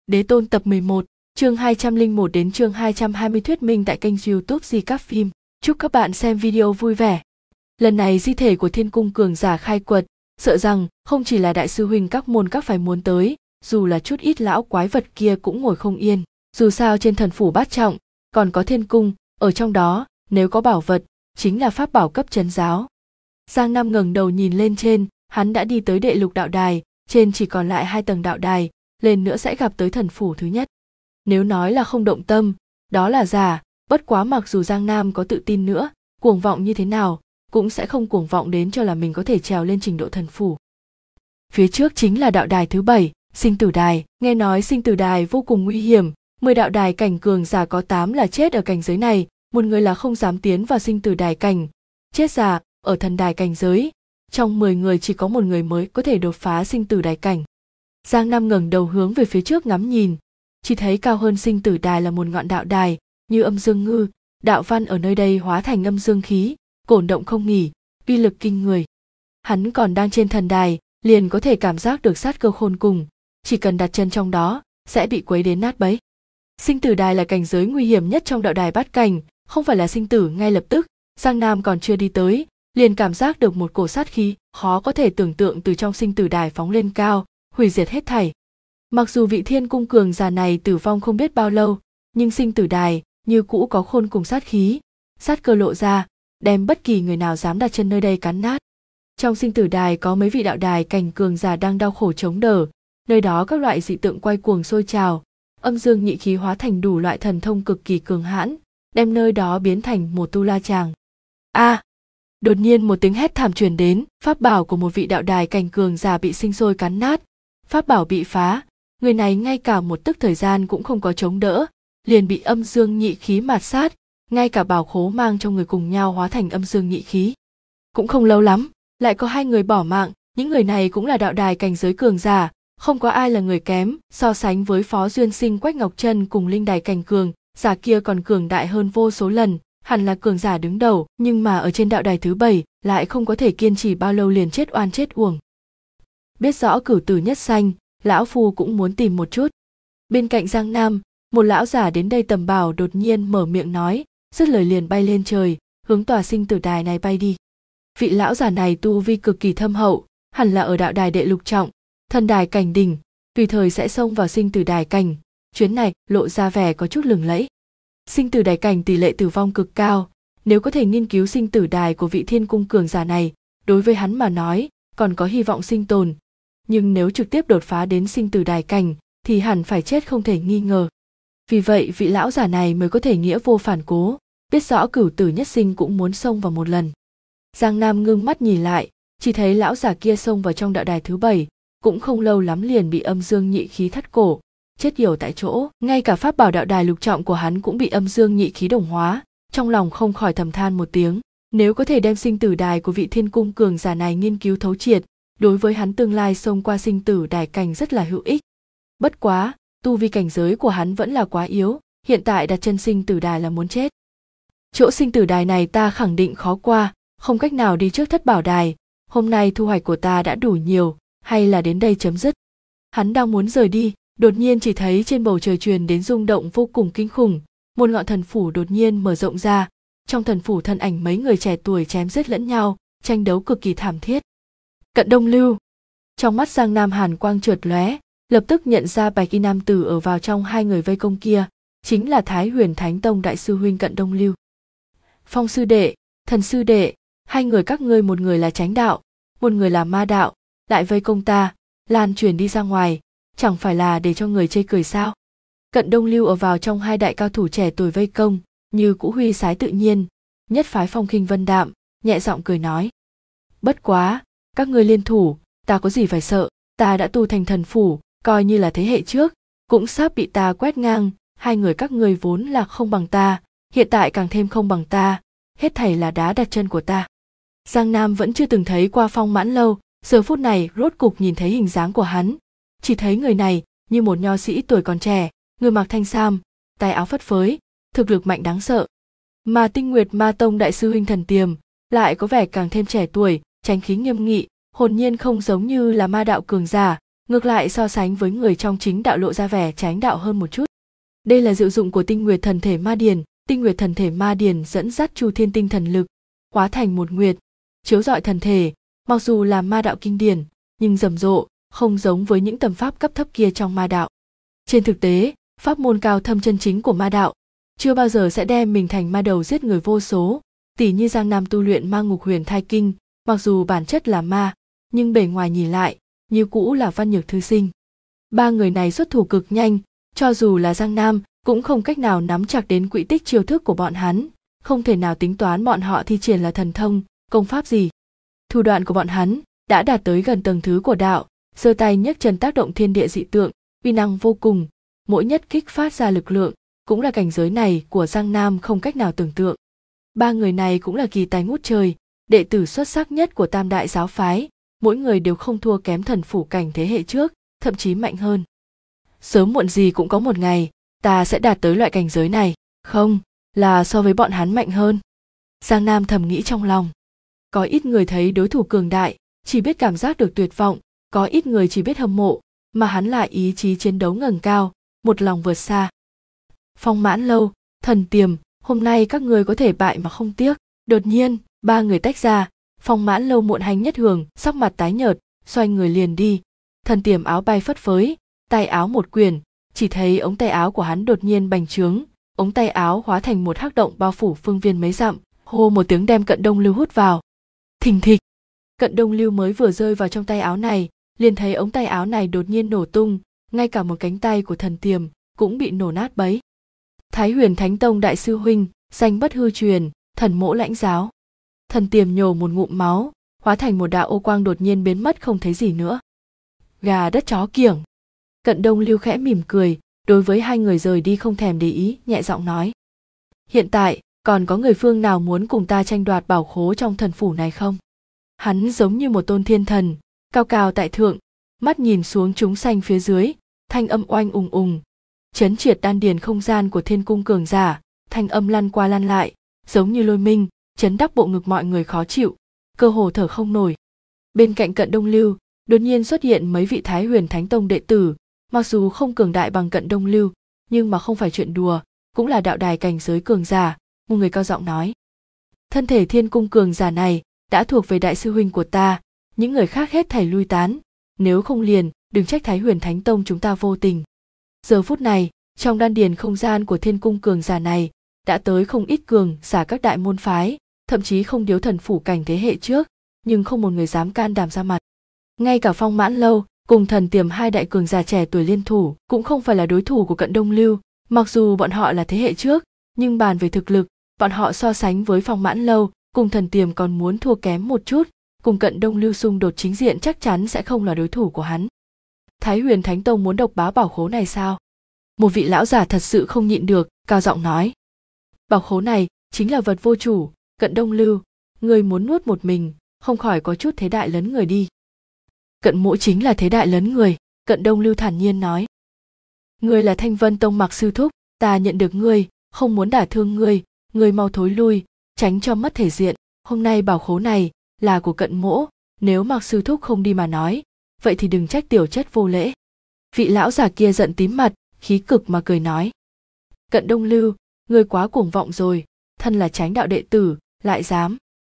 Đế Tôn tập 11, chương 201 đến chương 220 thuyết minh tại kênh YouTube Di Cáp Phim. Chúc các bạn xem video vui vẻ. Lần này di thể của Thiên Cung cường giả khai quật, sợ rằng không chỉ là đại sư huynh các môn các phái muốn tới, dù là chút ít lão quái vật kia cũng ngồi không yên. Dù sao trên thần phủ bát trọng, còn có Thiên Cung, ở trong đó, nếu có bảo vật, chính là pháp bảo cấp trấn giáo. Giang Nam ngẩng đầu nhìn lên trên, hắn đã đi tới đệ lục đạo đài, trên chỉ còn lại 2 tầng đạo đài, lên nữa sẽ gặp tới thần phủ thứ nhất. Nếu nói là không động tâm, đó là giả, bất quá mặc dù Giang Nam có tự tin nữa, cuồng vọng như thế nào, cũng sẽ không cuồng vọng đến cho là mình có thể trèo lên trình độ thần phủ. Phía trước chính là đạo đài thứ 7, sinh tử đài, nghe nói sinh tử đài vô cùng nguy hiểm, 10 đạo đài cảnh cường giả có 8 là chết ở cảnh giới này, một người là không dám tiến vào sinh tử đài cảnh, chết giả ở thần đài cảnh giới, trong 10 người chỉ có một người mới có thể đột phá sinh tử đài cảnh. Giang Nam ngẩng đầu hướng về phía trước ngắm nhìn, chỉ thấy cao hơn sinh tử đài là một ngọn đạo đài, như âm dương ngư, đạo văn ở nơi đây hóa thành âm dương khí, cổn động không nghỉ, uy lực kinh người. Hắn còn đang trên thần đài, liền có thể cảm giác được sát cơ khôn cùng, chỉ cần đặt chân trong đó, sẽ bị quấy đến nát bấy. Sinh tử đài là cảnh giới nguy hiểm nhất trong đạo đài bát cảnh, không phải là sinh tử ngay lập tức, Giang Nam còn chưa đi tới, liền cảm giác được một cổ sát khí, khó có thể tưởng tượng từ trong sinh tử đài phóng lên cao, hủy diệt hết thảy. Mặc dù vị Thiên Cung cường giả này tử vong không biết bao lâu, nhưng sinh tử đài như cũ có khôn cùng sát khí, sát cơ lộ ra, đem bất kỳ người nào dám đặt chân nơi đây cắn nát. Trong sinh tử đài có mấy vị đạo đài cảnh cường giả đang đau khổ chống đỡ, nơi đó các loại dị tượng quay cuồng sôi trào, âm dương nhị khí hóa thành đủ loại thần thông cực kỳ cường hãn, đem nơi đó biến thành một tu la tràng. Đột nhiên một tiếng hét thảm truyền đến, pháp bảo của một vị đạo đài cảnh cường giả bị sinh sôi cắn nát, pháp bảo bị phá, người này ngay cả một tức thời gian cũng không có chống đỡ, liền bị âm dương nhị khí mạt sát, ngay cả bảo khố mang trong người cùng nhau hóa thành âm dương nhị khí. Cũng không lâu lắm, lại có 2 người bỏ mạng, những người này cũng là đạo đài cảnh giới cường giả, không có ai là người kém, so sánh với Phó Duyên Sinh Quách Ngọc Trân cùng linh đài cảnh cường giả kia còn cường đại hơn vô số lần, hẳn là cường giả đứng đầu, nhưng mà ở trên đạo đài thứ 7 lại không có thể kiên trì bao lâu liền chết oan chết uổng. Biết rõ cửu tử nhất sanh, lão phu cũng muốn tìm một chút. Bên cạnh Giang Nam, một lão giả đến đây tầm bảo đột nhiên mở miệng nói, dứt lời liền bay lên trời, hướng tòa sinh tử đài này bay đi. Vị lão giả này tu vi cực kỳ thâm hậu, hẳn là ở đạo đài đệ lục trọng, thần đài cảnh đỉnh, tùy thời sẽ xông vào sinh tử đài cảnh, chuyến này lộ ra vẻ có chút lừng lẫy. Sinh tử đài cảnh tỷ lệ tử vong cực cao, nếu có thể nghiên cứu sinh tử đài của vị Thiên Cung cường giả này, đối với hắn mà nói, còn có hy vọng sinh tồn. Nhưng nếu trực tiếp đột phá đến sinh tử đài cảnh, thì hẳn phải chết không thể nghi ngờ. Vì vậy vị lão giả này mới có thể nghĩa vô phản cố, biết rõ cửu tử nhất sinh cũng muốn xông vào một lần. Giang Nam ngưng mắt nhìn lại, chỉ thấy lão giả kia xông vào trong đạo đài thứ 7, cũng không lâu lắm liền bị âm dương nhị khí thắt cổ, chết yểu tại chỗ. Ngay cả pháp bảo đạo đài lục trọng của hắn cũng bị âm dương nhị khí đồng hóa, trong lòng không khỏi thầm than một tiếng. Nếu có thể đem sinh tử đài của vị Thiên Cung cường giả này nghiên cứu thấu triệt, đối với hắn tương lai xông qua sinh tử đài cảnh rất là hữu ích. Bất quá, tu vi cảnh giới của hắn vẫn là quá yếu, hiện tại đặt chân sinh tử đài là muốn chết. Chỗ sinh tử đài này ta khẳng định khó qua, không cách nào đi trước thất bảo đài, hôm nay thu hoạch của ta đã đủ nhiều, hay là đến đây chấm dứt. Hắn đang muốn rời đi, đột nhiên chỉ thấy trên bầu trời truyền đến rung động vô cùng kinh khủng, một ngọn thần phủ đột nhiên mở rộng ra, trong thần phủ thân ảnh mấy người trẻ tuổi chém giết lẫn nhau, tranh đấu cực kỳ thảm thiết. Cận Đông Lưu. Trong mắt Giang Nam hàn quang chợt lóe, lập tức nhận ra bạch y nam tử ở vào trong 2 người vây công kia, chính là Thái Huyền Thánh Tông đại sư huynh Cận Đông Lưu. Phong sư đệ, Thần sư đệ, 2 người các ngươi, một người là chánh đạo, một người là ma đạo, lại vây công ta, lan truyền đi ra ngoài, chẳng phải là để cho người chê cười sao? Cận Đông Lưu ở vào trong 2 đại cao thủ trẻ tuổi vây công, như cũ huy sái tự nhiên, nhất phái phong khinh vân đạm, nhẹ giọng cười nói: bất quá, các ngươi liên thủ, ta có gì phải sợ, ta đã tu thành thần phủ, coi như là thế hệ trước, cũng sắp bị ta quét ngang, 2 người các ngươi vốn là không bằng ta, hiện tại càng thêm không bằng ta, hết thảy là đá đặt chân của ta. Giang Nam vẫn chưa từng thấy qua Phong Mãn Lâu, giờ phút này rốt cục nhìn thấy hình dáng của hắn, chỉ thấy người này như một nho sĩ tuổi còn trẻ, người mặc thanh sam, tay áo phất phới, thực lực mạnh đáng sợ. Mà Tinh Nguyệt Ma Tông đại sư huynh Thần Tiềm lại có vẻ càng thêm trẻ tuổi, chánh khí nghiêm nghị, hồn nhiên không giống như là ma đạo cường giả, ngược lại so sánh với người trong chính đạo lộ ra vẻ chánh đạo hơn một chút. Đây là diệu dụng của tinh nguyệt thần thể ma điền. Tinh nguyệt thần thể ma điền dẫn dắt Chu Thiên tinh thần lực, hóa thành một nguyệt, chiếu rọi thần thể, mặc dù là ma đạo kinh điển, nhưng rầm rộ, không giống với những tầm pháp cấp thấp kia trong ma đạo. Trên thực tế, pháp môn cao thâm chân chính của ma đạo chưa bao giờ sẽ đem mình thành ma đầu giết người vô số, tỉ như Giang Nam tu luyện Ma Ngục Huyền Thai Kinh, mặc dù bản chất là ma, nhưng bề ngoài nhìn lại, như cũ là văn nhược thư sinh. Ba người này xuất thủ cực nhanh, cho dù là Giang Nam cũng không cách nào nắm chặt đến quỹ tích chiêu thức của bọn hắn, không thể nào tính toán bọn họ thi triển là thần thông, công pháp gì. Thủ đoạn của bọn hắn đã đạt tới gần tầng thứ của đạo, giơ tay nhấc chân tác động thiên địa dị tượng, uy năng vô cùng, mỗi nhất kích phát ra lực lượng, cũng là cảnh giới này của Giang Nam không cách nào tưởng tượng. Ba người này cũng là kỳ tài ngút trời, đệ tử xuất sắc nhất của Tam Đại giáo phái, mỗi người đều không thua kém thần phủ cảnh thế hệ trước, thậm chí mạnh hơn. Sớm muộn gì cũng có một ngày, ta sẽ đạt tới loại cảnh giới này, không, là so với bọn hắn mạnh hơn. Giang Nam thầm nghĩ trong lòng. Có ít người thấy đối thủ cường đại, chỉ biết cảm giác được tuyệt vọng, có ít người chỉ biết hâm mộ, mà hắn lại ý chí chiến đấu ngẩng cao, một lòng vượt xa. Phong Mãn Lâu, Thần Tiềm, hôm nay các ngươi có thể bại mà không tiếc. Đột nhiên, ba người tách ra, Phong Mãn Lâu muộn hành nhất hường, sắc mặt tái nhợt, xoay người liền đi. Thần Tiềm áo bay phất phới, tay áo một quyền, chỉ thấy ống tay áo của hắn đột nhiên bành trướng, ống tay áo hóa thành một hắc động bao phủ phương viên mấy dặm, hô một tiếng đem Cận Đông Lưu hút vào. Thình thịch. Cận Đông Lưu mới vừa rơi vào trong tay áo này, liền thấy ống tay áo này đột nhiên nổ tung, ngay cả một cánh tay của Thần Tiềm cũng bị nổ nát bấy. Thái Huyền Thánh Tông đại sư huynh, danh bất hư truyền, thần mỗ lãnh giáo. Thần Tiềm nhổ một ngụm máu, hóa thành một đạo ô quang đột nhiên biến mất không thấy gì nữa. Gà đất chó kiểng. Cận Đông Lưu khẽ mỉm cười, đối với hai người rời đi không thèm để ý, nhẹ giọng nói: Hiện tại, còn có người phương nào muốn cùng ta tranh đoạt bảo khố trong thần phủ này không? Hắn giống như một tôn thiên thần, cao cao tại thượng, mắt nhìn xuống chúng sanh phía dưới, thanh âm oanh ùng ùng, chấn triệt đan điền không gian của thiên cung cường giả, thanh âm lăn qua lăn lại, giống như lôi minh, chấn đắc bộ ngực mọi người khó chịu, cơ hồ thở không nổi. Bên cạnh Cận Đông Lưu, đột nhiên xuất hiện mấy vị Thái Huyền Thánh Tông đệ tử, mặc dù không cường đại bằng Cận Đông Lưu, nhưng mà không phải chuyện đùa, cũng là đạo đài cảnh giới cường giả. Một người cao giọng nói: Thân thể thiên cung cường giả này đã thuộc về đại sư huynh của ta, những người khác hết thảy lui tán, nếu không liền đừng trách Thái Huyền Thánh Tông chúng ta vô tình. Giờ phút này, trong đan điền không gian của thiên cung cường giả này đã tới không ít cường giả các đại môn phái, thậm chí không điếu thần phủ cảnh thế hệ trước, nhưng không một người dám can đảm ra mặt. Ngay cả Phong Mãn Lâu cùng Thần Tiềm hai đại cường giả trẻ tuổi liên thủ cũng không phải là đối thủ của Cận Đông Lưu, mặc dù bọn họ là thế hệ trước, nhưng bàn về thực lực, bọn họ so sánh với Phong Mãn Lâu cùng Thần Tiềm còn muốn thua kém một chút, cùng Cận Đông Lưu xung đột chính diện chắc chắn sẽ không là đối thủ của hắn. Thái Huyền Thánh Tông muốn độc bá bảo khố này sao? Một vị lão giả thật sự không nhịn được, cao giọng nói: Bảo khố này chính là vật vô chủ, Cận Đông Lưu, người muốn nuốt một mình, không khỏi có chút thế đại lấn người đi. Cận mỗ chính là thế đại lấn người, Cận Đông Lưu thản nhiên nói. Ngươi là Thanh Vân Tông Mạc sư thúc, ta nhận được ngươi, không muốn đả thương ngươi, ngươi mau thối lui, tránh cho mất thể diện. Hôm nay bảo khố này là của Cận mỗ, nếu Mạc sư thúc không đi mà nói, vậy thì đừng trách tiểu chất vô lễ. Vị lão già kia giận tím mặt, khí cực mà cười nói: Cận Đông Lưu, ngươi quá cuồng vọng rồi, thân là chánh đạo đệ tử, lại dám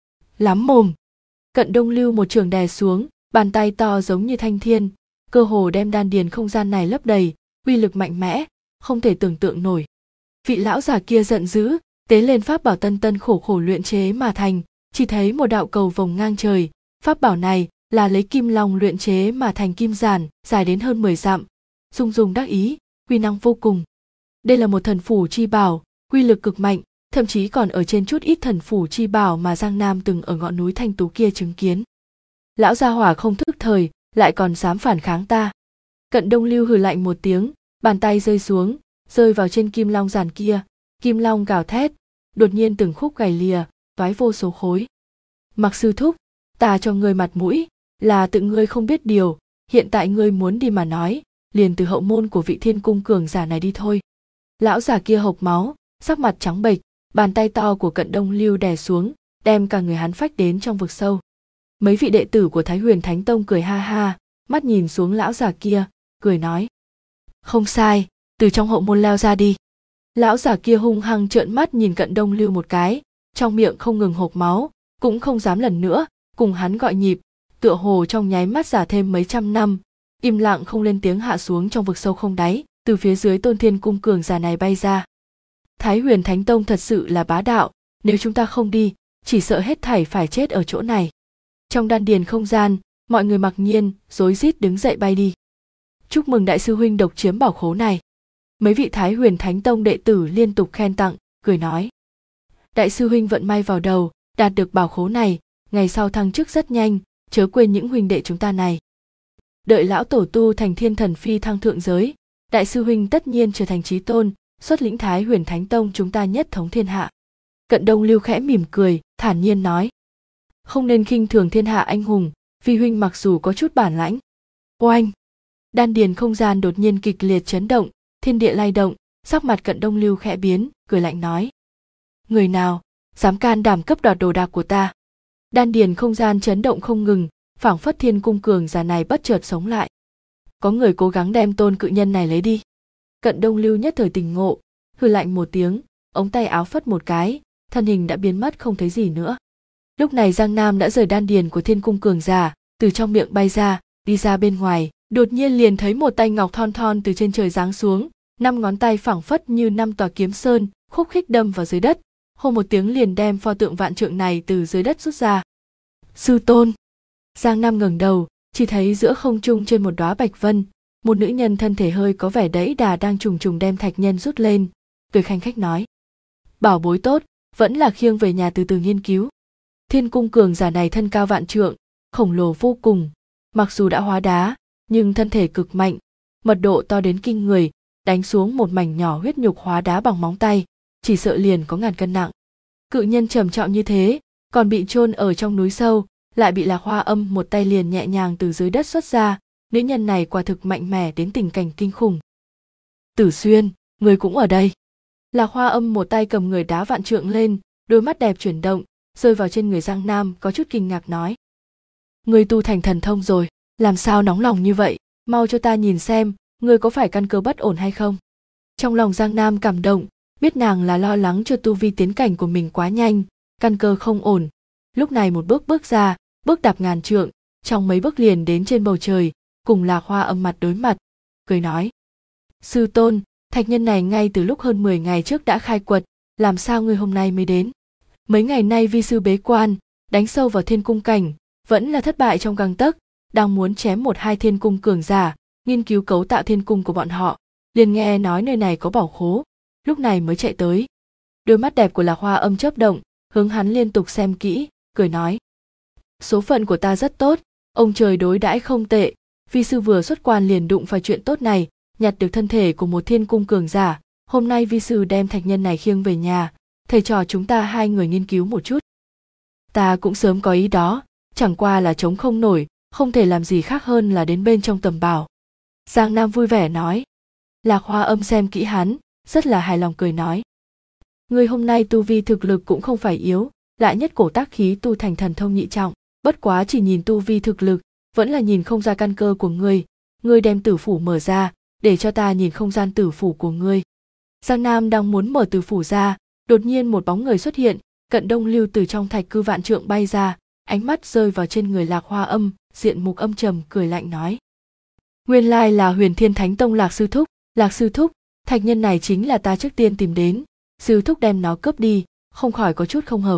lắm mồm. Cận Đông Lưu một trường đè xuống, bàn tay to giống như thanh thiên, cơ hồ đem đan điền không gian này lấp đầy, uy lực mạnh mẽ, không thể tưởng tượng nổi. Vị lão già kia giận dữ, tế lên pháp bảo tân tân khổ khổ luyện chế mà thành, chỉ thấy một đạo cầu vồng ngang trời, pháp bảo này là lấy kim long luyện chế mà thành kim giản, dài đến hơn 10 dặm, rung rung đắc ý, uy năng vô cùng. Đây là một thần phủ chi bảo, uy lực cực mạnh, thậm chí còn ở trên chút ít thần phủ chi bảo mà Giang Nam từng ở ngọn núi Thanh Tú kia chứng kiến. Lão gia hỏa không thức thời, lại còn dám phản kháng ta. Cận Đông Lưu hừ lạnh một tiếng, bàn tay rơi xuống, rơi vào trên kim long giản kia, kim long gào thét, đột nhiên từng khúc gãy lìa, toái vô số khối. Mạc sư thúc, ta cho ngươi mặt mũi, là tự ngươi không biết điều, hiện tại ngươi muốn đi mà nói, liền từ hậu môn của vị thiên cung cường giả này đi thôi. Lão già kia hộc máu, sắc mặt trắng bệch, bàn tay to của Cận Đông Lưu đè xuống, đem cả người hắn phách đến trong vực sâu. Mấy vị đệ tử của Thái Huyền Thánh Tông cười ha ha, mắt nhìn xuống lão già kia, cười nói. Không sai, từ trong hậu môn leo ra đi. Lão già kia hung hăng trợn mắt nhìn Cận Đông Lưu một cái, trong miệng không ngừng hộc máu, cũng không dám lần nữa cùng hắn gọi nhịp, tựa hồ trong nháy mắt già thêm mấy trăm năm, im lặng không lên tiếng hạ xuống trong vực sâu không đáy, từ phía dưới Tôn Thiên Cung cường giả này bay ra. Thái Huyền Thánh Tông thật sự là bá đạo, nếu chúng ta không đi, chỉ sợ hết thảy phải chết ở chỗ này. Trong đan điền không gian, mọi người mặc nhiên, rối rít đứng dậy bay đi. Chúc mừng đại sư huynh độc chiếm bảo khố này. Mấy vị Thái Huyền Thánh Tông đệ tử liên tục khen tặng, cười nói. Đại sư huynh vận may vào đầu, đạt được bảo khố này, ngày sau thăng chức rất nhanh, chớ quên những huynh đệ chúng ta này. Đợi lão tổ tu thành thiên thần phi thăng thượng giới, đại sư huynh tất nhiên trở thành chí tôn, xuất lĩnh Thái Huyền Thánh Tông chúng ta nhất thống thiên hạ. Cận Đông Lưu khẽ mỉm cười, thản nhiên nói. Không nên khinh thường thiên hạ anh hùng, vi huynh mặc dù có chút bản lãnh. Oanh! Đan điền không gian đột nhiên kịch liệt chấn động, thiên địa lay động, sắc mặt Cận Đông Lưu khẽ biến, cười lạnh nói. Người nào, dám can đảm cấp đoạt đồ đạc của ta? Đan điền không gian chấn động không ngừng, phảng phất thiên cung cường giả này bất chợt sống lại. Có người cố gắng đem tôn cự nhân này lấy đi. Cận Đông Lưu nhất thời tỉnh ngộ, hừ lạnh một tiếng, ống tay áo phất một cái, thân hình đã biến mất không thấy gì nữa. Lúc này Giang Nam đã rời đan điền của thiên cung cường giả, từ trong miệng bay ra, đi ra bên ngoài, đột nhiên liền thấy một tay ngọc thon thon từ trên trời giáng xuống, 5 ngón tay phảng phất như 5 tòa kiếm sơn, khúc khích đâm vào dưới đất, hô một tiếng liền đem pho tượng vạn trượng này từ dưới đất rút ra. Sư tôn! Giang Nam ngẩng đầu, chỉ thấy giữa không trung trên một đóa bạch vân, một nữ nhân thân thể hơi có vẻ đẫy đà đang trùng trùng đem thạch nhân rút lên, cười khanh khách nói. Bảo bối tốt, vẫn là khiêng về nhà từ từ nghiên cứu. Thiên cung cường giả này thân cao vạn trượng, khổng lồ vô cùng, mặc dù đã hóa đá, nhưng thân thể cực mạnh, mật độ to đến kinh người, đánh xuống một mảnh nhỏ huyết nhục hóa đá bằng móng tay, chỉ sợ liền có ngàn cân nặng. Cự nhân trầm trọng như thế, còn bị chôn ở trong núi sâu, lại bị Lạc Hoa Âm một tay liền nhẹ nhàng từ dưới đất xuất ra, nữ nhân này quả thực mạnh mẽ đến tình cảnh kinh khủng. Tử Xuyên, người cũng ở đây. Lạc Hoa Âm một tay cầm người đá vạn trượng lên, đôi mắt đẹp chuyển động, rơi vào trên người Giang Nam, có chút kinh ngạc nói. Người tu thành thần thông rồi, làm sao nóng lòng như vậy, mau cho ta nhìn xem, người có phải căn cơ bất ổn hay không? Trong lòng Giang Nam cảm động, biết nàng là lo lắng cho tu vi tiến cảnh của mình quá nhanh, căn cơ không ổn. Lúc này một bước bước ra, bước đạp ngàn trượng, trong mấy bước liền đến trên bầu trời, cùng Lạc Hoa Âm mặt đối mặt, cười nói. Sư tôn, thạch nhân này ngay từ lúc hơn 10 ngày trước đã khai quật, làm sao ngươi hôm nay mới đến? Mấy ngày nay vi sư bế quan, đánh sâu vào thiên cung cảnh, vẫn là thất bại trong gang tấc, đang muốn chém 1-2 thiên cung cường giả, nghiên cứu cấu tạo thiên cung của bọn họ, liền nghe nói nơi này có bảo khố, lúc này mới chạy tới. Đôi mắt đẹp của Lạc Hoa Âm chớp động, hướng hắn liên tục xem kỹ, cười nói. Số phận của ta rất tốt, ông trời đối đãi không tệ, vi sư vừa xuất quan liền đụng phải chuyện tốt này, nhặt được thân thể của một thiên cung cường giả, hôm nay vi sư đem thạch nhân này khiêng về nhà, thầy trò chúng ta 2 người nghiên cứu một chút. Ta cũng sớm có ý đó, chẳng qua là chống không nổi, không thể làm gì khác hơn là đến bên trong tầm bảo. Giang Nam vui vẻ nói. Lạc Hoa Âm xem kỹ hắn, rất là hài lòng cười nói. Ngươi hôm nay tu vi thực lực cũng không phải yếu, lại nhất cổ tác khí tu thành thần thông nhị trọng, bất quá chỉ nhìn tu vi thực lực, vẫn là nhìn không ra căn cơ của ngươi, ngươi đem tử phủ mở ra, để cho ta nhìn không gian tử phủ của ngươi. Giang Nam đang muốn mở tử phủ ra, đột nhiên một bóng người xuất hiện, Cận Đông Lưu từ trong thạch cư vạn trượng bay ra, ánh mắt rơi vào trên người Lạc Hoa Âm, diện mục âm trầm cười lạnh nói. Nguyên lai là Huyền Thiên Thánh Tông Lạc sư thúc, Lạc sư thúc, thạch nhân này chính là ta trước tiên tìm đến, sư thúc đem nó cướp đi, không khỏi có chút không hợp.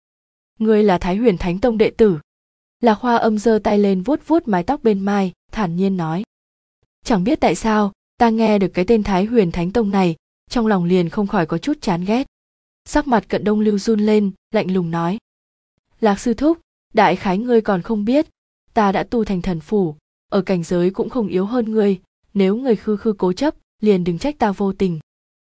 Ngươi là Thái Huyền Thánh Tông đệ tử. Lạc Hoa Âm giơ tay lên vuốt vuốt mái tóc bên mai, thản nhiên nói. Chẳng biết tại sao, ta nghe được cái tên Thái Huyền Thánh Tông này, trong lòng liền không khỏi có chút chán ghét. Sắc mặt Cận Đông Lưu run lên, lạnh lùng nói. Lạc sư thúc, đại khái ngươi còn không biết, ta đã tu thành thần phủ, ở cảnh giới cũng không yếu hơn ngươi, nếu ngươi khư khư cố chấp, liền đừng trách ta vô tình.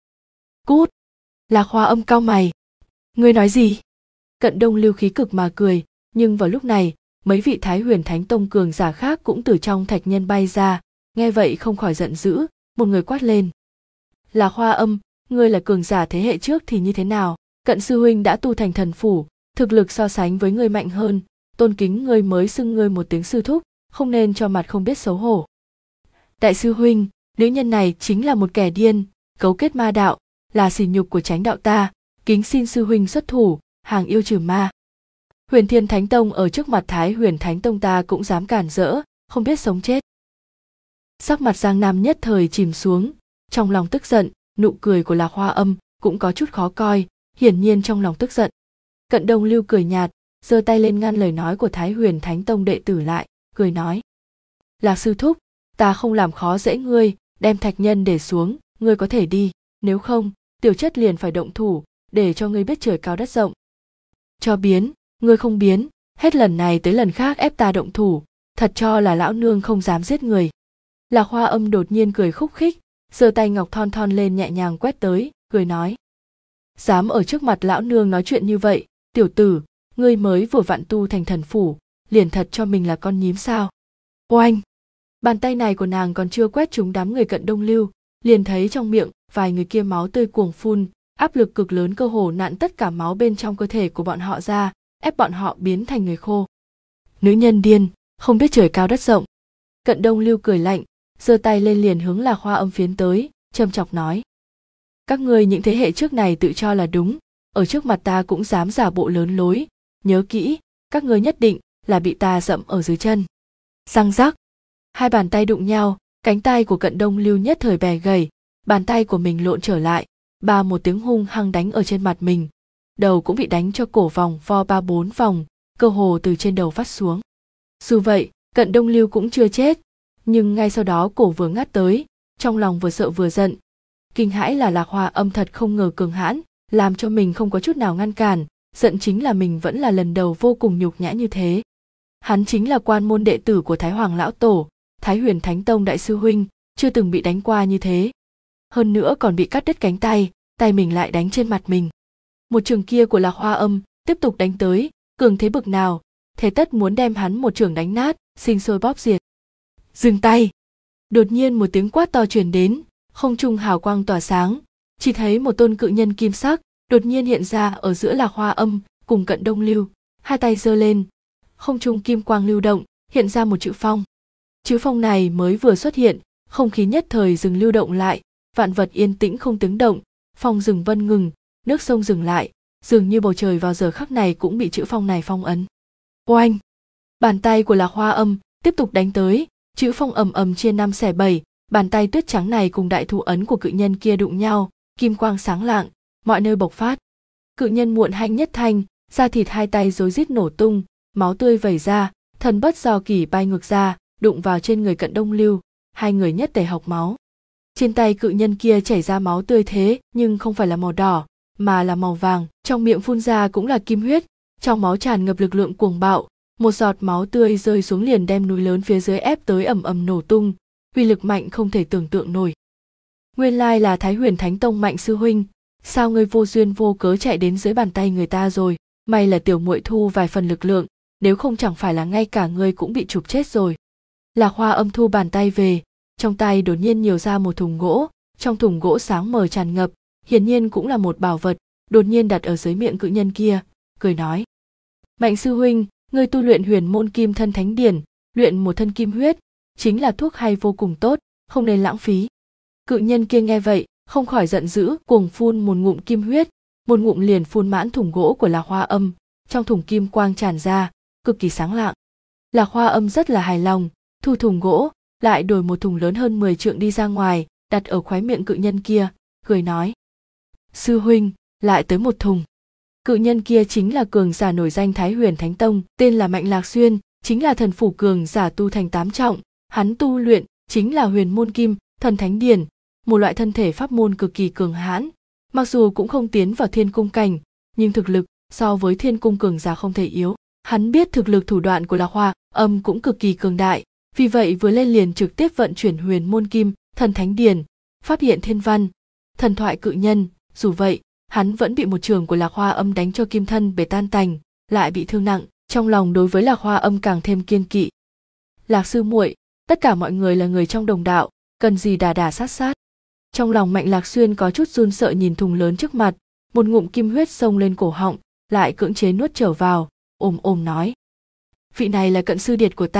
Cút! Lạc Hoa Âm cau mày. Ngươi nói gì? Cận Đông Lưu khí cực mà cười, nhưng vào lúc này, mấy vị Thái Huyền Thánh Tông cường giả khác cũng từ trong thạch nhân bay ra, nghe vậy không khỏi giận dữ, một người quát lên. Lạc Hoa Âm, ngươi là cường giả thế hệ trước thì như thế nào? Cận sư huynh đã tu thành thần phủ, thực lực so sánh với ngươi mạnh hơn, tôn kính ngươi mới xưng ngươi một tiếng sư thúc, không nên cho mặt không biết xấu hổ. Đại sư huynh, nữ nhân này chính là một kẻ điên, cấu kết ma đạo, là sỉ nhục của chánh đạo ta, kính xin sư huynh xuất thủ, hàng yêu trừ ma. Huyền Thiên Thánh Tông ở trước mặt Thái Huyền Thánh Tông ta cũng dám cản rỡ, không biết sống chết. Sắc mặt Giang Nam nhất thời chìm xuống, trong lòng tức giận, nụ cười của Lạc Hoa Âm cũng có chút khó coi, hiển nhiên trong lòng tức giận. Cận Đông Lưu cười nhạt, giơ tay lên ngăn lời nói của Thái Huyền Thánh Tông đệ tử lại, cười nói: Lạc sư thúc, ta không làm khó dễ ngươi, đem thạch nhân để xuống, ngươi có thể đi, nếu không, tiểu chất liền phải động thủ, để cho ngươi biết trời cao đất rộng. Cho biến, ngươi không biến, hết lần này tới lần khác ép ta động thủ, thật cho là lão nương không dám giết người. Lạc Hoa Âm đột nhiên cười khúc khích, giơ tay ngọc thon thon lên nhẹ nhàng quét tới, cười nói: Dám ở trước mặt lão nương nói chuyện như vậy, tiểu tử, ngươi mới vừa vặn tu thành thần phủ, liền thật cho mình là con nhím sao? Oanh! Bàn tay này của nàng còn chưa quét trúng đám người Cận Đông Lưu, liền thấy trong miệng vài người kia máu tươi cuồng phun, áp lực cực lớn cơ hồ nặn tất cả máu bên trong cơ thể của bọn họ ra, ép bọn họ biến thành người khô. Nữ nhân điên, không biết trời cao đất rộng. Cận Đông Lưu cười lạnh, giơ tay lên liền hướng Lạc Hoa Âm phiến tới, châm chọc nói: Các ngươi những thế hệ trước này tự cho là đúng, ở trước mặt ta cũng dám giả bộ lớn lối, nhớ kỹ, các ngươi nhất định là bị ta dẫm ở dưới chân. Răng rắc, hai bàn tay đụng nhau, cánh tay của Cận Đông Lưu nhất thời bè gầy, bàn tay của mình lộn trở lại, ba một tiếng hung hăng đánh ở trên mặt mình, đầu cũng bị đánh cho cổ vòng vo 3-4 vòng, cơ hồ từ trên đầu vắt xuống. Dù vậy, Cận Đông Lưu cũng chưa chết, nhưng ngay sau đó cổ vừa ngắt tới, trong lòng vừa sợ vừa giận. Kinh hãi là Lạc Hoa Âm thật không ngờ cường hãn, làm cho mình không có chút nào ngăn cản, giận chính là mình vẫn là lần đầu vô cùng nhục nhã như thế. Hắn chính là quan môn đệ tử của Thái Hoàng Lão Tổ, Thái Huyền Thánh Tông đại sư huynh, chưa từng bị đánh qua như thế. Hơn nữa còn bị cắt đứt cánh tay, tay mình lại đánh trên mặt mình. Một trường kia của Lạc Hoa Âm tiếp tục đánh tới, cường thế bực nào, thế tất muốn đem hắn một trường đánh nát, sinh sôi bóp diệt. Dừng tay! Đột nhiên một tiếng quát to truyền đến, không trung hào quang tỏa sáng, chỉ thấy một tôn cự nhân kim sắc đột nhiên hiện ra ở giữa Lạc Hoa Âm cùng Cận Đông Lưu, hai tay giơ lên, không trung kim quang lưu động, hiện ra một chữ phong. Chữ phong này mới vừa xuất hiện, không khí nhất thời dừng lưu động lại, vạn vật yên tĩnh không tiếng động, phong dừng vân ngừng, nước sông dừng lại, dường như bầu trời vào giờ khắc này cũng bị chữ phong này phong ấn. Oanh! Bàn tay của Lạc Hoa Âm tiếp tục đánh tới, chữ phong ầm ầm chia 5 xẻ 7, bàn tay tuyết trắng này cùng đại thủ ấn của cự nhân kia đụng nhau, kim quang sáng lạng, mọi nơi bộc phát. Cự nhân muộn hạnh nhất thanh, da thịt hai tay rối rít nổ tung, máu tươi vẩy ra, thần bất do kỷ bay ngược ra, đụng vào trên người Cận Đông Lưu, hai người nhất tề học máu. Trên tay cự nhân kia chảy ra máu tươi thế, nhưng không phải là màu đỏ, mà là màu vàng, trong miệng phun ra cũng là kim huyết, trong máu tràn ngập lực lượng cuồng bạo, một giọt máu tươi rơi xuống liền đem núi lớn phía dưới ép tới ầm ầm nổ tung, uy lực mạnh không thể tưởng tượng nổi. Nguyên lai là Thái Huyền Thánh Tông Mạnh sư huynh, sao ngươi vô duyên vô cớ chạy đến dưới bàn tay người ta rồi, may là tiểu muội thu vài phần lực lượng, nếu không chẳng phải là ngay cả ngươi cũng bị chụp chết rồi. Lạc Hoa Âm thu bàn tay về, trong tay đột nhiên nhiều ra một thùng gỗ, trong thùng gỗ sáng mờ tràn ngập, hiển nhiên cũng là một bảo vật, đột nhiên đặt ở dưới miệng cự nhân kia, cười nói: Mạnh sư huynh, ngươi tu luyện huyền môn kim thân thánh điển, luyện một thân kim huyết, chính là thuốc hay vô cùng tốt, không nên lãng phí. Cự nhân kia nghe vậy, không khỏi giận dữ, cuồng phun một ngụm kim huyết, một ngụm liền phun mãn thùng gỗ của Lạc Hoa Âm, trong thùng kim quang tràn ra, cực kỳ sáng lạng. Lạc Hoa Âm rất là hài lòng, thu thùng gỗ, lại đổi một thùng lớn hơn 10 trượng đi ra ngoài, đặt ở khóe miệng cự nhân kia, cười nói: Sư huynh, lại tới một thùng. Cự nhân kia chính là cường giả nổi danh Thái Huyền Thánh Tông, tên là Mạnh Lạc Xuyên, chính là thần phủ cường giả tu thành 8 trọng, hắn tu luyện chính là huyền môn kim thần thánh điển, một loại thân thể pháp môn cực kỳ cường hãn, mặc dù cũng không tiến vào thiên cung cảnh, nhưng thực lực so với thiên cung cường giả không thể yếu. Hắn biết thực lực thủ đoạn của Lạc Hoa Âm cũng cực kỳ cường đại, vì vậy vừa lên liền trực tiếp vận chuyển huyền môn kim thần thánh điển, phát hiện thiên văn, thần thoại cự nhân. Dù vậy, hắn vẫn bị một trường của Lạc Hoa Âm đánh cho kim thân bể tan tành, lại bị thương nặng, trong lòng đối với Lạc Hoa Âm càng thêm kiên kỵ. Lạc sư muội, tất cả mọi người là người trong đồng đạo, cần gì đà đà sát sát. Trong lòng Mạnh Lạc Xuyên có chút run sợ nhìn thùng lớn trước mặt, một ngụm kim huyết xông lên cổ họng, lại cưỡng chế nuốt trở vào, ồm ồm nói: Vị này là cận sư điệt của ta,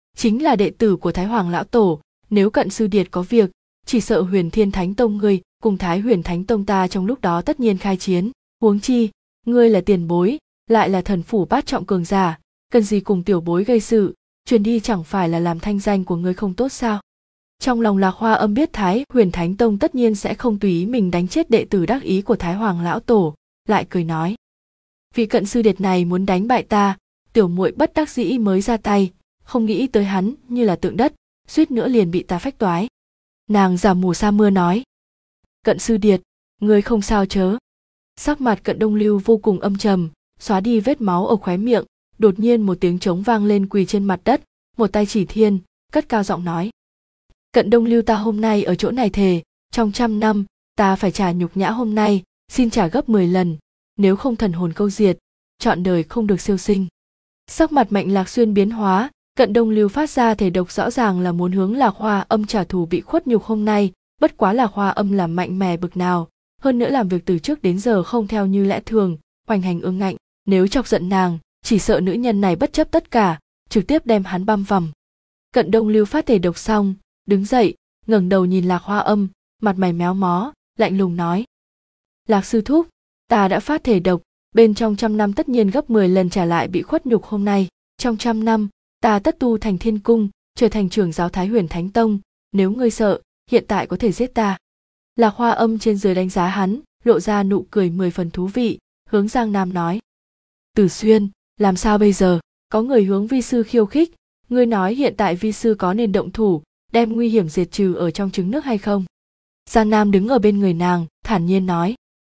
chính là đệ tử của Thái Hoàng lão tổ, nếu Cận sư điệt có việc, chỉ sợ Huyền Thiên Thánh Tông ngươi cùng Thái Huyền Thánh Tông ta trong lúc đó tất nhiên khai chiến, huống chi, ngươi là tiền bối, lại là thần phủ bát trọng cường giả, cần gì cùng tiểu bối gây sự, truyền đi chẳng phải là làm thanh danh của ngươi không tốt sao? Trong lòng Lạc Hoa Âm biết Thái Huyền Thánh Tông tất nhiên sẽ không tùy ý mình đánh chết đệ tử đắc ý của Thái Hoàng lão tổ, lại cười nói: vị Cận sư điệt này muốn đánh bại ta, tiểu muội bất đắc dĩ mới ra tay, không nghĩ tới hắn như là tượng đất, suýt nữa liền bị ta phách toái. Nàng giả mù sa mưa nói: Cận sư điệt, ngươi không sao chớ? Sắc mặt Cận Đông Lưu vô cùng âm trầm, xóa đi vết máu ở khóe miệng, đột nhiên một tiếng trống vang lên, quỳ trên mặt đất, một tay chỉ thiên, cất cao giọng nói: Cận Đông Lưu, ta hôm nay ở chỗ này thề, trong 100 năm, ta phải trả nhục nhã hôm nay, xin trả gấp 10 lần, nếu không thần hồn câu diệt, trọn đời không được siêu sinh. Sắc mặt Mạnh Lạc Xuyên biến hóa, Cận Đông Lưu phát ra thể độc rõ ràng là muốn hướng Lạc Hoa Âm trả thù bị khuất nhục hôm nay, bất quá Lạc Hoa Âm làm mạnh mẽ bực nào, hơn nữa làm việc từ trước đến giờ không theo như lẽ thường, hoành hành ương ngạnh, nếu chọc giận nàng, chỉ sợ nữ nhân này bất chấp tất cả, trực tiếp đem hắn băm vằm. Cận Đông Lưu phát thể độc xong, đứng dậy, ngẩng đầu nhìn Lạc Hoa Âm, mặt mày méo mó, lạnh lùng nói: Lạc sư thúc, ta đã phát thể độc, bên trong 100 năm tất nhiên gấp 10 lần trả lại bị khuất nhục hôm nay, trong 100 năm, ta tất tu thành Thiên Cung, trở thành trưởng giáo Thái Huyền Thánh Tông, nếu ngươi sợ, hiện tại có thể giết ta. Lạc Hoa Âm trên dưới đánh giá hắn, lộ ra nụ cười 10 phần thú vị, hướng Giang Nam nói: Tử Xuyên, làm sao bây giờ, có người hướng vi sư khiêu khích, ngươi nói hiện tại vi sư có nên động thủ, đem nguy hiểm diệt trừ ở trong trứng nước hay không? Giang Nam đứng ở bên người nàng, thản nhiên nói: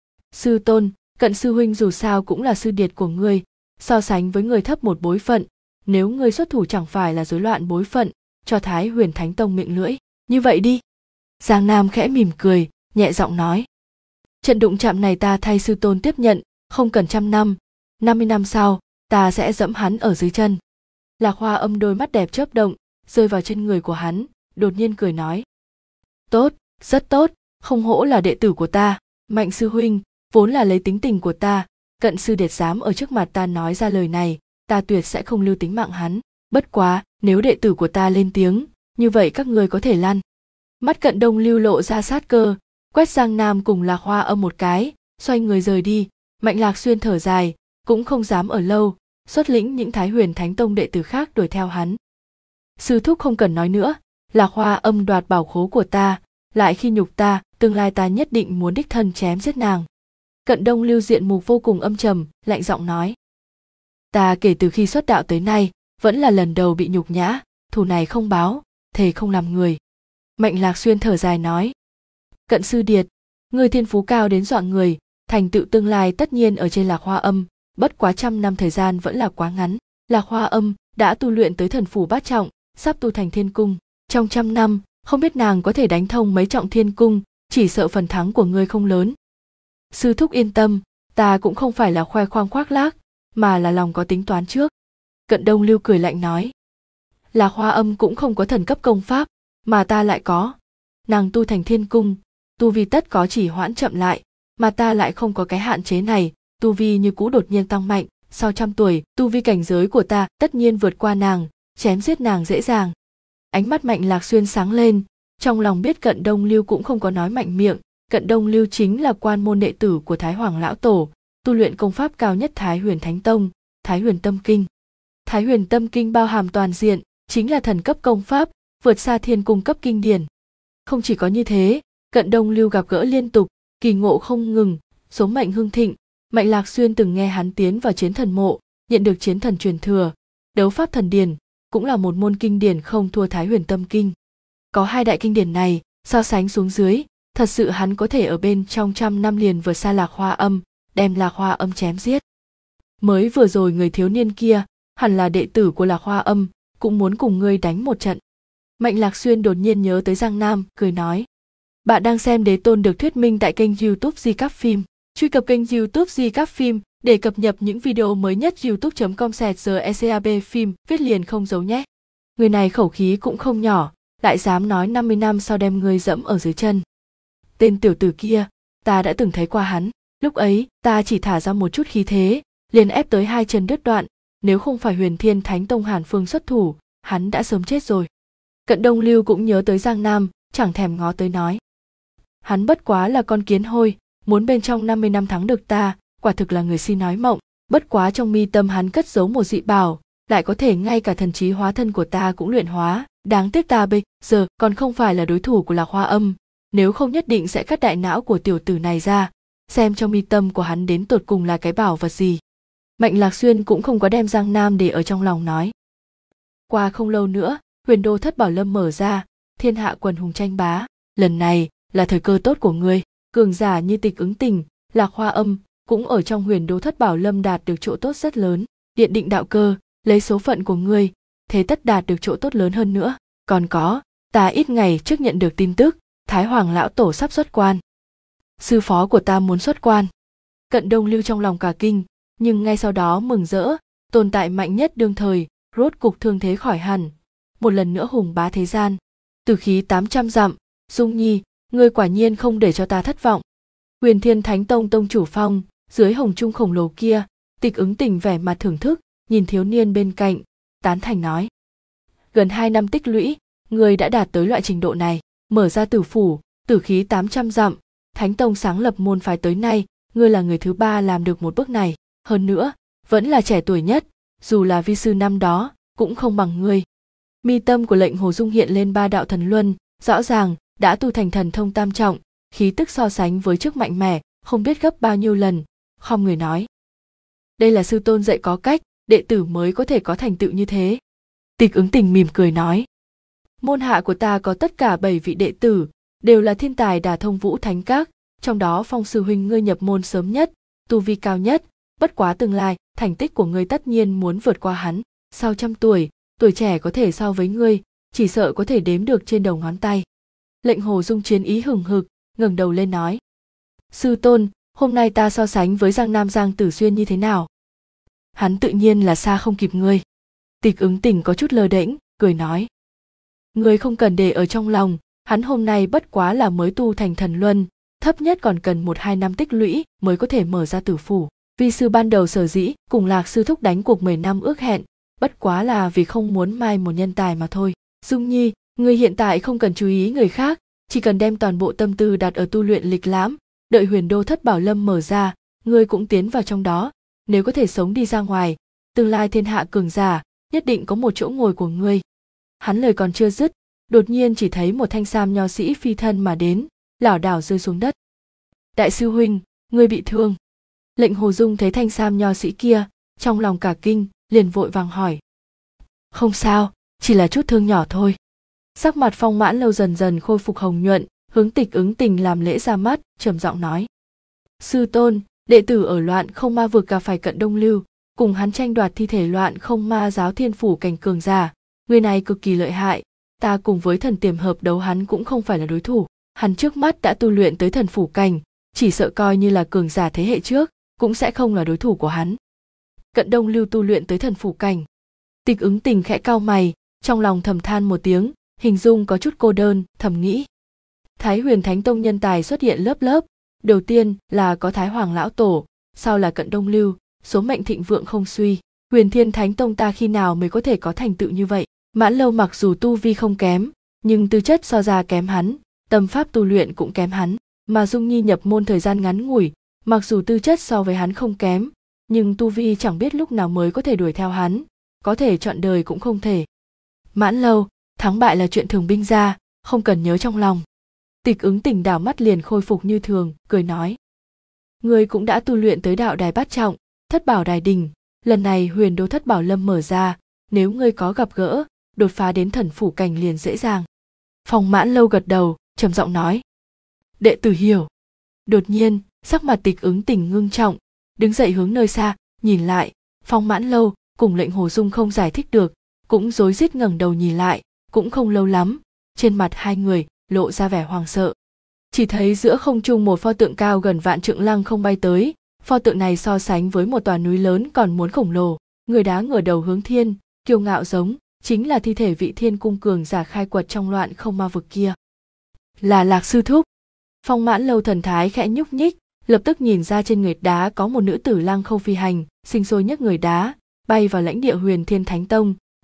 Sư tôn, Cận sư huynh dù sao cũng là sư điệt của ngươi, so sánh với người thấp một bối phận, nếu ngươi xuất thủ chẳng phải là rối loạn bối phận, cho Thái Huyền Thánh Tông miệng lưỡi, như vậy đi. Giang Nam khẽ mỉm cười, nhẹ giọng nói: trận đụng chạm này ta thay sư tôn tiếp nhận, không cần 100 năm, 50 năm sau, ta sẽ dẫm hắn ở dưới chân. Lạc Hoa Âm đôi mắt đẹp chớp động, rơi vào trên người của hắn, đột nhiên cười nói: Tốt, rất tốt, không hổ là đệ tử của ta, Mạnh sư huynh, vốn là lấy tính tình của ta, Cận sư điệt dám ở trước mặt ta nói ra lời này, ta tuyệt sẽ không lưu tính mạng hắn, bất quá, nếu đệ tử của ta lên tiếng, như vậy các ngươi có thể lăn. Mắt Cận Đông Lưu lộ ra sát cơ, quét Giang Nam cùng Lạc Hoa Âm một cái, xoay người rời đi. Mạnh Lạc Xuyên thở dài, cũng không dám ở lâu, xuất lĩnh những Thái Huyền Thánh Tông đệ tử khác đuổi theo hắn. Sư thúc không cần nói nữa, Lạc Hoa Âm đoạt bảo khố của ta, lại khi nhục ta, tương lai ta nhất định muốn đích thân chém giết nàng. Cận Đông Lưu diện mục vô cùng âm trầm, lạnh giọng nói: Ta kể từ khi xuất đạo tới nay, vẫn là lần đầu bị nhục nhã, thù này không báo, thề không làm người. Mạnh Lạc Xuyên thở dài nói: Cận sư điệt, người thiên phú cao đến dọa người, thành tựu tương lai tất nhiên ở trên Lạc Hoa Âm, bất quá 100 năm thời gian vẫn là quá ngắn. Lạc Hoa Âm đã tu luyện tới thần phủ bát trọng, sắp tu thành Thiên Cung, trong 100 năm, không biết nàng có thể đánh thông mấy trọng Thiên Cung, chỉ sợ phần thắng của ngươi không lớn. Sư thúc yên tâm, ta cũng không phải là khoe khoang khoác lác, mà là lòng có tính toán trước. Cận Đông Lưu cười lạnh nói: Lạc Hoa Âm cũng không có thần cấp công pháp, mà ta lại có. Nàng tu thành Thiên Cung, tu vi tất có chỉ hoãn chậm lại, mà ta lại không có cái hạn chế này, tu vi như cũ đột nhiên tăng mạnh, sau 100 tuổi, tu vi cảnh giới của ta tất nhiên vượt qua nàng, chém giết nàng dễ dàng. Ánh mắt Mạnh Lạc Xuyên sáng lên, trong lòng biết Cận Đông Lưu cũng không có nói mạnh miệng, Cận Đông Lưu chính là quan môn đệ tử của Thái Hoàng lão tổ, tu luyện công pháp cao nhất Thái Huyền Thánh Tông, Thái Huyền Tâm Kinh. Thái Huyền Tâm Kinh bao hàm toàn diện, chính là thần cấp công pháp, vượt xa Thiên Cung cấp kinh điển. Không chỉ có như thế, Cận Đông Lưu gặp gỡ liên tục, kỳ ngộ không ngừng, số mệnh hưng thịnh. Mạnh Lạc Xuyên từng nghe hắn tiến vào chiến thần mộ, nhận được chiến thần truyền thừa, đấu pháp thần điển, cũng là một môn kinh điển không thua Thái Huyền Tâm Kinh. Có hai đại kinh điển này, so sánh xuống dưới, thật sự hắn có thể ở bên trong 100 năm liền vượt xa Lạc Hoa Âm, đem Lạc Hoa Âm chém giết. Mới vừa rồi người thiếu niên kia, hẳn là đệ tử của Lạc Hoa Âm, cũng muốn cùng ngươi đánh một trận. Mạnh Lạc Xuyên đột nhiên nhớ tới Giang Nam, cười nói: Bạn đang xem Đế Tôn được thuyết minh tại kênh YouTube Di Các Phim. Truy cập kênh YouTube Di Các Phim để cập nhật những video mới nhất. youtube.com/GECAB phim viết liền không giấu nhé. Người này khẩu khí cũng không nhỏ, lại dám nói 50 năm sau đem ngươi dẫm ở dưới chân. Tên tiểu tử kia, ta đã từng thấy qua hắn, lúc ấy ta chỉ thả ra một chút khí thế, liền ép tới 2 chân đứt đoạn, nếu không phải Huyền Thiên Thánh Tông Hàn Phương xuất thủ, hắn đã sớm chết rồi. Cận Đông Lưu cũng nhớ tới Giang Nam, chẳng thèm ngó tới nói. Hắn bất quá là con kiến hôi, muốn bên trong 50 năm thắng được ta, quả thực là người si nói mộng. Bất quá trong mi tâm hắn cất giấu một dị bảo, lại có thể ngay cả thần trí hóa thân của ta cũng luyện hóa. Đáng tiếc ta bây giờ còn không phải là đối thủ của Lạc Hoa Âm, nếu không nhất định sẽ cắt đại não của tiểu tử này ra, xem trong mi tâm của hắn đến tột cùng là cái bảo vật gì. Mạnh Lạc Xuyên cũng không có đem Giang Nam để ở trong lòng nói. Qua không lâu nữa, Huyền Đô Thất Bảo Lâm mở ra, thiên hạ quần hùng tranh bá. Lần này là thời cơ tốt của ngươi. Cường giả như Tịch Ứng Tình, Lạc Hoa Âm cũng ở trong Huyền Đô Thất Bảo Lâm đạt được chỗ tốt rất lớn. Điện Định Đạo Cơ, lấy số phận của ngươi, thế tất đạt được chỗ tốt lớn hơn nữa. Còn có, ta ít ngày trước nhận được tin tức, Thái Hoàng lão tổ sắp xuất quan. Sư phó của ta muốn xuất quan. Cận Đông Lưu trong lòng cả kinh, nhưng ngay sau đó mừng rỡ, tồn tại mạnh nhất đương thời, rốt cục thương thế khỏi hẳn, một lần nữa hùng bá thế gian. Tử khí 800 dặm, Dung Nhi, ngươi quả nhiên không để cho ta thất vọng. Huyền Thiên Thánh Tông tông chủ Phong, dưới hồng trung khổng lồ kia, Tịch Ứng Tình vẻ mặt thưởng thức, nhìn thiếu niên bên cạnh, tán thành nói. Gần 2 năm tích lũy, ngươi đã đạt tới loại trình độ này, mở ra tử phủ, tử khí 800 dặm, Thánh Tông sáng lập môn phái tới nay, ngươi là người thứ 3 làm được một bước này, hơn nữa, vẫn là trẻ tuổi nhất, dù là vi sư năm đó, cũng không bằng ngươi. Mi tâm của Lệnh Hồ Dung hiện lên 3 đạo thần luân, rõ ràng đã tu thành thần thông tam trọng, khí tức so sánh với trước mạnh mẽ, không biết gấp bao nhiêu lần, khom người nói. Đây là sư tôn dạy có cách, đệ tử mới có thể có thành tựu như thế. Tịch Ứng Tình mỉm cười nói. Môn hạ của ta có tất cả 7 vị đệ tử, đều là thiên tài đả thông vũ thánh các, trong đó Phong sư huynh ngươi nhập môn sớm nhất, tu vi cao nhất, bất quá tương lai, thành tích của ngươi tất nhiên muốn vượt qua hắn. Sau 100 tuổi, tuổi trẻ có thể so với ngươi, chỉ sợ có thể đếm được trên đầu ngón tay. Lệnh Hồ Dung chiến ý hừng hực, ngẩng đầu lên nói. Sư tôn, hôm nay ta so sánh với Giang Nam Giang Tử Xuyên như thế nào? Hắn tự nhiên là xa không kịp ngươi. Tịch Ứng Tình có chút lơ đễnh, cười nói. Ngươi không cần để ở trong lòng, hắn hôm nay bất quá là mới tu thành thần luân, thấp nhất còn cần 1-2 năm tích lũy mới có thể mở ra tử phủ. Vi sư ban đầu sở dĩ cùng Lạc sư thúc đánh cuộc 10 năm ước hẹn, bất quá là vì không muốn mai một nhân tài mà thôi. Dung Nhi, ngươi hiện tại không cần chú ý người khác, chỉ cần đem toàn bộ tâm tư đặt ở tu luyện lịch lãm, đợi Huyền Đô Thất Bảo Lâm mở ra, ngươi cũng tiến vào trong đó, nếu có thể sống đi ra ngoài, tương lai thiên hạ cường giả, nhất định có một chỗ ngồi của ngươi. Hắn lời còn chưa dứt, đột nhiên chỉ thấy một thanh sam nho sĩ phi thân mà đến, lảo đảo rơi xuống đất. Đại sư huynh, ngươi bị thương. Lệnh Hồ Dung thấy thanh sam nho sĩ kia, trong lòng cả kinh, liền vội vàng hỏi. Không sao, chỉ là chút thương nhỏ thôi. Sắc mặt Phong Mãn Lâu dần dần khôi phục hồng nhuận, hướng Tịch Ứng Tình làm lễ ra mắt, trầm giọng nói. Sư tôn, đệ tử ở Loạn Không Ma vực gặp phải Cận Đông Lưu, cùng hắn tranh đoạt thi thể Loạn Không Ma giáo thiên phủ cảnh cường giả. Người này cực kỳ lợi hại, ta cùng với thần tiềm hợp đấu hắn cũng không phải là đối thủ. Hắn trước mắt đã tu luyện tới thần phủ cảnh, chỉ sợ coi như là cường giả thế hệ trước, cũng sẽ không là đối thủ của hắn. Cận Đông Lưu tu luyện tới thần phủ cảnh. Tịch Ứng Tình khẽ cau mày, trong lòng thầm than một tiếng, hình dung có chút cô đơn, thầm nghĩ. Thái Huyền Thánh Tông nhân tài xuất hiện lớp lớp, đầu tiên là có Thái Hoàng lão tổ, sau là Cận Đông Lưu, số mệnh thịnh vượng không suy. Huyền Thiên Thánh Tông ta khi nào mới có thể có thành tựu như vậy? Mãn Lâu mặc dù tu vi không kém, nhưng tư chất so ra kém hắn, tâm pháp tu luyện cũng kém hắn, mà Dung Nhi nhập môn thời gian ngắn ngủi, mặc dù tư chất so với hắn không kém, nhưng tu vi chẳng biết lúc nào mới có thể đuổi theo hắn, có thể trọn đời cũng không thể. Mãn Lâu, thắng bại là chuyện thường binh ra, không cần nhớ trong lòng. Tịch Ứng Tình đảo mắt liền khôi phục như thường, cười nói. Ngươi cũng đã tu luyện tới đạo đài bát trọng, Thất Bảo Đài Đình, lần này Huyền Đô Thất Bảo Lâm mở ra, nếu ngươi có gặp gỡ, đột phá đến thần phủ cảnh liền dễ dàng. Phong Mãn Lâu gật đầu, trầm giọng nói. Đệ tử hiểu. Đột nhiên, sắc mặt Tịch Ứng Tình ngưng trọng, đứng dậy hướng nơi xa, nhìn lại, Phong Mãn Lâu cùng Lệnh Hồ Dung không giải thích được, cũng rối rít ngẩng đầu nhìn lại, cũng không lâu lắm, trên mặt hai người lộ ra vẻ hoảng sợ. Chỉ thấy giữa không trung một pho tượng cao gần vạn trượng lăng không bay tới, pho tượng này so sánh với một tòa núi lớn còn muốn khổng lồ, người đá ngửa đầu hướng thiên, kiêu ngạo giống, chính là thi thể vị thiên cung cường giả khai quật trong Loạn Không Ma vực kia. Là Lạc sư thúc. Phong Mãn Lâu thần thái khẽ nhúc nhích, lập tức nhìn ra trên người đá có một nữ tử lăng không phi hành, sinh sôi nhấc người đá, bay vào lãnh địa Huyền Thiên Thánh Tông,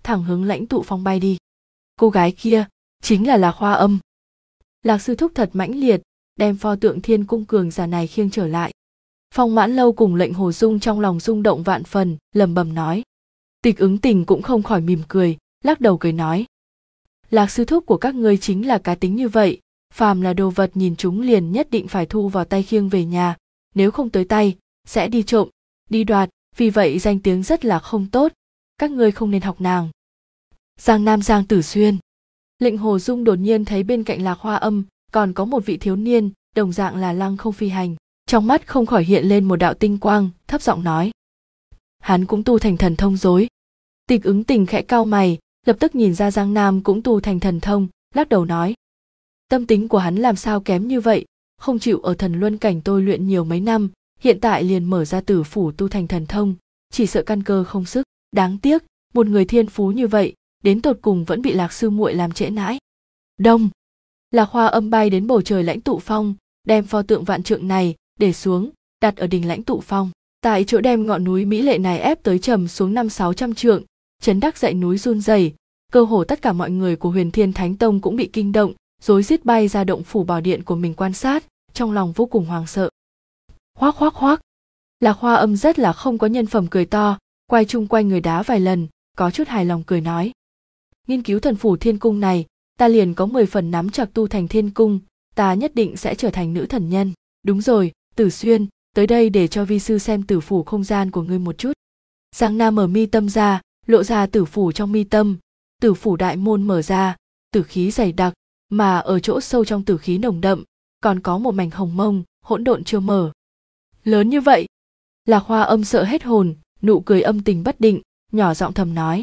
thẳng hướng lãnh tụ phong bay đi. Cô gái kia chính là Lạc Hoa Âm. Lạc sư thúc thật mãnh liệt, đem pho tượng Thiên Cung cường giả này khiêng trở lại. Phong Mãn Lâu cùng Lệnh Hồ Dung trong lòng rung động vạn phần, lẩm bẩm nói. Tịch Ứng Tình cũng không khỏi mỉm cười, lắc đầu cười nói. Lạc sư thúc của các ngươi chính là cá tính như vậy, phàm là đồ vật nhìn chúng liền nhất định phải thu vào tay khiêng về nhà, nếu không tới tay, sẽ đi trộm, đi đoạt, vì vậy danh tiếng rất là không tốt, các ngươi không nên học nàng. Giang Nam Giang Tử Xuyên. Lệnh Hồ Dung đột nhiên thấy bên cạnh Lạc Hoa Âm còn có một vị thiếu niên, đồng dạng là lăng không phi hành, trong mắt không khỏi hiện lên một đạo tinh quang, thấp giọng nói. Hắn cũng tu thành thần thông rồi. Tịch Ứng Tình khẽ cau mày, lập tức nhìn ra Giang Nam cũng tu thành thần thông, lắc đầu nói. Tâm tính của hắn làm sao kém như vậy, không chịu ở thần luân cảnh tôi luyện nhiều mấy năm, hiện tại liền mở ra tử phủ tu thành thần thông, chỉ sợ căn cơ không sức. Đáng tiếc, một người thiên phú như vậy, đến tột cùng vẫn bị Lạc sư muội làm trễ nãi. Đông. Lạc Hoa Âm bay đến bầu trời lãnh tụ phong, đem pho tượng vạn trượng này để xuống, đặt ở đỉnh lãnh tụ phong. Tại chỗ đem ngọn núi mỹ lệ này ép tới trầm xuống 500-600 trượng, chấn đắc dãy núi run rẩy, cơ hồ tất cả mọi người của Huyền Thiên Thánh Tông cũng bị kinh động, rối rít bay ra động phủ bảo điện của mình quan sát, trong lòng vô cùng hoảng sợ. Hoác hoác hoác. Lạc Hoa Âm rất là không có nhân phẩm cười to, quay chung quanh người đá vài lần, có chút hài lòng cười nói. Nghiên cứu thần phủ Thiên Cung này, ta liền có 10 phần nắm chặt tu thành Thiên Cung, ta nhất định sẽ trở thành nữ thần nhân. Đúng rồi, Tử Xuyên, tới đây để cho vi sư xem tử phủ không gian của ngươi một chút. Giang Nam mở mi tâm ra, lộ ra tử phủ trong mi tâm, tử phủ đại môn mở ra, tử khí dày đặc, mà ở chỗ sâu trong tử khí nồng đậm, còn có một mảnh hồng mông, hỗn độn chưa mở. Lớn như vậy. Lạc Hoa Âm sợ hết hồn, nụ cười âm tình bất định, nhỏ giọng thầm nói.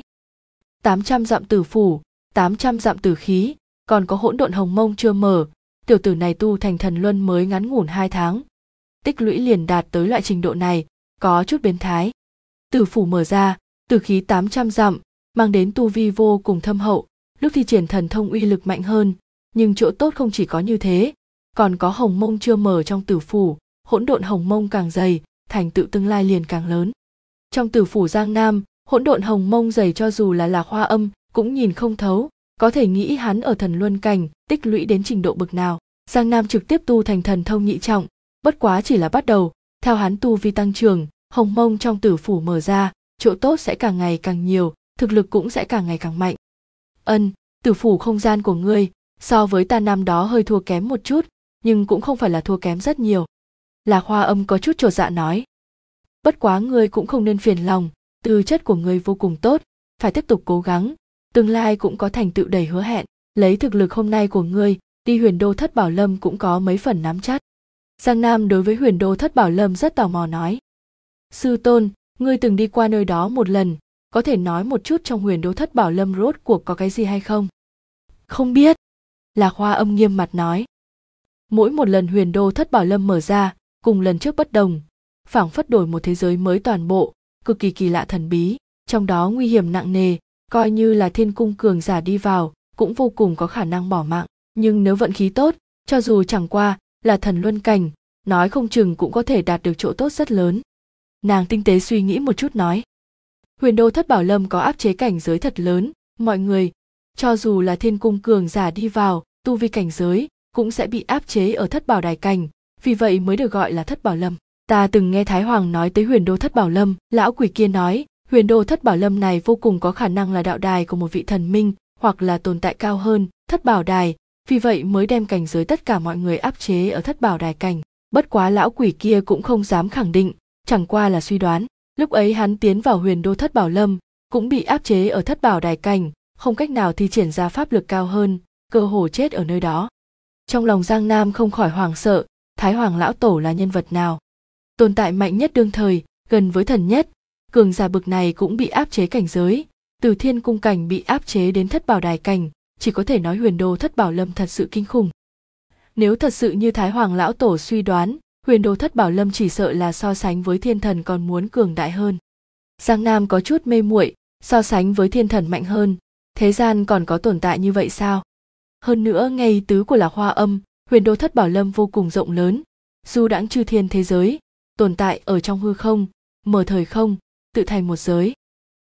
800 dặm tử phủ, 800 dặm tử khí, còn có hỗn độn hồng mông chưa mở, tiểu tử này tu thành thần luân mới ngắn ngủn 2 tháng. Tích lũy liền đạt tới loại trình độ này, có chút biến thái. Tử phủ mở ra, tử khí 800 dặm, mang đến tu vi vô cùng thâm hậu, lúc thi triển thần thông uy lực mạnh hơn, nhưng chỗ tốt không chỉ có như thế, còn có hồng mông chưa mở trong tử phủ, hỗn độn hồng mông càng dày, thành tựu tương lai liền càng lớn. Trong tử phủ Giang Nam, hỗn độn hồng mông dày cho dù là Lạc Hoa Âm cũng nhìn không thấu, có thể nghĩ hắn ở thần luân cảnh tích lũy đến trình độ bậc nào. Giang Nam trực tiếp tu thành thần thông nhị trọng, bất quá chỉ là bắt đầu, theo hắn tu vi tăng trưởng, hồng mông trong tử phủ mở ra, chỗ tốt sẽ càng ngày càng nhiều, thực lực cũng sẽ càng ngày càng mạnh. Tử phủ không gian của ngươi, so với ta năm đó hơi thua kém một chút, nhưng cũng không phải là thua kém rất nhiều. Lạc Hoa Âm có chút chột dạ nói. Bất quá ngươi cũng không nên phiền lòng, tư chất của ngươi vô cùng tốt, phải tiếp tục cố gắng, tương lai cũng có thành tựu đầy hứa hẹn, lấy thực lực hôm nay của ngươi, đi Huyền Đô Thất Bảo Lâm cũng có mấy phần nắm chắc. Giang Nam đối với Huyền Đô Thất Bảo Lâm rất tò mò nói. Sư tôn, ngươi từng đi qua nơi đó một lần, có thể nói một chút trong Huyền Đô Thất Bảo Lâm rốt cuộc có cái gì hay không? Không biết. Lạc Hoa Âm nghiêm mặt nói. Mỗi một lần Huyền Đô Thất Bảo Lâm mở ra, cùng lần trước bất đồng, phảng phất đổi một thế giới mới toàn bộ, cực kỳ kỳ lạ thần bí, trong đó nguy hiểm nặng nề, coi như là Thiên Cung cường giả đi vào, cũng vô cùng có khả năng bỏ mạng, nhưng nếu vận khí tốt, cho dù chẳng qua là thần luân cảnh, nói không chừng cũng có thể đạt được chỗ tốt rất lớn. Nàng tinh tế suy nghĩ một chút nói. Huyền Đô Thất Bảo Lâm có áp chế cảnh giới thật lớn, mọi người, cho dù là Thiên Cung cường giả đi vào, tu vi cảnh giới, cũng sẽ bị áp chế ở Thất Bảo Đài cảnh, vì vậy mới được gọi là Thất Bảo Lâm. Ta từng nghe Thái Hoàng nói tới Huyền Đô Thất Bảo Lâm, lão quỷ kia nói, Huyền Đô Thất Bảo Lâm này vô cùng có khả năng là đạo đài của một vị thần minh, hoặc là tồn tại cao hơn, Thất Bảo Đài, vì vậy mới đem cảnh giới tất cả mọi người áp chế ở Thất Bảo Đài cảnh. Bất quá lão quỷ kia cũng không dám khẳng định, chẳng qua là suy đoán. Lúc ấy hắn tiến vào Huyền Đô Thất Bảo Lâm, cũng bị áp chế ở Thất Bảo Đài cảnh, không cách nào thi triển ra pháp lực cao hơn, cơ hồ chết ở nơi đó. Trong lòng Giang Nam không khỏi hoảng sợ, Thái Hoàng lão tổ là nhân vật nào? Tồn tại mạnh nhất đương thời, gần với thần nhất, cường giả bực này cũng bị áp chế cảnh giới, từ Thiên Cung cảnh bị áp chế đến Thất Bảo Đài cảnh, chỉ có thể nói Huyền Đô Thất Bảo Lâm thật sự kinh khủng. Nếu thật sự như Thái Hoàng lão tổ suy đoán, Huyền Đô Thất Bảo Lâm chỉ sợ là so sánh với thiên thần còn muốn cường đại hơn. Giang Nam có chút mê muội, so sánh với thiên thần mạnh hơn, thế gian còn có tồn tại như vậy sao? Hơn nữa nghe ý tứ của Lạc Hoa Âm, Huyền Đô Thất Bảo Lâm vô cùng rộng lớn, du đãng chư thiên thế giới, tồn tại ở trong hư không, mở thời không, tự thành một giới.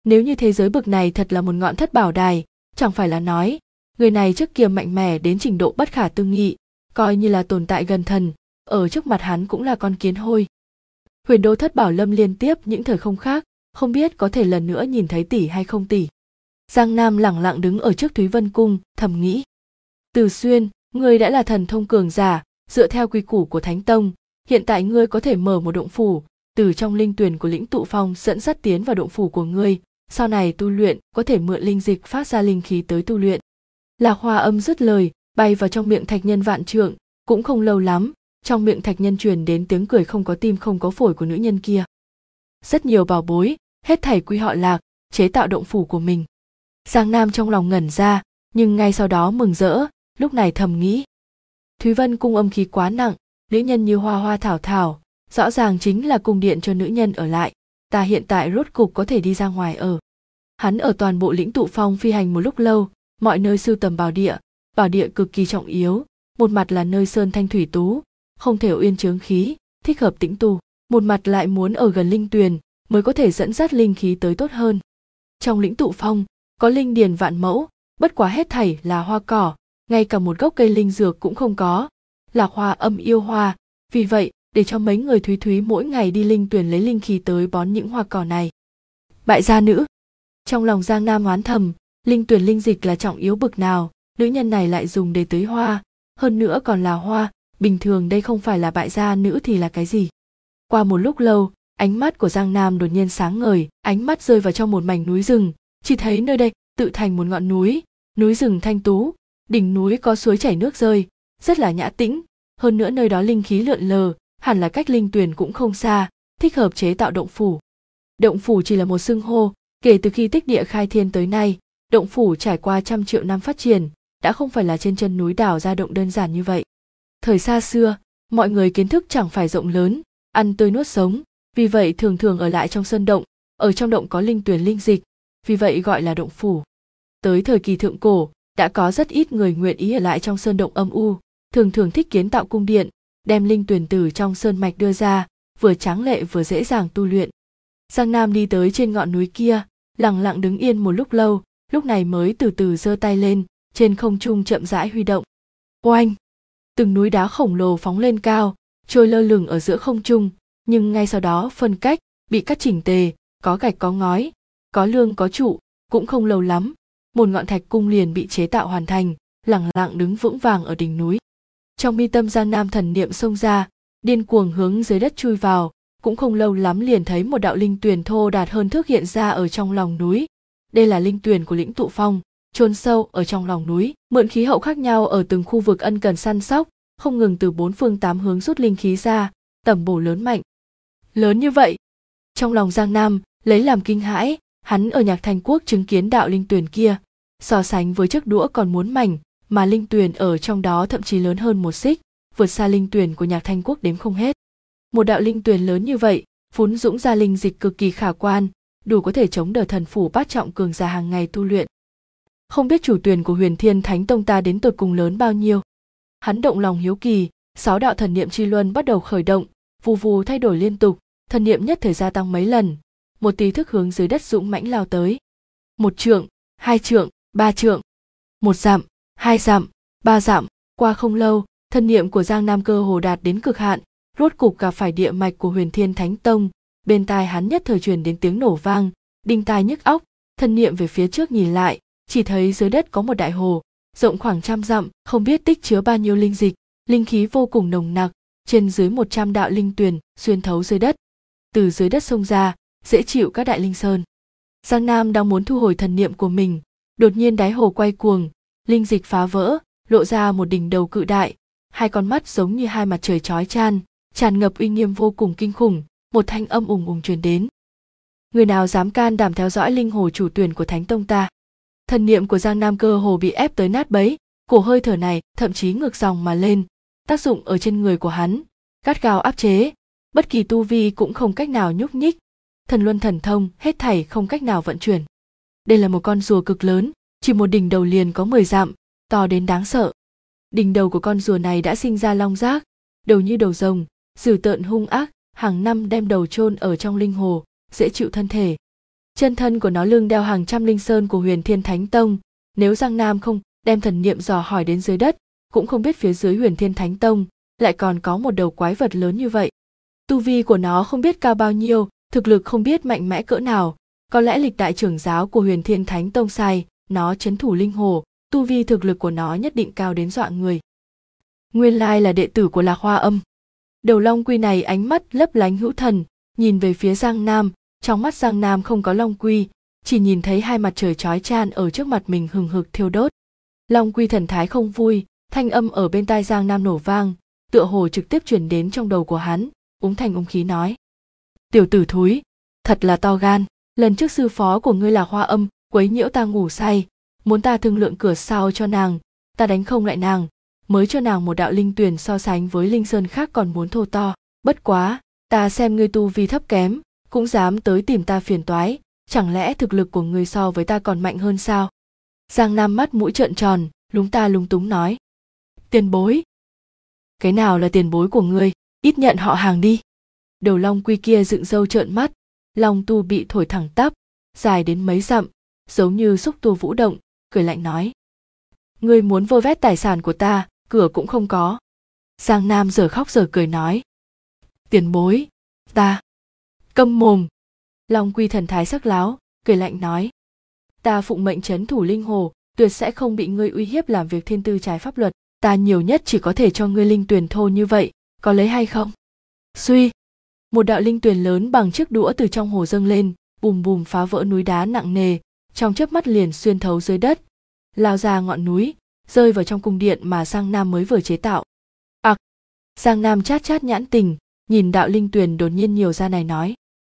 Nếu như thế giới bực này thật là một ngọn thất bảo đài, chẳng phải là nói, người này trước kia mạnh mẽ đến trình độ bất khả tư nghị, coi như là tồn tại gần thần, ở trước mặt hắn cũng là con kiến hôi. Huyền đô thất bảo lâm liên tiếp những thời không khác, không biết có thể lần nữa nhìn thấy tỷ hay không tỷ. Giang Nam lẳng lặng đứng ở trước Thúy Vân Cung, thầm nghĩ. Từ Xuyên, ngươi đã là thần thông cường giả, dựa theo quy củ của Thánh Tông, hiện tại ngươi có thể mở một động phủ, từ trong linh tuyền của Lĩnh Tụ Phong dẫn dắt tiến vào động phủ của ngươi, sau này tu luyện có thể mượn linh dịch phát ra linh khí tới tu luyện. Lạc Hoa Âm dứt lời, bay vào trong miệng thạch nhân vạn trượng, cũng không lâu lắm, trong miệng thạch nhân truyền đến tiếng cười không có tim không có phổi của nữ nhân kia. Rất nhiều bảo bối, hết thảy quy họ Lạc, chế tạo động phủ của mình. Giang Nam trong lòng ngẩn ra, nhưng ngay sau đó mừng rỡ, lúc này thầm nghĩ. Thúy Vân Cung âm khí quá nặng, nữ nhân như hoa hoa thảo thảo, rõ ràng chính là cung điện cho nữ nhân ở lại, ta hiện tại rốt cục có thể đi ra ngoài ở. Hắn ở toàn bộ Lĩnh Tụ Phong phi hành một lúc lâu, mọi nơi sưu tầm bảo địa cực kỳ trọng yếu, một mặt là nơi sơn thanh thủy tú, không thể uyên chướng khí, thích hợp tĩnh tu, một mặt lại muốn ở gần linh tuyền, mới có thể dẫn dắt linh khí tới tốt hơn. Trong Lĩnh Tụ Phong, có linh điền vạn mẫu, bất quá hết thảy là hoa cỏ, ngay cả một gốc cây linh dược cũng không có. Lạc Hoa Âm yêu hoa, vì vậy để cho mấy người Thúy Thúy mỗi ngày đi linh tuyền lấy linh khí tới bón những hoa cỏ này. Bại gia nữ. Trong lòng Giang Nam oán thầm, linh tuyền linh dịch là trọng yếu bực nào, nữ nhân này lại dùng để tưới hoa, hơn nữa còn là hoa, bình thường đây không phải là bại gia nữ thì là cái gì. Qua một lúc lâu, ánh mắt của Giang Nam đột nhiên sáng ngời, ánh mắt rơi vào trong một mảnh núi rừng, chỉ thấy nơi đây tự thành một ngọn núi, núi rừng thanh tú, đỉnh núi có suối chảy nước rơi, rất là nhã tĩnh, hơn nữa nơi đó linh khí lượn lờ, hẳn là cách linh tuyền cũng không xa, thích hợp chế tạo động phủ. Động phủ chỉ là một xưng hô, kể từ khi tích địa khai thiên tới nay, động phủ trải qua trăm triệu năm phát triển, đã không phải là trên chân núi đào ra động đơn giản như vậy. Thời xa xưa, mọi người kiến thức chẳng phải rộng lớn, ăn tươi nuốt sống, vì vậy thường thường ở lại trong sơn động, ở trong động có linh tuyền linh dịch, vì vậy gọi là động phủ. Tới thời kỳ thượng cổ, đã có rất ít người nguyện ý ở lại trong sơn động âm u, thường thường thích kiến tạo cung điện, đem linh tuyền từ trong sơn mạch đưa ra, vừa tráng lệ vừa dễ dàng tu luyện. Giang Nam đi tới trên ngọn núi kia, lặng lặng đứng yên một lúc lâu, lúc này mới từ từ giơ tay lên, trên không trung chậm rãi huy động. Oanh! Từng núi đá khổng lồ phóng lên cao, trôi lơ lửng ở giữa không trung, nhưng ngay sau đó phân cách, bị cắt chỉnh tề, có gạch có ngói, có lương có trụ, cũng không lâu lắm, một ngọn thạch cung liền bị chế tạo hoàn thành, lẳng lặng đứng vững vàng ở đỉnh núi. Trong mi tâm Giang Nam thần niệm xông ra, điên cuồng hướng dưới đất chui vào, cũng không lâu lắm liền thấy một đạo linh tuyền thô đạt hơn thước hiện ra ở trong lòng núi. Đây là linh tuyền của Lĩnh Tụ Phong, chôn sâu ở trong lòng núi, mượn khí hậu khác nhau ở từng khu vực ân cần săn sóc, không ngừng từ bốn phương tám hướng rút linh khí ra, tẩm bổ lớn mạnh. Lớn như vậy! Trong lòng Giang Nam lấy làm kinh hãi, hắn ở Nhạc Thành Quốc chứng kiến đạo linh tuyền kia, so sánh với chiếc đũa còn muốn mảnh, mà linh tuyền ở trong đó thậm chí lớn hơn một xích, vượt xa linh tuyền của Nhạc Thành Quốc đếm không hết. Một đạo linh tuyền lớn như vậy, phún dũng ra linh dịch cực kỳ khả quan, đủ có thể chống đỡ thần phủ bát trọng cường giả hàng ngày tu luyện. Không biết chủ tuyền của Huyền Thiên Thánh Tông ta đến tột cùng lớn bao nhiêu. Hắn động lòng hiếu kỳ, 6 đạo thần niệm chi luân bắt đầu khởi động, vù vù thay đổi liên tục, thần niệm nhất thời gia tăng mấy lần, một tí thức hướng dưới đất dũng mãnh lao tới. 1 trượng, 2 trượng, 3 trượng, 1 dặm, 2 dặm, 3 dặm. Qua không lâu, thần niệm của Giang Nam cơ hồ đạt đến cực hạn, rốt cục gặp phải địa mạch của Huyền Thiên Thánh Tông, bên tai hắn nhất thời truyền đến tiếng nổ vang, đinh tai nhức óc, thần niệm về phía trước nhìn lại, chỉ thấy dưới đất có một đại hồ, rộng khoảng 100 dặm, không biết tích chứa bao nhiêu linh dịch, linh khí vô cùng nồng nặc, trên dưới 100 đạo linh tuyền xuyên thấu dưới đất. Từ dưới đất xông ra, dễ chịu các đại linh sơn. Giang Nam đang muốn thu hồi thần niệm của mình, đột nhiên đáy hồ quay cuồng, linh dịch phá vỡ, lộ ra một đỉnh đầu cự đại, 2 con mắt giống như 2 mặt trời chói chang, tràn ngập uy nghiêm vô cùng kinh khủng, một thanh âm ùng ùng truyền đến. Người nào dám can đảm theo dõi linh hồ chủ tuyển của Thánh Tông ta? Thần niệm của Giang Nam cơ hồ bị ép tới nát bấy, cổ hơi thở này thậm chí ngược dòng mà lên, tác dụng ở trên người của hắn, gắt gao áp chế, bất kỳ tu vi cũng không cách nào nhúc nhích, thần luân thần thông hết thảy không cách nào vận chuyển. Đây là một con rùa cực lớn, chỉ một đỉnh đầu liền có 10 dặm, to đến đáng sợ. Đỉnh đầu của con rùa này đã sinh ra long giác, đầu như đầu rồng, dữ tợn hung ác, hàng năm đem đầu chôn ở trong linh hồ, dễ chịu thân thể. Chân thân của nó lưng đeo hàng trăm linh sơn của Huyền Thiên Thánh Tông, nếu Giang Nam không đem thần niệm dò hỏi đến dưới đất, cũng không biết phía dưới Huyền Thiên Thánh Tông lại còn có một đầu quái vật lớn như vậy. Tu vi của nó không biết cao bao nhiêu, thực lực không biết mạnh mẽ cỡ nào, có lẽ lịch đại trưởng giáo của Huyền Thiên Thánh Tông sai, nó trấn thủ linh hồ, tu vi thực lực của nó nhất định cao đến dọa người. Nguyên lai là đệ tử của Lạc Hoa Âm. Đầu Long Quy này ánh mắt lấp lánh hữu thần, nhìn về phía Giang Nam, trong mắt Giang Nam không có Long Quy, chỉ nhìn thấy hai mặt trời chói chang ở trước mặt mình hừng hực thiêu đốt. Long Quy thần thái không vui, thanh âm ở bên tai Giang Nam nổ vang, tựa hồ trực tiếp truyền đến trong đầu của hắn, úng thành úng khí nói: "Tiểu tử thúi, thật là to gan, lần trước sư phó của ngươi là Hoa Âm, quấy nhiễu ta ngủ say, muốn ta thương lượng cửa sau cho nàng, ta đánh không lại nàng, mới cho nàng một đạo linh tuyển so sánh với linh sơn khác còn muốn thô to, bất quá, ta xem ngươi tu vi thấp kém, cũng dám tới tìm ta phiền toái, chẳng lẽ thực lực của ngươi so với ta còn mạnh hơn sao?" Giang Nam mắt mũi trợn tròn, lúng ta lúng túng nói: "Tiền bối? Cái nào là tiền bối của ngươi, ít nhận họ hàng đi." Đầu Long Quy kia dựng râu trợn mắt, long tu bị thổi thẳng tắp, dài đến mấy dặm, giống như xúc tu vũ động, cười lạnh nói: "Ngươi muốn vơ vét tài sản của ta, cửa cũng không có." Giang Nam giờ khóc giờ cười nói: "Tiền bối, ta..." "Câm mồm!" Long Quy thần thái sắc láo, cười lạnh nói: "Ta phụng mệnh trấn thủ linh hồ, tuyệt sẽ không bị ngươi uy hiếp làm việc thiên tư trái pháp luật, ta nhiều nhất chỉ có thể cho ngươi linh tuyền thô như vậy, có lấy hay không?" Suy, một đạo linh tuyền lớn bằng chiếc đũa từ trong hồ dâng lên, bùm bùm phá vỡ núi đá nặng nề, trong chớp mắt liền xuyên thấu dưới đất, lao ra ngọn núi, rơi vào trong cung điện mà Giang Nam mới vừa chế tạo. Giang Nam chát chát nhãn tình, nhìn đạo linh tuyền đột nhiên nhiều ra này nói: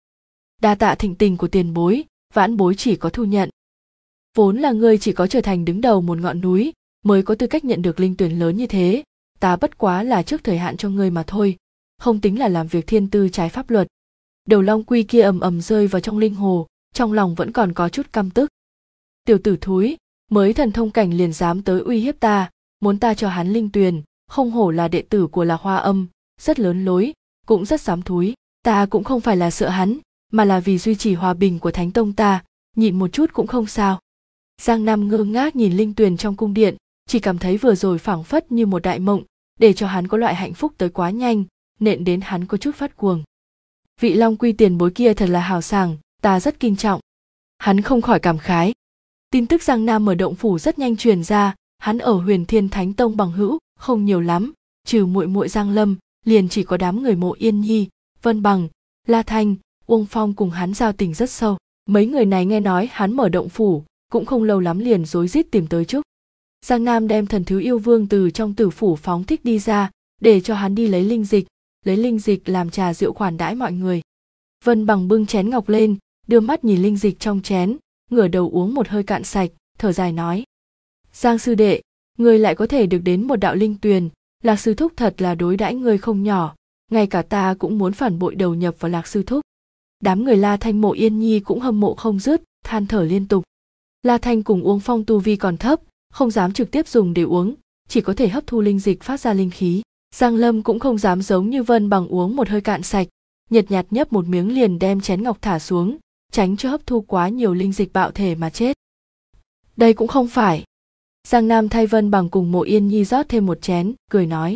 "Đa tạ thịnh tình của tiền bối, vãn bối chỉ có thu nhận. Vốn là ngươi chỉ có trở thành đứng đầu một ngọn núi mới có tư cách nhận được linh tuyền lớn như thế, ta bất quá là trước thời hạn cho ngươi mà thôi, không tính là làm việc thiên tư trái pháp luật." Đầu Long Quy kia ầm ầm rơi vào trong linh hồ, trong lòng vẫn còn có chút căm tức. "Tiểu tử thúi, mới thần thông cảnh liền dám tới uy hiếp ta, muốn ta cho hắn linh tuyền, không hổ là đệ tử của Lạc Hoa Âm, rất lớn lối, cũng rất dám thúi. Ta cũng không phải là sợ hắn, mà là vì duy trì hòa bình của Thánh Tông ta, nhịn một chút cũng không sao." Giang Nam ngơ ngác nhìn linh tuyền trong cung điện, chỉ cảm thấy vừa rồi phảng phất như một đại mộng, để cho hắn có loại hạnh phúc tới quá nhanh, nện đến hắn có chút phát cuồng. Vị Long Quy tiền bối kia thật là hào sảng, ta rất kinh trọng. Hắn không khỏi cảm khái. Tin tức Giang Nam ở động phủ rất nhanh truyền ra, hắn ở Huyền Thiên Thánh Tông bằng hữu không nhiều lắm, trừ muội muội Giang Lâm, liền chỉ có đám người Mộ Yên Nhi, Vân Bằng, La Thanh, Uông Phong cùng hắn giao tình rất sâu. Mấy người này nghe nói hắn mở động phủ, cũng không lâu lắm liền rối rít tìm tới chúc. Giang Nam đem thần thứ yêu vương từ trong tử phủ phóng thích đi ra, để cho hắn đi lấy linh dịch làm trà rượu khoản đãi mọi người. Vân Bằng bưng chén ngọc lên, đưa mắt nhìn linh dịch trong chén, ngửa đầu uống một hơi cạn sạch, thở dài nói: "Giang sư đệ, ngươi lại có thể được đến một đạo linh tuyền, Lạc sư thúc thật là đối đãi ngươi không nhỏ, ngay cả ta cũng muốn phản bội đầu nhập vào Lạc sư thúc." Đám người La Thanh Mộ Yên Nhi cũng hâm mộ không dứt, than thở liên tục. La Thanh cùng Uông Phong tu vi còn thấp, không dám trực tiếp dùng để uống, chỉ có thể hấp thu linh dịch phát ra linh khí. Giang Lâm cũng không dám giống như Vân Bằng uống một hơi cạn sạch, nhợt nhạt nhấp một miếng liền đem chén ngọc thả xuống, tránh cho hấp thu quá nhiều linh dịch bạo thể mà chết. Đây cũng không phải. Giang Nam thay Vân Bằng cùng Mộ Yên Nhi rót thêm một chén, cười nói: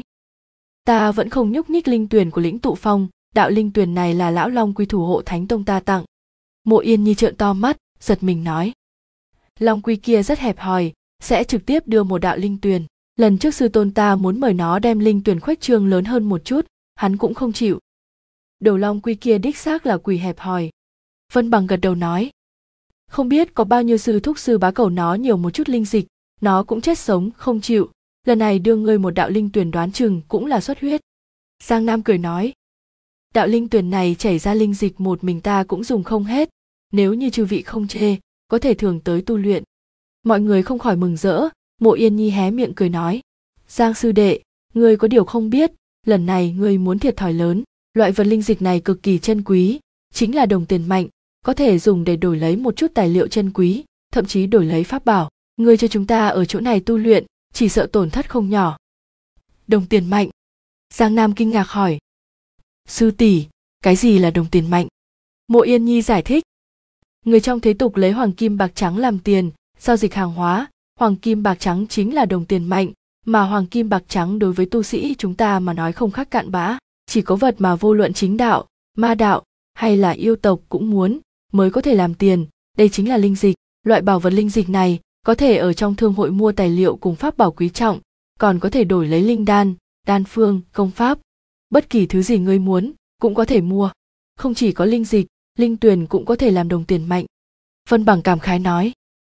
"Ta vẫn không nhúc nhích linh tuyền của Lĩnh Tụ Phong, đạo linh tuyền này là lão Long Quy thủ hộ Thánh Tông ta tặng." Mộ Yên Nhi trợn to mắt, giật mình nói: "Long Quy kia rất hẹp hòi, sẽ trực tiếp đưa một đạo linh tuyền. Lần trước sư tôn ta muốn mời nó đem linh tuyền khuếch trương lớn hơn một chút, hắn cũng không chịu." Đầu Long Quy kia đích xác là quỷ hẹp hòi. Vân Bằng gật đầu nói: "Không biết có bao nhiêu sư thúc sư bá cầu nó nhiều một chút linh dịch, nó cũng chết sống không chịu, lần này đưa ngươi một đạo linh tuyền đoán chừng cũng là xuất huyết." Giang Nam cười nói: "Đạo linh tuyền này chảy ra linh dịch một mình ta cũng dùng không hết, nếu như chư vị không chê, có thể thường tới tu luyện." Mọi người không khỏi mừng rỡ. Mộ Yên Nhi hé miệng cười nói: "Giang sư đệ, ngươi có điều không biết, lần này ngươi muốn thiệt thòi lớn, loại vật linh dịch này cực kỳ chân quý, chính là đồng tiền mạnh, có thể dùng để đổi lấy một chút tài liệu chân quý, thậm chí đổi lấy pháp bảo. Ngươi cho chúng ta ở chỗ này tu luyện, chỉ sợ tổn thất không nhỏ." Đồng tiền mạnh? Giang Nam kinh ngạc hỏi: "Sư tỷ, cái gì là đồng tiền mạnh?" Mộ Yên Nhi giải thích: Người trong thế tục lấy hoàng kim bạc trắng làm tiền, giao dịch hàng hóa, hoàng kim bạc trắng chính là đồng tiền mạnh, mà hoàng kim bạc trắng đối với tu sĩ chúng ta mà nói không khác cặn bã, chỉ có vật mà vô luận chính đạo, ma đạo hay là yêu tộc cũng muốn mới có thể làm tiền, đây chính là linh dịch. Loại bảo vật linh dịch này có thể ở trong thương hội mua tài liệu cùng pháp bảo quý trọng, còn có thể đổi lấy linh đan, đan phương, công pháp. Bất kỳ thứ gì ngươi muốn cũng có thể mua. Không chỉ có linh dịch, linh tuyền cũng có thể làm đồng tiền mạnh. Vân Bằng cảm khái nói.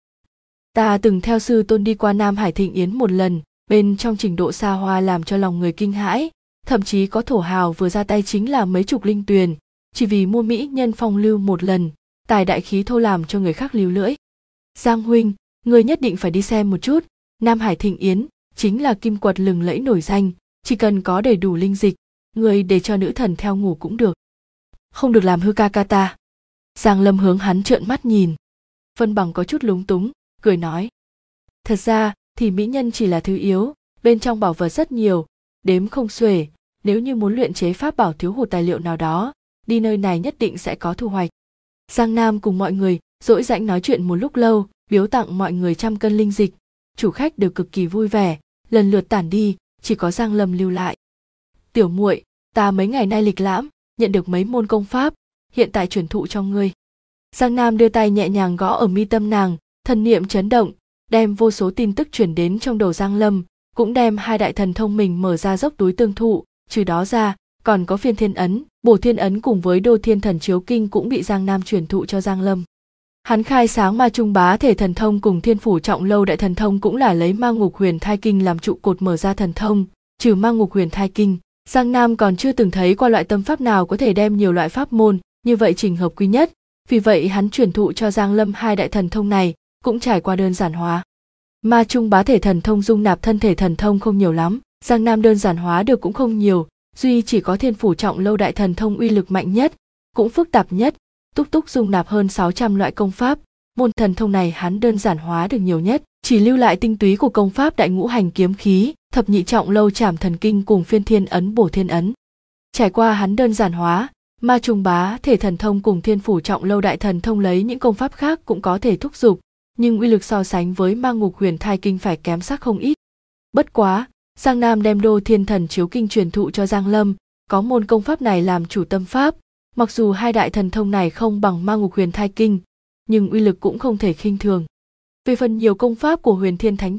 Ta từng theo sư tôn đi qua Nam Hải Thịnh Yến một lần, bên trong trình độ xa hoa làm cho lòng người kinh hãi, thậm chí có thổ hào vừa ra tay chính là mấy chục linh tuyền, chỉ vì mua mỹ nhân phong lưu một lần, tài đại khí thô làm cho người khác líu lưỡi. Giang huynh, ngươi nhất định phải đi xem một chút, Nam Hải Thịnh Yến chính là kim quật lừng lẫy nổi danh, chỉ cần có đầy đủ linh dịch, ngươi để cho nữ thần theo ngủ cũng được. Không được làm hư ca ca ta. Giang Lâm hướng hắn trợn mắt nhìn. Vân Bằng có chút lúng túng, cười nói. Thật ra thì mỹ nhân chỉ là thứ yếu, bên trong bảo vật rất nhiều, đếm không xuể, nếu như muốn luyện chế pháp bảo thiếu hụt tài liệu nào đó, đi nơi này nhất định sẽ có thu hoạch. Giang Nam cùng mọi người dỗi dãnh nói chuyện một lúc lâu, biếu tặng mọi người 100 cân linh dịch, chủ khách đều cực kỳ vui vẻ, lần lượt tản đi, chỉ có Giang Lâm lưu lại. Tiểu muội, ta mấy ngày nay lịch lãm, nhận được mấy môn công pháp, hiện tại truyền thụ cho ngươi. Giang Nam đưa tay nhẹ nhàng gõ ở mi tâm nàng, thần niệm chấn động, đem vô số tin tức truyền đến trong đầu Giang Lâm, cũng đem 2 đại thần thông mình mở ra dốc túi tương thụ, trừ đó ra, còn có phiên thiên ấn, bổ thiên ấn cùng với đô thiên thần chiếu kinh cũng bị Giang Nam truyền thụ cho Giang Lâm. Hắn khai sáng ma trung bá thể thần thông cùng thiên phủ trọng lâu đại thần thông cũng là lấy ma ngục huyền thai kinh làm trụ cột mở ra thần thông, trừ ma ngục huyền thai kinh, Giang Nam còn chưa từng thấy qua loại tâm pháp nào có thể đem nhiều loại pháp môn như vậy chỉnh hợp quy nhất, vì vậy hắn truyền thụ cho Giang Lâm 2 đại thần thông này cũng trải qua đơn giản hóa. Ma trung bá thể thần thông dung nạp thân thể thần thông không nhiều lắm, Giang Nam đơn giản hóa được cũng không nhiều, duy chỉ có thiên phủ trọng lâu đại thần thông uy lực mạnh nhất, cũng phức tạp nhất, túc túc dung nạp hơn 600 loại công pháp, môn thần thông này hắn đơn giản hóa được nhiều nhất, chỉ lưu lại tinh túy của công pháp đại ngũ hành kiếm khí, thập nhị trọng lâu trảm thần kinh cùng phiên thiên ấn bổ thiên ấn. Trải qua hắn đơn giản hóa, ma trung bá thể thần thông cùng thiên phủ trọng lâu đại thần thông lấy những công pháp khác cũng có thể thúc giục, nhưng uy lực so sánh với ma ngục huyền thai kinh phải kém sắc không ít. Bất quá, Giang Nam đem đô thiên thần chiếu kinh truyền thụ cho Giang Lâm, có môn công pháp này làm chủ tâm pháp, mặc dù 2 đại thần thông này không bằng ma ngục huyền thai kinh, nhưng uy lực cũng không thể khinh thường. Về phần nhiều công pháp của Huyền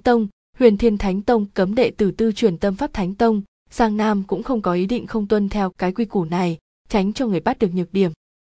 Thiên Thánh Tông cấm đệ tử tư truyền tâm pháp Thánh Tông, Giang Nam cũng không có ý định không tuân theo cái quy củ này, tránh cho người bắt được nhược điểm.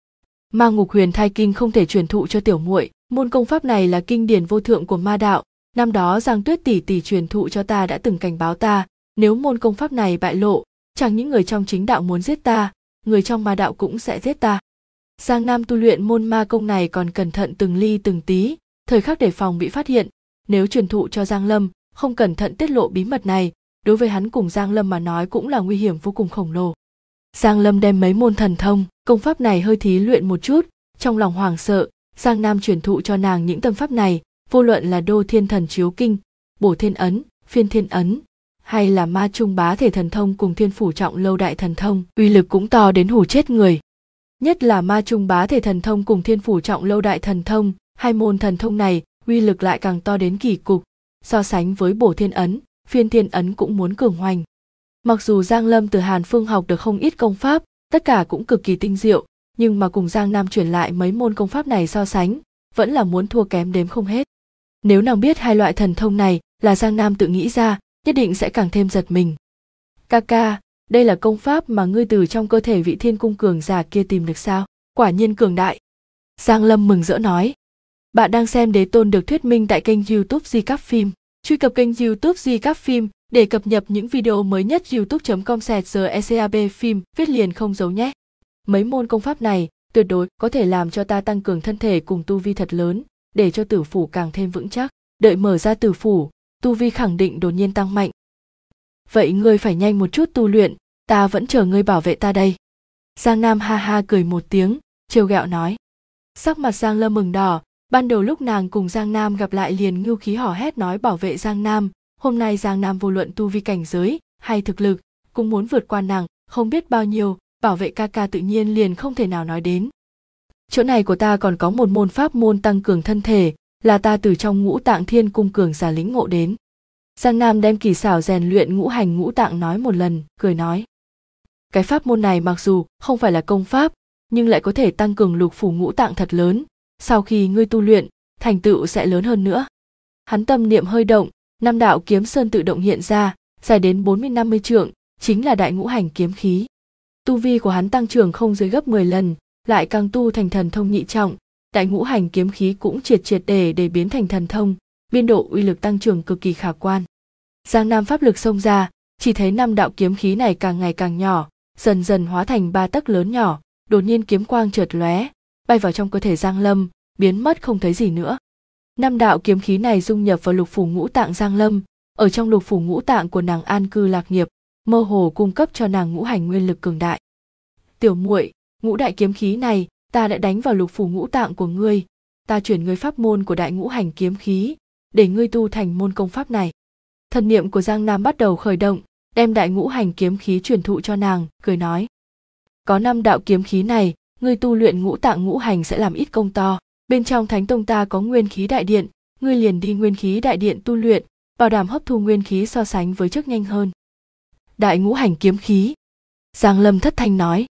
Ma ngục huyền thai kinh không thể truyền thụ cho tiểu muội, môn công pháp này là kinh điển vô thượng của ma đạo, năm đó Giang Tuyết tỷ tỷ truyền thụ cho ta đã từng cảnh báo ta, nếu môn công pháp này bại lộ, chẳng những người trong chính đạo muốn giết ta, người trong ma đạo cũng sẽ giết ta. Giang Nam tu luyện môn ma công này còn cẩn thận từng ly từng tí, thời khắc đề phòng bị phát hiện, nếu truyền thụ cho Giang Lâm, không cẩn thận tiết lộ bí mật này, đối với hắn cùng Giang Lâm mà nói cũng là nguy hiểm vô cùng khổng lồ. Giang Lâm đem mấy môn thần thông, công pháp này hơi thí luyện một chút, trong lòng hoảng sợ, Giang Nam truyền thụ cho nàng những tâm pháp này, vô luận là đô thiên thần chiếu kinh, bổ thiên ấn, phiên thiên ấn, hay là ma trung bá thể thần thông cùng thiên phủ trọng lâu đại thần thông, uy lực cũng to đến hù chết người. Nhất là ma trung bá thể thần thông cùng thiên phủ trọng lâu đại thần thông, 2 môn thần thông này uy lực lại càng to đến kỳ cục, so sánh với bổ thiên ấn, phiên thiên ấn cũng muốn cường hoành. Mặc dù Giang Lâm từ Hàn Phương học được không ít công pháp, tất cả cũng cực kỳ tinh diệu, nhưng mà cùng Giang Nam truyền lại mấy môn công pháp này so sánh, vẫn là muốn thua kém đếm không hết. Nếu nàng biết 2 loại thần thông này là Giang Nam tự nghĩ ra, nhất định sẽ càng thêm giật mình. Ca, đây là công pháp mà ngươi từ trong cơ thể vị thiên cung cường giả kia tìm được sao? Quả nhiên cường đại. Giang Lâm mừng rỡ nói. Bạn đang xem Đế Tôn được thuyết minh tại kênh YouTube Di Cáp Phim. Truy cập kênh YouTube Di Cáp Phim để cập nhật những video mới nhất. youtube.com/secab phim viết liền không giấu nhé. Mấy môn công pháp này tuyệt đối có thể làm cho ta tăng cường thân thể cùng tu vi thật lớn, để cho tử phủ càng thêm vững chắc. Đợi mở ra tử phủ, tu vi khẳng định đột nhiên tăng mạnh. Vậy ngươi phải nhanh một chút tu luyện, ta vẫn chờ ngươi bảo vệ ta đây. Giang Nam ha ha cười một tiếng, trêu ghẹo nói. Sắc mặt Giang Lâm mừng đỏ, ban đầu lúc nàng cùng Giang Nam gặp lại liền ngưu khí hò hét nói bảo vệ Giang Nam, hôm nay Giang Nam vô luận tu vi cảnh giới hay thực lực, cũng muốn vượt qua nàng, không biết bao nhiêu, bảo vệ ca ca tự nhiên liền không thể nào nói đến. Chỗ này của ta còn có một môn pháp môn tăng cường thân thể, là ta từ trong Ngũ Tạng Thiên Cung cường giả lĩnh ngộ đến. Giang Nam đem kỳ xảo rèn luyện ngũ hành ngũ tạng nói một lần, cười nói. Cái pháp môn này mặc dù không phải là công pháp, nhưng lại có thể tăng cường lục phủ ngũ tạng thật lớn, sau khi ngươi tu luyện, thành tựu sẽ lớn hơn nữa. Hắn tâm niệm hơi động, 5 đạo kiếm sơn tự động hiện ra, dài đến 40-50 trượng, chính là đại ngũ hành kiếm khí. Tu vi của hắn tăng trưởng không dưới gấp 10 lần, lại càng tu thành thần thông nhị trọng, đại ngũ hành kiếm khí cũng triệt để biến thành thần thông, biên độ uy lực tăng trưởng cực kỳ khả quan. Giang Nam pháp lực xông ra, chỉ thấy 5 đạo kiếm khí này càng ngày càng nhỏ, dần dần hóa thành 3 tấc lớn nhỏ, đột nhiên kiếm quang chợt lóe, bay vào trong cơ thể Giang Lâm, biến mất không thấy gì nữa. 5 đạo kiếm khí này dung nhập vào lục phủ ngũ tạng Giang Lâm, ở trong lục phủ ngũ tạng của nàng an cư lạc nghiệp, mơ hồ cung cấp cho nàng ngũ hành nguyên lực cường đại. Tiểu muội, ngũ đại kiếm khí này, ta đã đánh vào lục phủ ngũ tạng của ngươi, ta chuyển ngươi pháp môn của đại ngũ hành kiếm khí, để ngươi tu thành môn công pháp này. Thần niệm của Giang Nam bắt đầu khởi động, đem đại ngũ hành kiếm khí truyền thụ cho nàng, cười nói. Có 5 đạo kiếm khí này, ngươi tu luyện ngũ tạng ngũ hành sẽ làm ít công to. Bên trong Thánh Tông ta có nguyên khí đại điện, ngươi liền đi nguyên khí đại điện tu luyện, bảo đảm hấp thu nguyên khí so sánh với trước nhanh hơn. Đại ngũ hành kiếm khí. Giang Lâm thất thanh nói.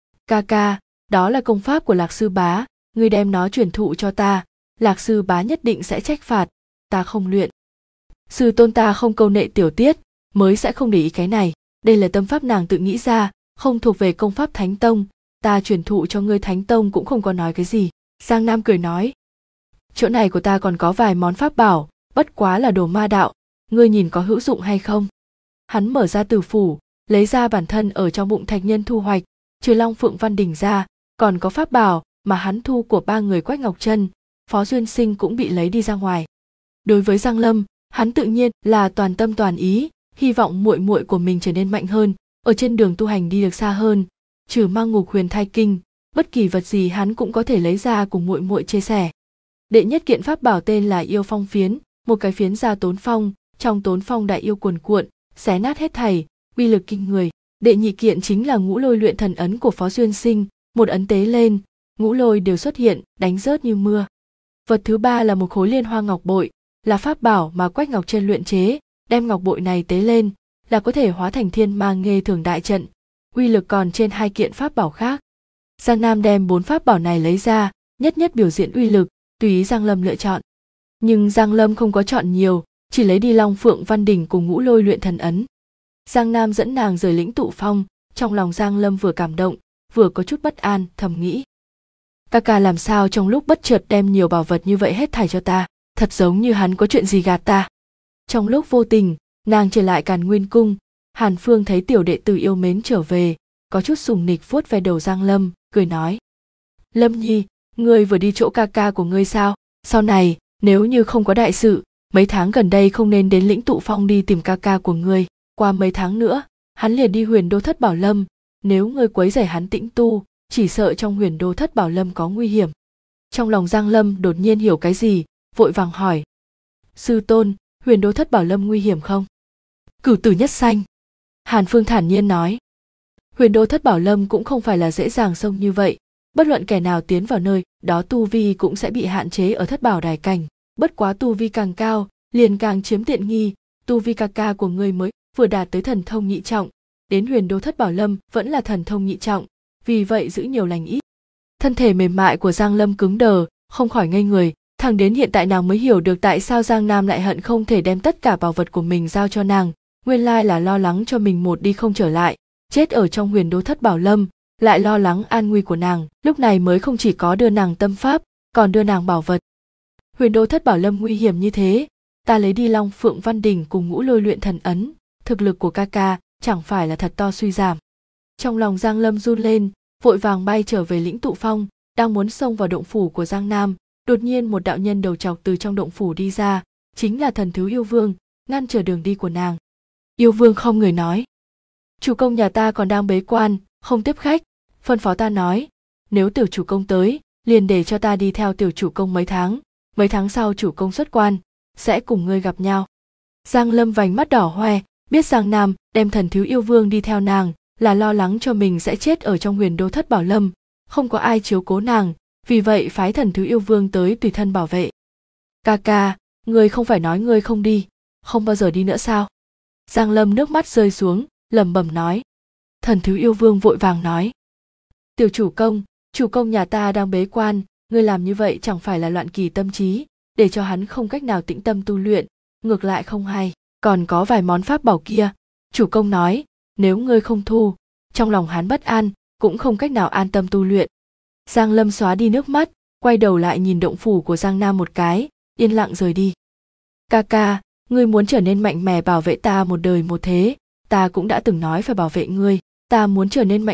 Ca, đó là công pháp của Lạc Sư Bá, ngươi đem nó truyền thụ cho ta, Lạc Sư Bá nhất định sẽ trách phạt, ta không luyện. Sư tôn ta không câu nệ tiểu tiết, mới sẽ không để ý cái này, đây là tâm pháp nàng tự nghĩ ra, không thuộc về công pháp Thánh Tông, ta truyền thụ cho ngươi Thánh Tông cũng không có nói cái gì. Giang Nam cười nói. Chỗ này của ta còn có vài món pháp bảo, bất quá là đồ ma đạo, ngươi nhìn có hữu dụng hay không? Hắn mở ra tử phủ, lấy ra bản thân ở trong bụng thạch nhân thu hoạch, trừ Long Phượng Văn Đỉnh ra, còn có pháp bảo mà hắn thu của 3 người Quách Ngọc Trân, Phó Duyên Sinh cũng bị lấy đi ra ngoài. Đối với Giang Lâm, hắn tự nhiên là toàn tâm toàn ý, hy vọng muội muội của mình trở nên mạnh hơn, ở trên đường tu hành đi được xa hơn, trừ Mang Ngục Huyền Thai Kinh, bất kỳ vật gì hắn cũng có thể lấy ra cùng muội muội chia sẻ. Đệ nhất kiện pháp bảo tên là Yêu Phong Phiến, một cái phiến ra tốn phong, trong tốn phong đại yêu cuồn cuộn, xé nát hết thảy, uy lực kinh người. Đệ nhị kiện chính là Ngũ Lôi Luyện Thần Ấn của Phó Duyên Sinh, một ấn tế lên, ngũ lôi đều xuất hiện, đánh rớt như mưa. Vật thứ ba là một khối Liên Hoa Ngọc Bội, là pháp bảo mà Quách Ngọc Trân luyện chế, đem ngọc bội này tế lên là có thể hóa thành Thiên Ma Nghê Thường đại trận, uy lực còn trên 2 kiện pháp bảo khác. Giang Nam đem 4 pháp bảo này lấy ra, nhất nhất biểu diễn uy lực, tùy ý Giang Lâm lựa chọn. Nhưng Giang Lâm không có chọn nhiều, chỉ lấy đi Long Phượng Văn Đỉnh cùng Ngũ Lôi Luyện Thần Ấn. Giang Nam dẫn nàng rời lĩnh tụ phong, trong lòng Giang Lâm vừa cảm động, vừa có chút bất an, thầm nghĩ. Ca làm sao trong lúc bất chợt đem nhiều bảo vật như vậy hết thảy cho ta, thật giống như hắn có chuyện gì gạt ta. Trong lúc vô tình, nàng trở lại Càn Nguyên Cung, Hàn Phương thấy tiểu đệ tử yêu mến trở về, có chút sùng nịch vuốt ve đầu Giang Lâm, cười nói. Lâm Nhi, ngươi vừa đi chỗ ca của ngươi sao? Sau này, nếu như không có đại sự, mấy tháng gần đây không nên đến lĩnh tụ phong đi tìm ca của ngươi. Qua mấy tháng nữa, hắn liền đi Huyền Đô Thất Bảo Lâm, nếu ngươi quấy rầy hắn tĩnh tu, chỉ sợ trong Huyền Đô Thất Bảo Lâm có nguy hiểm. Trong lòng Giang Lâm đột nhiên hiểu cái gì, vội vàng hỏi. Sư tôn, Huyền Đô Thất Bảo Lâm nguy hiểm không? Cửu tử nhất sanh. Hàn Phương thản nhiên nói. Huyền Đô Thất Bảo Lâm cũng không phải là dễ dàng xông như vậy, bất luận kẻ nào tiến vào nơi đó tu vi cũng sẽ bị hạn chế ở Thất Bảo Đài cảnh, bất quá tu vi càng cao, liền càng chiếm tiện nghi, tu vi ca của ngươi mới vừa đạt tới thần thông nhị trọng, đến Huyền Đô Thất Bảo Lâm vẫn là thần thông nhị trọng, vì vậy giữ nhiều lành ít. Thân thể mềm mại của Giang Lâm cứng đờ, không khỏi ngây người, thẳng đến hiện tại nàng mới hiểu được tại sao Giang Nam lại hận không thể đem tất cả bảo vật của mình giao cho nàng, nguyên lai là lo lắng cho mình một đi không trở lại, chết ở trong Huyền Đô Thất Bảo Lâm, lại lo lắng an nguy của nàng, lúc này mới không chỉ có đưa nàng tâm pháp, còn đưa nàng bảo vật. Huyền Đô Thất Bảo Lâm nguy hiểm như thế, ta lấy đi Long Phượng Văn Đỉnh cùng Ngũ Lôi Luyện Thần Ấn, thực lực của ca chẳng phải là thật to suy giảm. Trong lòng Giang Lâm run lên, vội vàng bay trở về lĩnh tụ phong, đang muốn xông vào động phủ của Giang Nam, đột nhiên một đạo nhân đầu trọc từ trong động phủ đi ra, chính là Thần Thứ Yêu Vương, ngăn trở đường đi của nàng. Yêu Vương không người nói. Chủ công nhà ta còn đang bế quan, không tiếp khách, phân phó ta nói, nếu tiểu chủ công tới, liền để cho ta đi theo tiểu chủ công mấy tháng sau chủ công xuất quan, sẽ cùng ngươi gặp nhau. Giang Lâm vành mắt đỏ hoe, biết Giang Nam đem Thần Thứ Yêu Vương đi theo nàng, là lo lắng cho mình sẽ chết ở trong Huyền Đô Thất Bảo Lâm, không có ai chiếu cố nàng, vì vậy phái Thần Thứ Yêu Vương tới tùy thân bảo vệ. Ca ca, ngươi không phải nói ngươi không đi, không bao giờ đi nữa sao? Giang Lâm nước mắt rơi xuống, lẩm bẩm nói. Thần Thứ Yêu Vương vội vàng nói. Tiểu chủ công nhà ta đang bế quan, ngươi làm như vậy chẳng phải là loạn kỳ tâm trí, để cho hắn không cách nào tĩnh tâm tu luyện, ngược lại không hay. Còn có vài món pháp bảo kia, chủ công nói, nếu ngươi không thu, trong lòng hắn bất an, cũng không cách nào an tâm tu luyện. Giang Lâm xóa đi nước mắt, quay đầu lại nhìn động phủ của Giang Nam một cái, yên lặng rời đi. Ca ca, ngươi muốn trở nên mạnh mẽ bảo vệ ta một đời một thế, ta cũng đã từng nói phải bảo vệ ngươi, ta muốn trở nên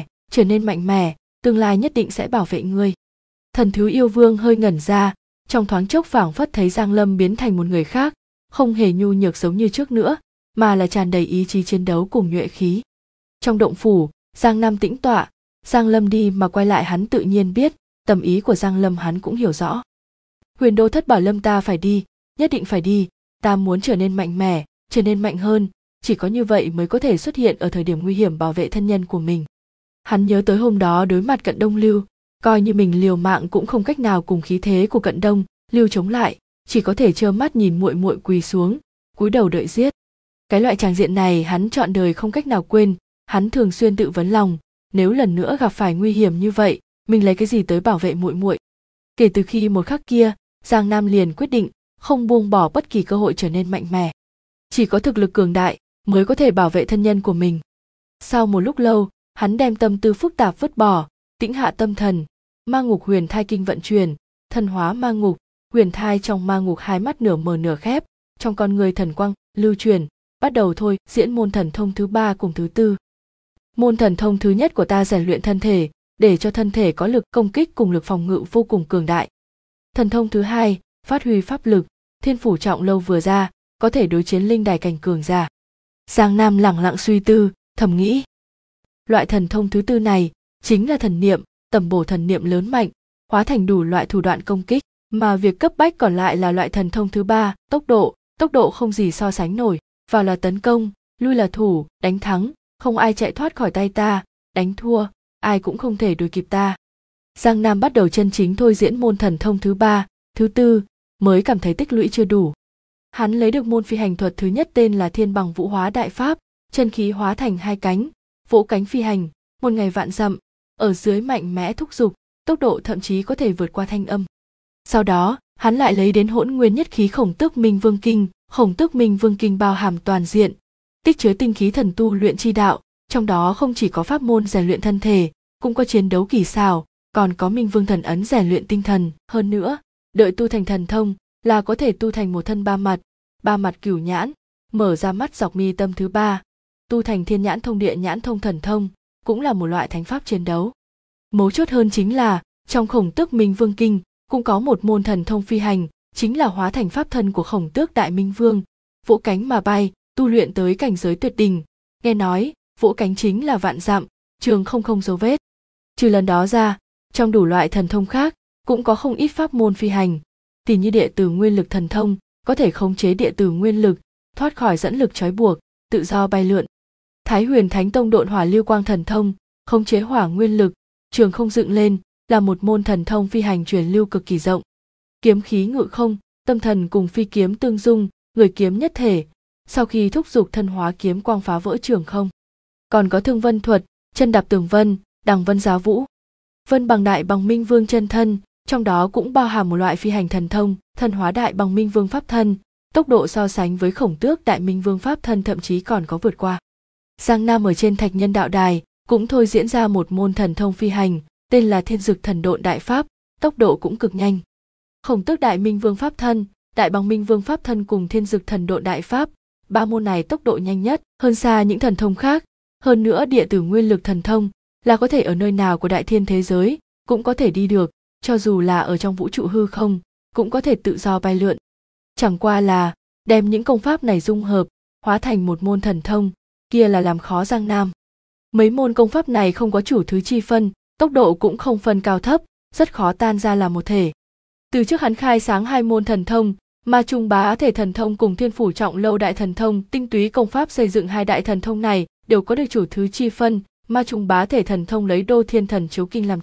mạnh mẽ, tương lai nhất định sẽ bảo vệ ngươi. Thần Thứ Yêu Vương hơi ngẩn ra, trong thoáng chốc phảng phất thấy Giang Lâm biến thành một người khác, không hề nhu nhược giống như trước nữa, mà là tràn đầy ý chí chiến đấu cùng nhuệ khí. Trong động phủ, Giang Nam tĩnh tọa, Giang Lâm đi mà quay lại hắn tự nhiên biết, tâm ý của Giang Lâm hắn cũng hiểu rõ. Huyền Đô Thất bảo Lâm ta phải đi, nhất định phải đi, ta muốn trở nên mạnh mẽ, trở nên mạnh hơn, chỉ có như vậy mới có thể xuất hiện ở thời điểm nguy hiểm bảo vệ thân nhân của mình. Hắn nhớ tới hôm đó đối mặt Cận Đông Lưu, coi như mình liều mạng cũng không cách nào cùng khí thế của Cận Đông Lưu chống lại, chỉ có thể trơ mắt nhìn muội muội quỳ xuống, cúi đầu đợi giết. Cái loại tràng diện này hắn trọn đời không cách nào quên, hắn thường xuyên tự vấn lòng, nếu lần nữa gặp phải nguy hiểm như vậy, mình lấy cái gì tới bảo vệ muội muội. Kể từ khi một khắc kia, Giang Nam liền quyết định không buông bỏ bất kỳ cơ hội trở nên mạnh mẽ. Chỉ có thực lực cường đại mới có thể bảo vệ thân nhân của mình. Sau một lúc lâu, hắn đem tâm tư phức tạp vứt bỏ, tĩnh hạ tâm thần, ma ngục huyền thai kinh vận chuyển, thần hóa ma ngục, huyền thai trong ma ngục hai mắt nửa mở nửa khép, trong con người thần quang lưu truyền, bắt đầu thôi diễn môn thần thông thứ 3 cùng thứ 4. Môn thần thông thứ nhất của ta rèn luyện thân thể, để cho thân thể có lực công kích cùng lực phòng ngự vô cùng cường đại. Thần thông thứ 2, phát huy pháp lực, Thiên Phủ Trọng Lâu vừa ra, có thể đối chiến linh đài cảnh cường giả. Giang Nam lẳng lặng suy tư, thầm nghĩ. Loại thần thông thứ 4 này chính là thần niệm, tầm bổ thần niệm lớn mạnh, hóa thành đủ loại thủ đoạn công kích, mà việc cấp bách còn lại là loại thần thông thứ 3, tốc độ không gì so sánh nổi, vào là tấn công, lui là thủ, đánh thắng, không ai chạy thoát khỏi tay ta, đánh thua, ai cũng không thể đuổi kịp ta. Giang Nam bắt đầu chân chính thôi diễn môn thần thông thứ 3, thứ 4, mới cảm thấy tích lũy chưa đủ. Hắn lấy được môn phi hành thuật thứ nhất tên là Thiên Bằng Vũ Hóa Đại Pháp, chân khí hóa thành 2 cánh, vỗ cánh phi hành, một ngày vạn dặm, ở dưới mạnh mẽ thúc giục, tốc độ thậm chí có thể vượt qua thanh âm. Sau đó, hắn lại lấy đến Hỗn Nguyên Nhất Khí Khổng Tước Minh Vương Kinh, Khổng Tước Minh Vương Kinh bao hàm toàn diện, tích chứa tinh khí thần tu luyện chi đạo, trong đó không chỉ có pháp môn rèn luyện thân thể, cũng có chiến đấu kỳ xảo, còn có Minh Vương Thần Ấn rèn luyện tinh thần, hơn nữa, đợi tu thành thần thông là có thể tu thành một thân 3 mặt cửu nhãn, mở ra mắt dọc mi tâm thứ 3, tu thành Thiên Nhãn Thông Địa Nhãn Thông thần thông, cũng là một loại thánh pháp chiến đấu. Mấu chốt hơn chính là, trong Khổng Tước Minh Vương Kinh cũng có một môn thần thông phi hành, chính là hóa thành pháp thân của Khổng Tước Đại Minh Vương, vỗ cánh mà bay, tu luyện tới cảnh giới tuyệt đỉnh, nghe nói, vỗ cánh chính là vạn dặm, trường không dấu vết. Trừ lần đó ra, trong đủ loại thần thông khác, cũng có không ít pháp môn phi hành, tỉ như Địa Tử Nguyên Lực thần thông, có thể khống chế địa tử nguyên lực, thoát khỏi dẫn lực trói buộc, tự do bay lượn. Thái Huyền Thánh Tông Độn Hỏa Lưu Quang thần thông, khống chế hỏa nguyên lực, trường không dựng lên, là một môn thần thông phi hành truyền lưu cực kỳ rộng. Kiếm khí ngự không, tâm thần cùng phi kiếm tương dung, người kiếm nhất thể, sau khi thúc giục thân hóa kiếm quang phá vỡ trường không. Còn có Thương Vân thuật, chân đạp tường vân, đằng vân giá vũ. Vân bằng Đại Bằng Minh Vương chân thân, trong đó cũng bao hàm một loại phi hành thần thông, thân hóa Đại Bằng Minh Vương pháp thân, tốc độ so sánh với Khổng Tước Đại Minh Vương pháp thân thậm chí còn có vượt qua. Giang Nam ở trên Thạch Nhân Đạo Đài cũng thôi diễn ra một môn thần thông phi hành, tên là Thiên Dực Thần Độn Đại Pháp, tốc độ cũng cực nhanh. Khổng Tước Đại Minh Vương pháp thân, Đại Bằng Minh Vương pháp thân cùng Thiên Dực Thần Độn Đại Pháp, 3 môn này tốc độ nhanh nhất, hơn xa những thần thông khác. Hơn nữa Địa Tử Nguyên Lực thần thông là có thể ở nơi nào của đại thiên thế giới cũng có thể đi được, cho dù là ở trong vũ trụ hư không cũng có thể tự do bay lượn. Chẳng qua là đem những công pháp này dung hợp, hóa thành một môn thần thông, kia là làm khó Giang Nam. Mấy môn công pháp này không có chủ thứ chi phân, tốc độ cũng không phân cao thấp, rất khó tan ra làm một thể. Từ trước hắn khai sáng 2 môn thần thông, Ma Trung Bá Thể thần thông cùng Thiên Phủ Trọng Lâu đại thần thông, tinh túy công pháp xây dựng 2 đại thần thông này đều có được chủ thứ chi phân. Ma Trung Bá Thể thần thông lấy Đô Thiên Thần Chiếu Kinh làm chủ,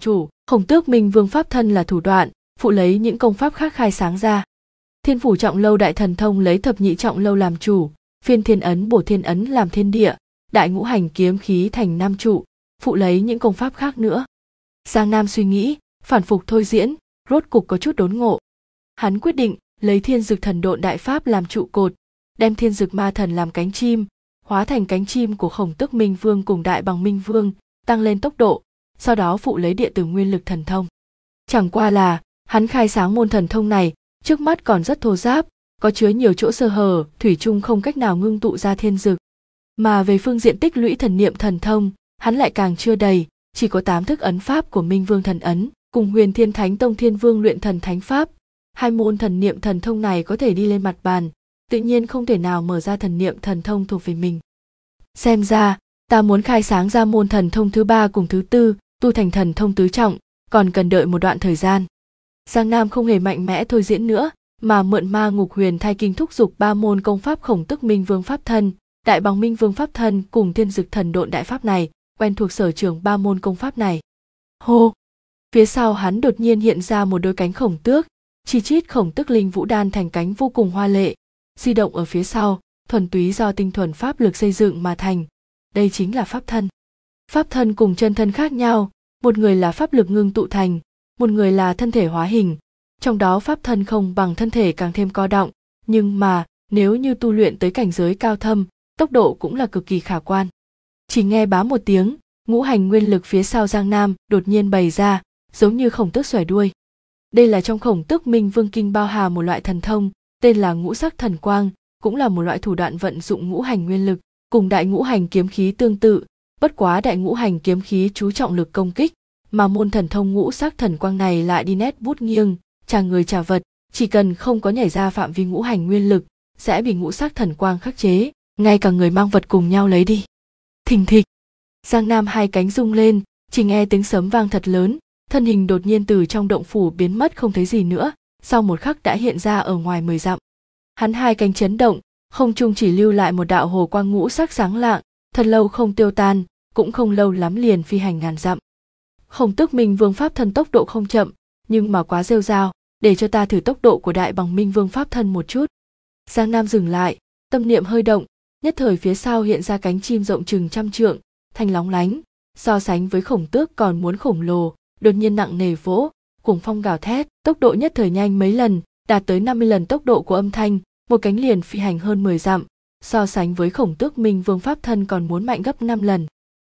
Khổng Tước Minh Vương pháp thân là thủ đoạn, phụ lấy những công pháp khác khai sáng ra. Thiên Phủ Trọng Lâu Đại Thần Thông lấy thập nhị trọng lâu làm chủ, Phiên Thiên Ấn Bổ Thiên Ấn làm thiên địa, Đại Ngũ Hành Kiếm Khí thành nam trụ, phụ lấy những công pháp khác nữa. Giang Nam suy nghĩ, phản phục thôi diễn, rốt cục có chút đốn ngộ. Hắn quyết định lấy Thiên Dực Thần Độn Đại Pháp làm trụ cột, đem Thiên Dực Ma Thần làm cánh chim, hóa thành cánh chim của Khổng Tước Minh Vương cùng Đại Bằng Minh Vương, tăng lên tốc độ, sau đó phụ lấy Địa Tử Nguyên Lực Thần Thông. Chẳng qua là, hắn khai sáng môn thần thông này, trước mắt còn rất thô ráp, có chứa nhiều chỗ sơ hở, thủy chung không cách nào ngưng tụ ra thiên dực. Mà về phương diện tích lũy thần niệm thần thông, hắn lại càng chưa đầy, chỉ có 8 thức ấn pháp của Minh Vương thần ấn, cùng Huyền Thiên Thánh Tông Thiên Vương luyện thần thánh pháp. Hai môn thần niệm thần thông này có thể đi lên mặt bàn, tự nhiên không thể nào mở ra thần niệm thần thông thuộc về mình. Xem ra, ta muốn khai sáng ra môn thần thông thứ 3 cùng thứ 4, tu thành thần thông tứ trọng, còn cần đợi một đoạn thời gian. Giang Nam không hề mạnh mẽ thôi diễn nữa, mà mượn Ma Ngục Huyền Thai Kinh thúc giục 3 môn công pháp Khổng Tước Minh Vương pháp thân, Đại Bằng Minh Vương pháp thân cùng Thiên Dực Thần Độn Đại Pháp này, quen thuộc sở trường 3 môn công pháp này. Hô! Phía sau hắn đột nhiên hiện ra một đôi cánh khổng tước, chi chít Khổng Tước Linh Vũ Đan thành cánh vô cùng hoa lệ, di động ở phía sau, thuần túy do tinh thuần pháp lực xây dựng mà thành. Đây chính là pháp thân. Pháp thân cùng chân thân khác nhau, một người là pháp lực ngưng tụ thành, một người là thân thể hóa hình, trong đó pháp thân không bằng thân thể càng thêm co đọng, nhưng mà nếu như tu luyện tới cảnh giới cao thâm, tốc độ cũng là cực kỳ khả quan. Chỉ nghe bá một tiếng, ngũ hành nguyên lực phía sau Giang Nam đột nhiên bày ra, giống như khổng tước xòe đuôi. Đây là trong Khổng Tước Minh Vương Kinh bao hàm một loại thần thông, tên là Ngũ Sắc Thần Quang, cũng là một loại thủ đoạn vận dụng ngũ hành nguyên lực, cùng Đại Ngũ Hành Kiếm Khí tương tự, bất quá Đại Ngũ Hành Kiếm Khí chú trọng lực công kích, mà môn thần thông Ngũ Sắc Thần Quang này lại đi nét bút nghiêng, trả người trả vật, chỉ cần không có nhảy ra phạm vi ngũ hành nguyên lực, sẽ bị Ngũ Sắc Thần Quang khắc chế, ngay cả người mang vật cùng nhau lấy đi. Thình thịch, Giang Nam hai cánh rung lên, chỉ nghe tiếng sấm vang thật lớn, thân hình đột nhiên từ trong động phủ biến mất không thấy gì nữa, sau một khắc đã hiện ra ở ngoài 10 dặm. Hắn hai cánh chấn động, không trung chỉ lưu lại một đạo hồ quang ngũ sắc sáng lạng, thật lâu không tiêu tan, cũng không lâu lắm liền phi hành ngàn dặm. Khổng Tước Minh Vương pháp thân tốc độ không chậm, nhưng mà quá rêu rao, để cho ta thử tốc độ của Đại Bằng Minh Vương pháp thân một chút. Giang Nam dừng lại, tâm niệm hơi động, nhất thời phía sau hiện ra cánh chim rộng chừng 100 trượng, thanh lóng lánh, so sánh với Khổng Tước còn muốn khổng lồ, đột nhiên nặng nề vỗ, cuồng phong gào thét, tốc độ nhất thời nhanh mấy lần, đạt tới 50 lần tốc độ của âm thanh, một cánh liền phi hành hơn 10 dặm, so sánh với Khổng Tước Minh Vương pháp thân còn muốn mạnh gấp 5 lần.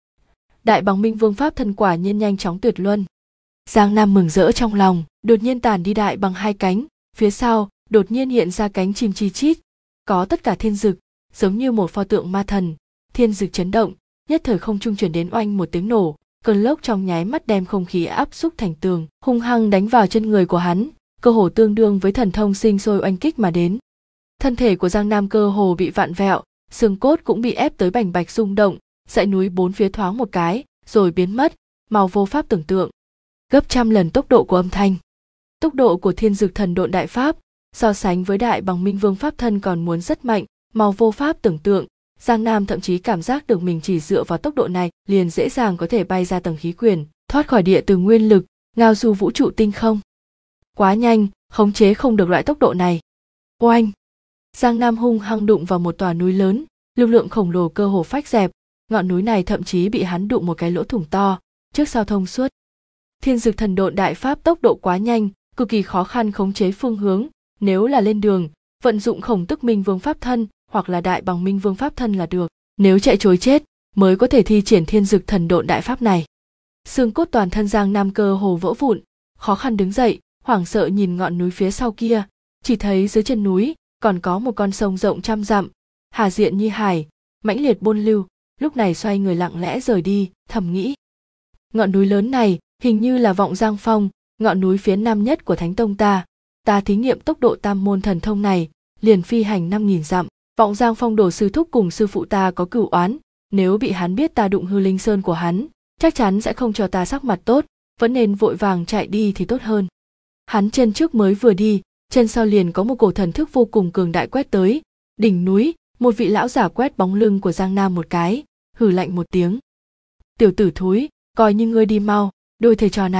Đại Bằng Minh Vương pháp thân quả nhiên nhanh chóng tuyệt luân. Giang Nam mừng rỡ trong lòng, đột nhiên tản đi đại bằng hai cánh, phía sau đột nhiên hiện ra cánh chim chi chít, có tất cả thiên dực, giống như một pho tượng ma thần. Thiên dực chấn động, nhất thời không trung truyền đến oanh một tiếng nổ, cơn lốc trong nháy mắt đem không khí áp xúc thành tường, hung hăng đánh vào chân người của hắn, cơ hồ tương đương với thần thông sinh sôi oanh kích mà đến. Thân thể của Giang Nam cơ hồ bị vặn vẹo, xương cốt cũng bị ép tới bành bạch rung động, dãy núi bốn phía thoáng một cái, rồi biến mất, màu vô pháp tưởng tượng. Gấp 100 lần tốc độ của âm thanh. Tốc độ của Thiên Dực Thần Độn Đại Pháp, so sánh với Đại Bằng Minh Vương pháp thân còn muốn rất mạnh, màu vô pháp tưởng tượng. Giang Nam thậm chí cảm giác được mình chỉ dựa vào tốc độ này liền dễ dàng có thể bay ra tầng khí quyển, thoát khỏi địa từ nguyên lực, ngao du vũ trụ tinh không. Quá nhanh, khống chế không được loại tốc độ này. Oanh! Giang Nam hung hăng đụng vào một tòa núi lớn, lực lượng khổng lồ cơ hồ phách dẹp, ngọn núi này thậm chí bị hắn đụng một cái lỗ thủng to, trước sau thông suốt. Thiên Dực Thần Độn Đại Pháp tốc độ quá nhanh, cực kỳ khó khăn khống chế phương hướng, nếu là lên đường, vận dụng Khổng Tước Minh Vương pháp thân hoặc là Đại Bằng Minh Vương pháp thân là được, nếu chạy trối chết mới có thể thi triển Thiên Dực Thần Độn Đại Pháp này. Xương cốt toàn thân Giang Nam cơ hồ vỡ vụn, khó khăn đứng dậy, hoảng sợ nhìn ngọn núi phía sau kia, chỉ thấy dưới chân núi còn có một con sông rộng 100 dặm, hà diện như hải, mãnh liệt buôn lưu, lúc này xoay người lặng lẽ rời đi, thầm nghĩ. Ngọn núi lớn này hình như là Vọng Giang Phong, ngọn núi phía nam nhất của Thánh Tông ta thí nghiệm tốc độ tam môn thần thông này, liền phi hành 5.000 dặm. Vọng Giang Phong đồ sư thúc cùng sư phụ ta có cửu oán, nếu bị hắn biết ta đụng hư linh sơn của hắn, chắc chắn sẽ không cho ta sắc mặt tốt, vẫn nên vội vàng chạy đi thì tốt hơn. Hắn chân trước mới vừa đi, chân sau liền có một cổ thần thức vô cùng cường đại quét tới, đỉnh núi, một vị lão giả quét bóng lưng của Giang Nam một cái, hừ lạnh một tiếng. Tiểu tử thúi, coi như ngươi đi mau, đôi thầy trò này,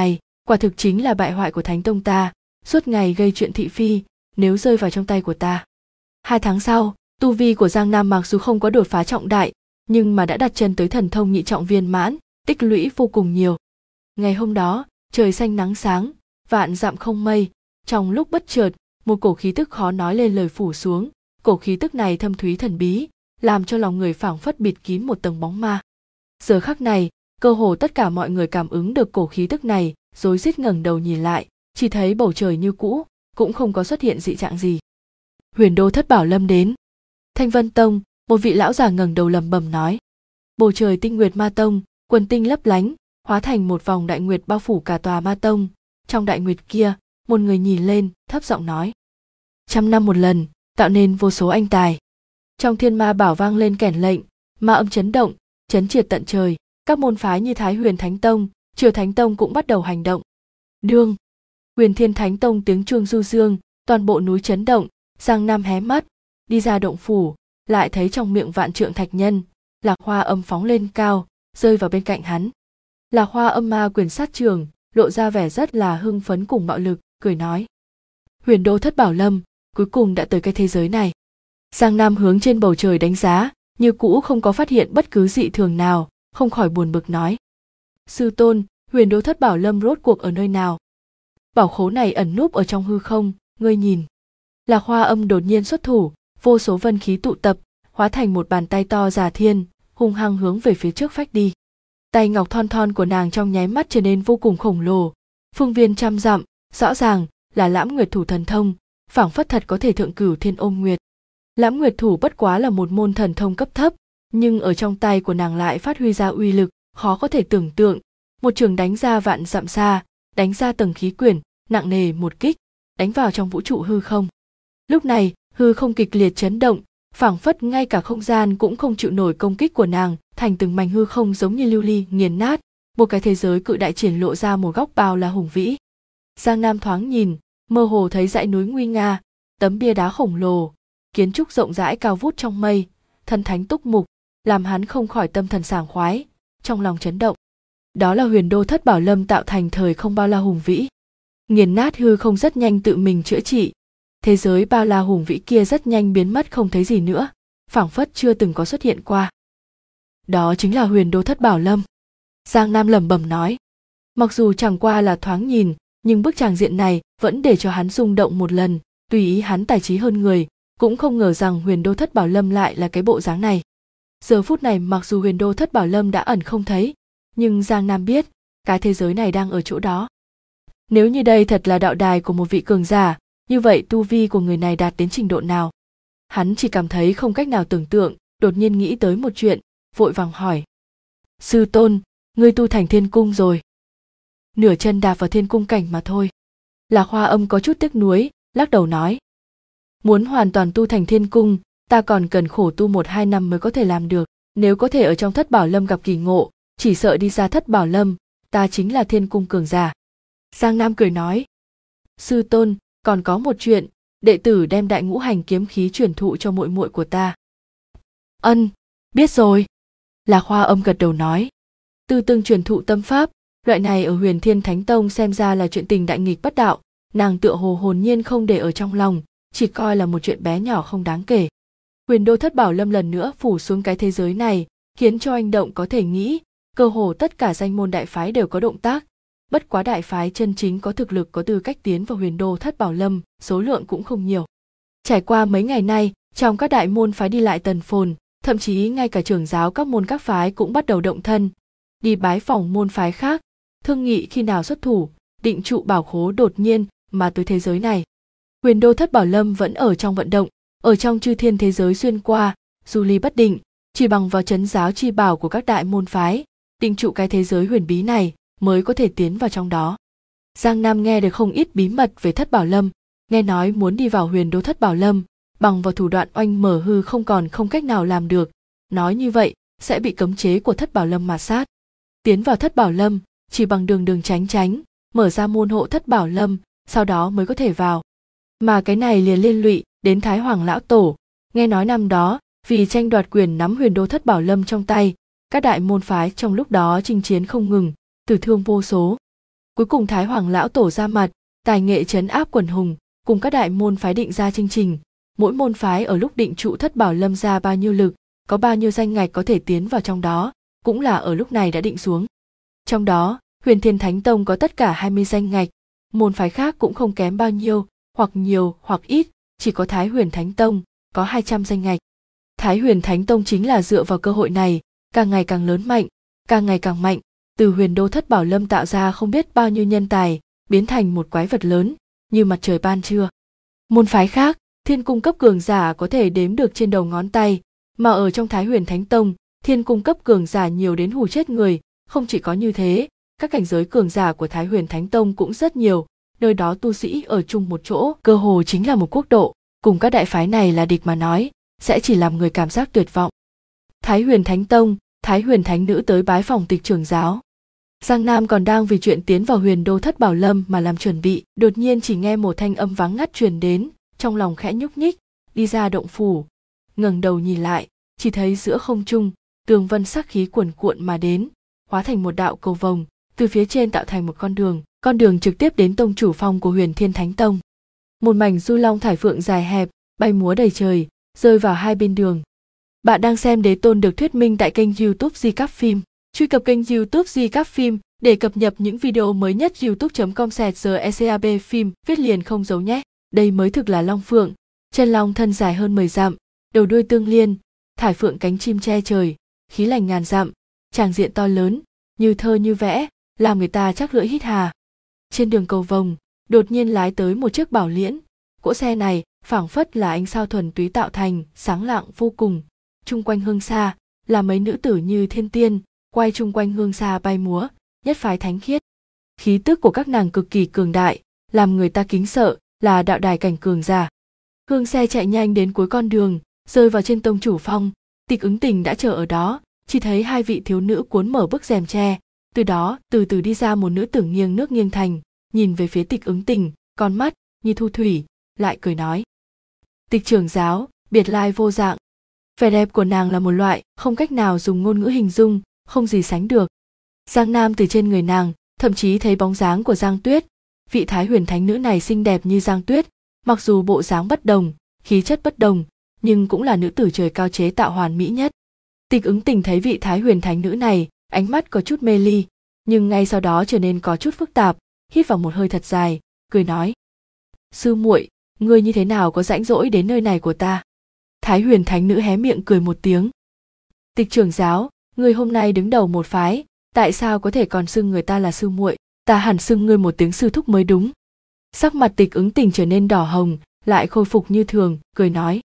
Quả thực chính là bại hoại của Thánh Tông ta, suốt ngày gây chuyện thị phi, nếu rơi vào trong tay của ta. 2 tháng sau, tu vi của Giang Nam mặc dù không có đột phá trọng đại, nhưng mà đã đặt chân tới thần thông nhị trọng viên mãn, tích lũy vô cùng nhiều. Ngày hôm đó, trời xanh nắng sáng, vạn dặm không mây, trong lúc bất chợt, một cổ khí tức khó nói lên lời phủ xuống, cổ khí tức này thâm thúy thần bí, làm cho lòng người phảng phất bịt kín một tầng bóng ma. Giờ khắc này, cơ hồ tất cả mọi người cảm ứng được cổ khí tức này, rối rít ngẩng đầu nhìn lại, chỉ thấy bầu trời như cũ, cũng không có xuất hiện dị trạng gì. Huyền Đô Thất Bảo Lâm đến. Thanh Vân Tông, một vị lão già ngẩng đầu lẩm bẩm nói. Bầu trời Tinh Nguyệt Ma Tông, quần tinh lấp lánh, hóa thành một vòng đại nguyệt bao phủ cả tòa Ma Tông. Trong đại nguyệt kia, một người nhìn lên, thấp giọng nói: 100 năm một lần, tạo nên vô số anh tài. Trong Thiên Ma Bảo vang lên kèn lệnh, ma âm chấn động, chấn triệt tận trời. Các môn phái như Thái Huyền Thánh Tông, Triều Thánh Tông cũng bắt đầu hành động. Đương, Huyền Thiên Thánh Tông tiếng chuông du dương, toàn bộ núi chấn động. Giang Nam hé mắt, đi ra động phủ, lại thấy trong miệng Vạn Trượng Thạch Nhân, Lạc Hoa Âm phóng lên cao, rơi vào bên cạnh hắn. Lạc Hoa Âm ma quyền sát trường, lộ ra vẻ rất là hưng phấn cùng bạo lực, cười nói: Huyền Đô Thất Bảo Lâm, cuối cùng đã tới cái thế giới này. Giang Nam hướng trên bầu trời đánh giá, như cũ không có phát hiện bất cứ dị thường nào, không khỏi buồn bực nói: Sư tôn, Huyền Đô Thất Bảo Lâm rốt cuộc ở nơi nào? Bảo khố này ẩn núp ở trong hư không, ngươi nhìn. Lạc Hoa Âm đột nhiên xuất thủ, vô số vân khí tụ tập, hóa thành một bàn tay to già thiên, hung hăng hướng về phía trước phách đi. Tay ngọc thon thon của nàng trong nháy mắt trở nên vô cùng khổng lồ, phương viên 100 dặm, rõ ràng là Lãm Nguyệt Thủ thần thông, phảng phất thật có thể thượng cửu thiên ôm nguyệt. Lãm Nguyệt Thủ bất quá là một môn thần thông cấp thấp, nhưng ở trong tay của nàng lại phát huy ra uy lực khó có thể tưởng tượng, một trường đánh ra vạn dặm xa, đánh ra tầng khí quyển, nặng nề một kích, đánh vào trong vũ trụ hư không. Lúc này, hư không kịch liệt chấn động, phảng phất ngay cả không gian cũng không chịu nổi công kích của nàng, thành từng mảnh hư không giống như lưu ly nghiền nát, một cái thế giới cự đại triển lộ ra một góc bao la hùng vĩ. Giang Nam thoáng nhìn, mơ hồ thấy dãy núi nguy nga, tấm bia đá khổng lồ, kiến trúc rộng rãi cao vút trong mây, thần thánh túc mục, làm hắn không khỏi tâm thần sảng khoái, trong lòng chấn động. Đó là Huyền Đô Thất Bảo Lâm tạo thành thời không bao la hùng vĩ. Nghiền nát hư không rất nhanh tự mình chữa trị. Thế giới bao la hùng vĩ kia rất nhanh biến mất không thấy gì nữa, phảng phất chưa từng có xuất hiện qua. Đó chính là Huyền Đô Thất Bảo Lâm. Giang Nam lẩm bẩm nói. Mặc dù chẳng qua là thoáng nhìn, nhưng bức tràng diện này vẫn để cho hắn rung động một lần, tùy ý hắn tài trí hơn người, cũng không ngờ rằng Huyền Đô Thất Bảo Lâm lại là cái bộ dáng này. Giờ phút này mặc dù Huyền Đô Thất Bảo Lâm đã ẩn không thấy, nhưng Giang Nam biết, cái thế giới này đang ở chỗ đó. Nếu như đây thật là đạo đài của một vị cường giả, như vậy tu vi của người này đạt đến trình độ nào? Hắn chỉ cảm thấy không cách nào tưởng tượng, đột nhiên nghĩ tới một chuyện, vội vàng hỏi. Sư tôn, ngươi tu thành thiên cung rồi. Nửa chân đạp vào thiên cung cảnh mà thôi. Lạc Hoa Âm có chút tiếc nuối, lắc đầu nói. Muốn hoàn toàn tu thành thiên cung, ta còn cần khổ tu 1-2 năm mới có thể làm được. Nếu có thể ở trong Thất Bảo Lâm gặp kỳ ngộ, chỉ sợ đi ra Thất Bảo Lâm, ta chính là thiên cung cường giả. Giang Nam cười nói. Sư tôn, còn có một chuyện, đệ tử đem Đại Ngũ Hành kiếm khí truyền thụ cho muội muội của ta. Ân, biết rồi. Lạc Hoa Âm gật đầu nói. Tư tương truyền thụ tâm pháp, loại này ở Huyền Thiên Thánh Tông xem ra là chuyện tình đại nghịch bất đạo, nàng tựa hồ hồn nhiên không để ở trong lòng, chỉ coi là một chuyện bé nhỏ không đáng kể. Huyền Đô Thất Bảo Lâm lần nữa phủ xuống cái thế giới này, khiến cho anh động có thể nghĩ, cơ hồ tất cả danh môn đại phái đều có động tác. Bất quá đại phái chân chính có thực lực có tư cách tiến vào Huyền Đô Thất Bảo Lâm, số lượng cũng không nhiều. Trải qua mấy ngày nay, trong các đại môn phái đi lại tần phồn, thậm chí ngay cả trưởng giáo các môn các phái cũng bắt đầu động thân, đi bái phỏng môn phái khác, thương nghị khi nào xuất thủ, định trụ bảo khố đột nhiên mà tới thế giới này. Huyền Đô Thất Bảo Lâm vẫn ở trong vận động, ở trong chư thiên thế giới xuyên qua, du ly bất định, chỉ bằng vào trấn giáo chi bảo của các đại môn phái, định trụ cái thế giới huyền bí này mới có thể tiến vào trong đó. Giang Nam nghe được không ít bí mật về Thất Bảo Lâm, nghe nói muốn đi vào Huyền Đô Thất Bảo Lâm, bằng vào thủ đoạn oanh mở hư không cách nào làm được, nói như vậy sẽ bị cấm chế của Thất Bảo Lâm mà sát. Tiến vào Thất Bảo Lâm, chỉ bằng đường tránh, mở ra môn hộ Thất Bảo Lâm, sau đó mới có thể vào. Mà cái này liền liên lụy đến Thái Hoàng lão tổ, nghe nói năm đó, vì tranh đoạt quyền nắm Huyền Đô Thất Bảo Lâm trong tay, các đại môn phái trong lúc đó chinh chiến không ngừng, tử thương vô số. Cuối cùng Thái Hoàng lão tổ ra mặt, tài nghệ trấn áp quần hùng, cùng các đại môn phái định ra chương trình. Mỗi môn phái ở lúc định trụ Thất Bảo Lâm ra bao nhiêu lực, có bao nhiêu danh ngạch có thể tiến vào trong đó, cũng là ở lúc này đã định xuống. Trong đó, Huyền Thiên Thánh Tông có tất cả 20 danh ngạch, môn phái khác cũng không kém bao nhiêu, hoặc nhiều hoặc ít, chỉ có Thái Huyền Thánh Tông có 200 danh ngạch. Thái Huyền Thánh Tông chính là dựa vào cơ hội này, càng ngày càng lớn mạnh, càng ngày càng mạnh, từ huyền đô Thất Bảo Lâm tạo ra không biết bao nhiêu nhân tài, biến thành một quái vật lớn, như mặt trời ban trưa. Môn phái khác, thiên cung cấp cường giả có thể đếm được trên đầu ngón tay, mà ở trong Thái Huyền Thánh Tông, thiên cung cấp cường giả nhiều đến hù chết người. Không chỉ có như thế, các cảnh giới cường giả của Thái Huyền Thánh Tông cũng rất nhiều, nơi đó tu sĩ ở chung một chỗ, cơ hồ chính là một quốc độ, cùng các đại phái này là địch mà nói, sẽ chỉ làm người cảm giác tuyệt vọng. Thái Huyền Thánh Tông, Thái Huyền Thánh Nữ tới bái phòng Tịch trưởng giáo. Giang Nam còn đang vì chuyện tiến vào huyền đô Thất Bảo Lâm mà làm chuẩn bị, đột nhiên chỉ nghe một thanh âm vắng ngắt truyền đến, trong lòng khẽ nhúc nhích, đi ra động phủ, ngẩng đầu nhìn lại, chỉ thấy giữa không trung, tường vân sắc khí cuồn cuộn mà đến, hóa thành một đạo cầu vồng, từ phía trên tạo thành một con đường trực tiếp đến tông chủ phong của Huyền Thiên Thánh Tông. Một mảnh du long thải phượng dài hẹp, bay múa đầy trời, rơi vào hai bên đường. Bạn đang xem Đế Tôn được thuyết minh tại kênh YouTube Di Cáp Phim. Truy cập kênh YouTube Di Cáp Phim để cập nhật những video mới nhất. youtube.com/GECAB phim viết liền không dấu nhé. Đây mới thực là long phượng, chân long thân dài hơn 10 dặm, đầu đuôi tương liên, thải phượng cánh chim che trời, khí lành ngàn dặm, tràng diện to lớn, như thơ như vẽ, làm người ta chắc lưỡi hít hà. Trên đường cầu vồng, đột nhiên lái tới một chiếc bảo liễn. Cỗ xe này phảng phất là ánh sao thuần túy tạo thành, sáng lạng vô cùng. Chung quanh hương xa là mấy nữ tử như thiên tiên, quay chung quanh hương xa bay múa, nhất phái thánh khiết. Khí tức của các nàng cực kỳ cường đại, làm người ta kính sợ, là đạo đài cảnh cường giả. Hương xe chạy nhanh đến cuối con đường, rơi vào trên tông chủ phong. Tịch Ứng Tình đã chờ ở đó, chỉ thấy hai vị thiếu nữ cuốn mở bức rèm tre, từ đó từ từ đi ra một nữ tử nghiêng nước nghiêng thành, nhìn về phía Tịch Ứng Tình, con mắt như thu thủy, lại cười nói: Tịch trưởng giáo, biệt lai vô dạng. Vẻ đẹp của nàng là một loại không cách nào dùng ngôn ngữ hình dung, không gì sánh được. Giang Nam từ trên người nàng thậm chí thấy bóng dáng của Giang Tuyết. Vị Thái Huyền Thánh Nữ này xinh đẹp như Giang Tuyết, mặc dù bộ dáng bất đồng, khí chất bất đồng, nhưng cũng là nữ tử trời cao chế tạo hoàn mỹ nhất. Tịch Ứng Tình thấy vị Thái Huyền Thánh Nữ này, ánh mắt có chút mê ly, nhưng ngay sau đó trở nên có chút phức tạp, hít vào một hơi thật dài, cười nói: Sư muội, ngươi như thế nào có rãnh rỗi đến nơi này của ta? Thái Huyền Thánh Nữ hé miệng cười một tiếng. Tịch trưởng giáo, ngươi hôm nay đứng đầu một phái, tại sao có thể còn xưng người ta là sư muội? Ta hẳn xưng ngươi một tiếng sư thúc mới đúng. Sắc mặt Tịch Ứng Tình trở nên đỏ hồng, lại khôi phục như thường, cười nói: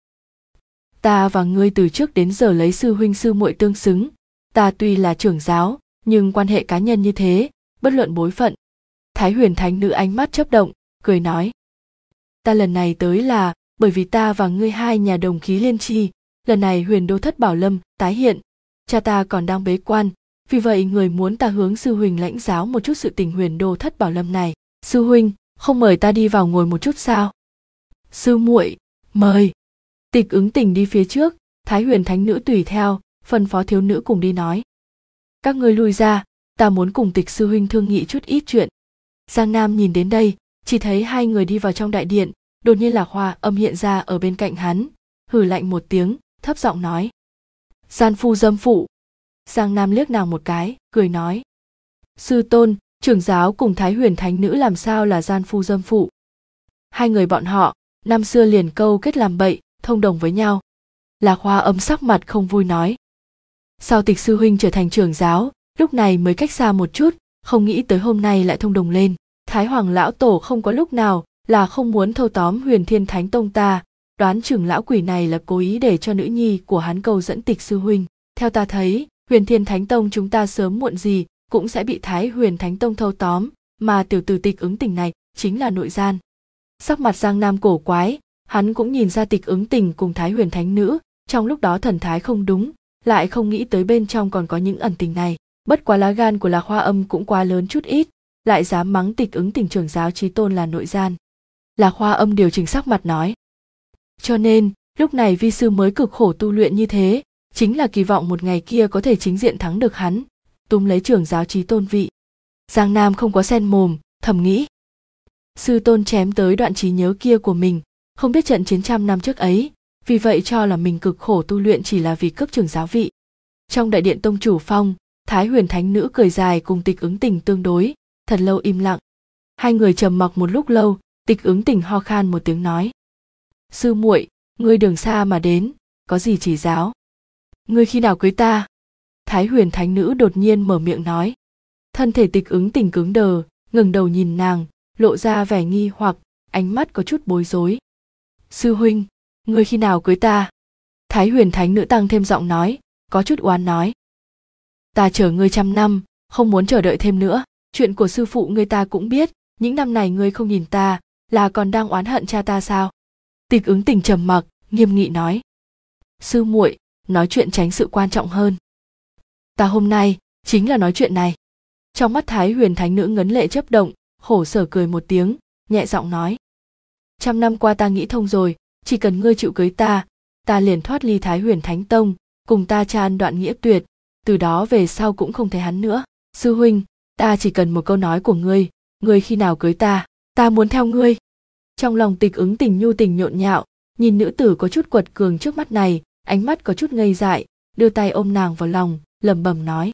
Ta và ngươi từ trước đến giờ lấy sư huynh sư muội tương xứng. Ta tuy là trưởng giáo, nhưng quan hệ cá nhân như thế, bất luận bối phận. Thái Huyền Thánh Nữ ánh mắt chớp động, cười nói: Ta lần này tới là bởi vì ta và ngươi hai nhà đồng khí liên chi, lần này huyền đô Thất Bảo Lâm tái hiện, cha ta còn đang bế quan, vì vậy người muốn ta hướng sư huynh lãnh giáo một chút sự tình huyền đô Thất Bảo Lâm này. Sư huynh, không mời ta đi vào ngồi một chút sao? Sư muội, mời. Tịch Ứng Tình đi phía trước, Thái Huyền Thánh Nữ tùy theo, phân phó thiếu nữ cùng đi nói: Các ngươi lui ra, ta muốn cùng Tịch sư huynh thương nghị chút ít chuyện. Giang Nam nhìn đến đây, chỉ thấy hai người đi vào trong đại điện, đột nhiên Lạc Hoa Âm hiện ra ở bên cạnh hắn, hừ lạnh một tiếng, thấp giọng nói: Gian phu dâm phụ. Giang Nam liếc nàng một cái, cười nói: Sư tôn, trưởng giáo cùng Thái Huyền Thánh Nữ làm sao là gian phu dâm phụ? Hai người bọn họ năm xưa liền câu kết làm bậy, thông đồng với nhau. Lạc Hoa Âm sắc mặt không vui nói: Sao Tịch sư huynh trở thành trưởng giáo, lúc này mới cách xa một chút, không nghĩ tới hôm nay lại thông đồng lên. Thái Hoàng lão tổ không có lúc nào là không muốn thâu tóm Huyền Thiên Thánh Tông ta, đoán chừng lão quỷ này là cố ý để cho nữ nhi của hắn câu dẫn Tịch sư huynh. Theo ta thấy, Huyền Thiên Thánh Tông chúng ta sớm muộn gì cũng sẽ bị Thái Huyền Thánh Tông thâu tóm, mà tiểu tử Tịch Ứng Tình này chính là nội gian. Sắc mặt Giang Nam cổ quái, hắn cũng nhìn ra Tịch Ứng Tình cùng Thái Huyền Thánh Nữ trong lúc đó thần thái không đúng, lại không nghĩ tới bên trong còn có những ẩn tình này. Bất quá lá gan của Lạc Hoa Âm cũng quá lớn chút ít, lại dám mắng Tịch Ứng Tình trưởng giáo chí tôn là nội gian. Lạc Hoa Âm điều chỉnh sắc mặt nói: Cho nên, lúc này vi sư mới cực khổ tu luyện như thế, chính là kỳ vọng một ngày kia có thể chính diện thắng được hắn, túm lấy trưởng giáo chí tôn vị. Giang Nam không có xen mồm, thầm nghĩ. Sư tôn chém tới đoạn trí nhớ kia của mình, không biết trận chiến trăm năm trước ấy, vì vậy cho là mình cực khổ tu luyện chỉ là vì cấp trưởng giáo vị. Trong đại điện tông chủ phong, Thái Huyền Thánh Nữ cười dài cùng Tịch Ứng Tình tương đối, thật lâu im lặng. Hai người trầm mặc một lúc lâu, Tịch Ứng Tình ho khan một tiếng nói: "Sư muội, ngươi đường xa mà đến, có gì chỉ giáo? Ngươi khi nào cưới ta?" Thái Huyền Thánh Nữ đột nhiên mở miệng nói. Thân thể Tịch Ứng Tình cứng đờ, ngẩng đầu nhìn nàng, lộ ra vẻ nghi hoặc, ánh mắt có chút bối rối. "Sư huynh, ngươi khi nào cưới ta?" Thái Huyền Thánh Nữ tăng thêm giọng nói, có chút oán nói. "Ta chờ ngươi trăm năm, không muốn chờ đợi thêm nữa. Chuyện của sư phụ ngươi ta cũng biết, những năm này ngươi không nhìn ta, là còn đang oán hận cha ta sao?" Tịch Ứng Tình trầm mặc, nghiêm nghị nói. "Sư muội, nói chuyện tránh sự quan trọng hơn. Ta hôm nay chính là nói chuyện này." Trong mắt Thái Huyền Thánh Nữ ngấn lệ chớp động, khổ sở cười một tiếng, nhẹ giọng nói: "Trăm năm qua ta nghĩ thông rồi, chỉ cần ngươi chịu cưới ta liền thoát ly Thái Huyền Thánh Tông, cùng ta cha ân đoạn nghĩa tuyệt, từ đó về sau cũng không thấy hắn nữa. Sư huynh, ta chỉ cần một câu nói của ngươi khi nào cưới ta muốn theo ngươi." Trong lòng Tịch Ứng Tình nhu tình nhộn nhạo, nhìn nữ tử có chút quật cường trước mắt này, ánh mắt có chút ngây dại, đưa tay ôm nàng vào lòng, lẩm bẩm nói: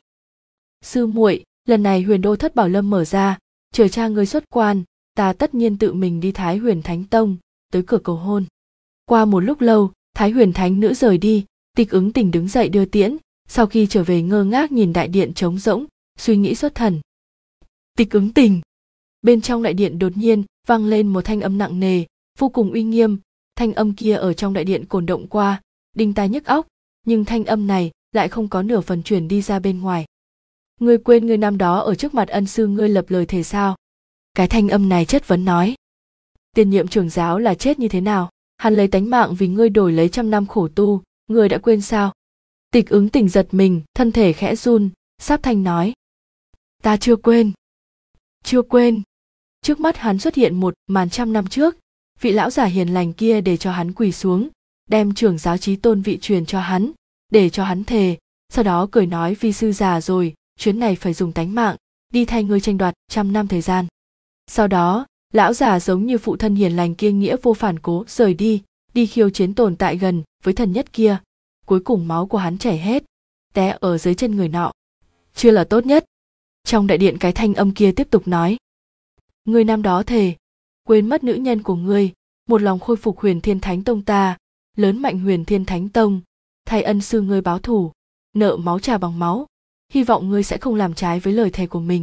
"Sư muội, lần này Huyền Đô Thất Bảo Lâm mở ra, chờ cha ngươi xuất quan, ta tất nhiên tự mình đi Thái Huyền Thánh Tông, tới cửa cầu hôn." Qua một lúc lâu, Thái Huyền Thánh Nữ rời đi, Tịch Ứng Tình đứng dậy đưa tiễn, sau khi trở về ngơ ngác nhìn đại điện trống rỗng, suy nghĩ xuất thần. "Tịch Ứng Tình!" Bên trong đại điện đột nhiên vang lên một thanh âm nặng nề, vô cùng uy nghiêm. Thanh âm kia ở trong đại điện cồn động qua, đinh tai nhức óc, nhưng thanh âm này lại không có nửa phần truyền đi ra bên ngoài. "Ngươi quên ngươi năm đó ở trước mặt ân sư ngươi lập lời thề sao?" Cái thanh âm này chất vấn nói. "Tiền nhiệm trưởng giáo là chết như thế nào? Hắn lấy tánh mạng vì ngươi đổi lấy trăm năm khổ tu, ngươi đã quên sao?" Tịch Ứng Tình giật mình, thân thể khẽ run, sáp thanh nói: "Ta chưa quên. Chưa quên." Trước mắt hắn xuất hiện một màn trăm năm trước, vị lão giả hiền lành kia để cho hắn quỳ xuống, đem trưởng giáo chí tôn vị truyền cho hắn, để cho hắn thề, sau đó cười nói: "Vi sư già rồi, chuyến này phải dùng tánh mạng đi thay ngươi tranh đoạt trăm năm thời gian." Sau đó, lão già giống như phụ thân hiền lành kia nghĩa vô phản cố rời đi khiêu chiến tồn tại gần với thần nhất kia. Cuối cùng máu của hắn chảy hết, té ở dưới chân người nọ. "Chưa là tốt nhất." Trong đại điện cái thanh âm kia tiếp tục nói: "Ngươi năm đó thề, quên mất nữ nhân của ngươi, một lòng khôi phục Huyền Thiên Thánh Tông ta, lớn mạnh Huyền Thiên Thánh Tông, thay ân sư ngươi báo thù, nợ máu trả bằng máu, hy vọng ngươi sẽ không làm trái với lời thề của mình."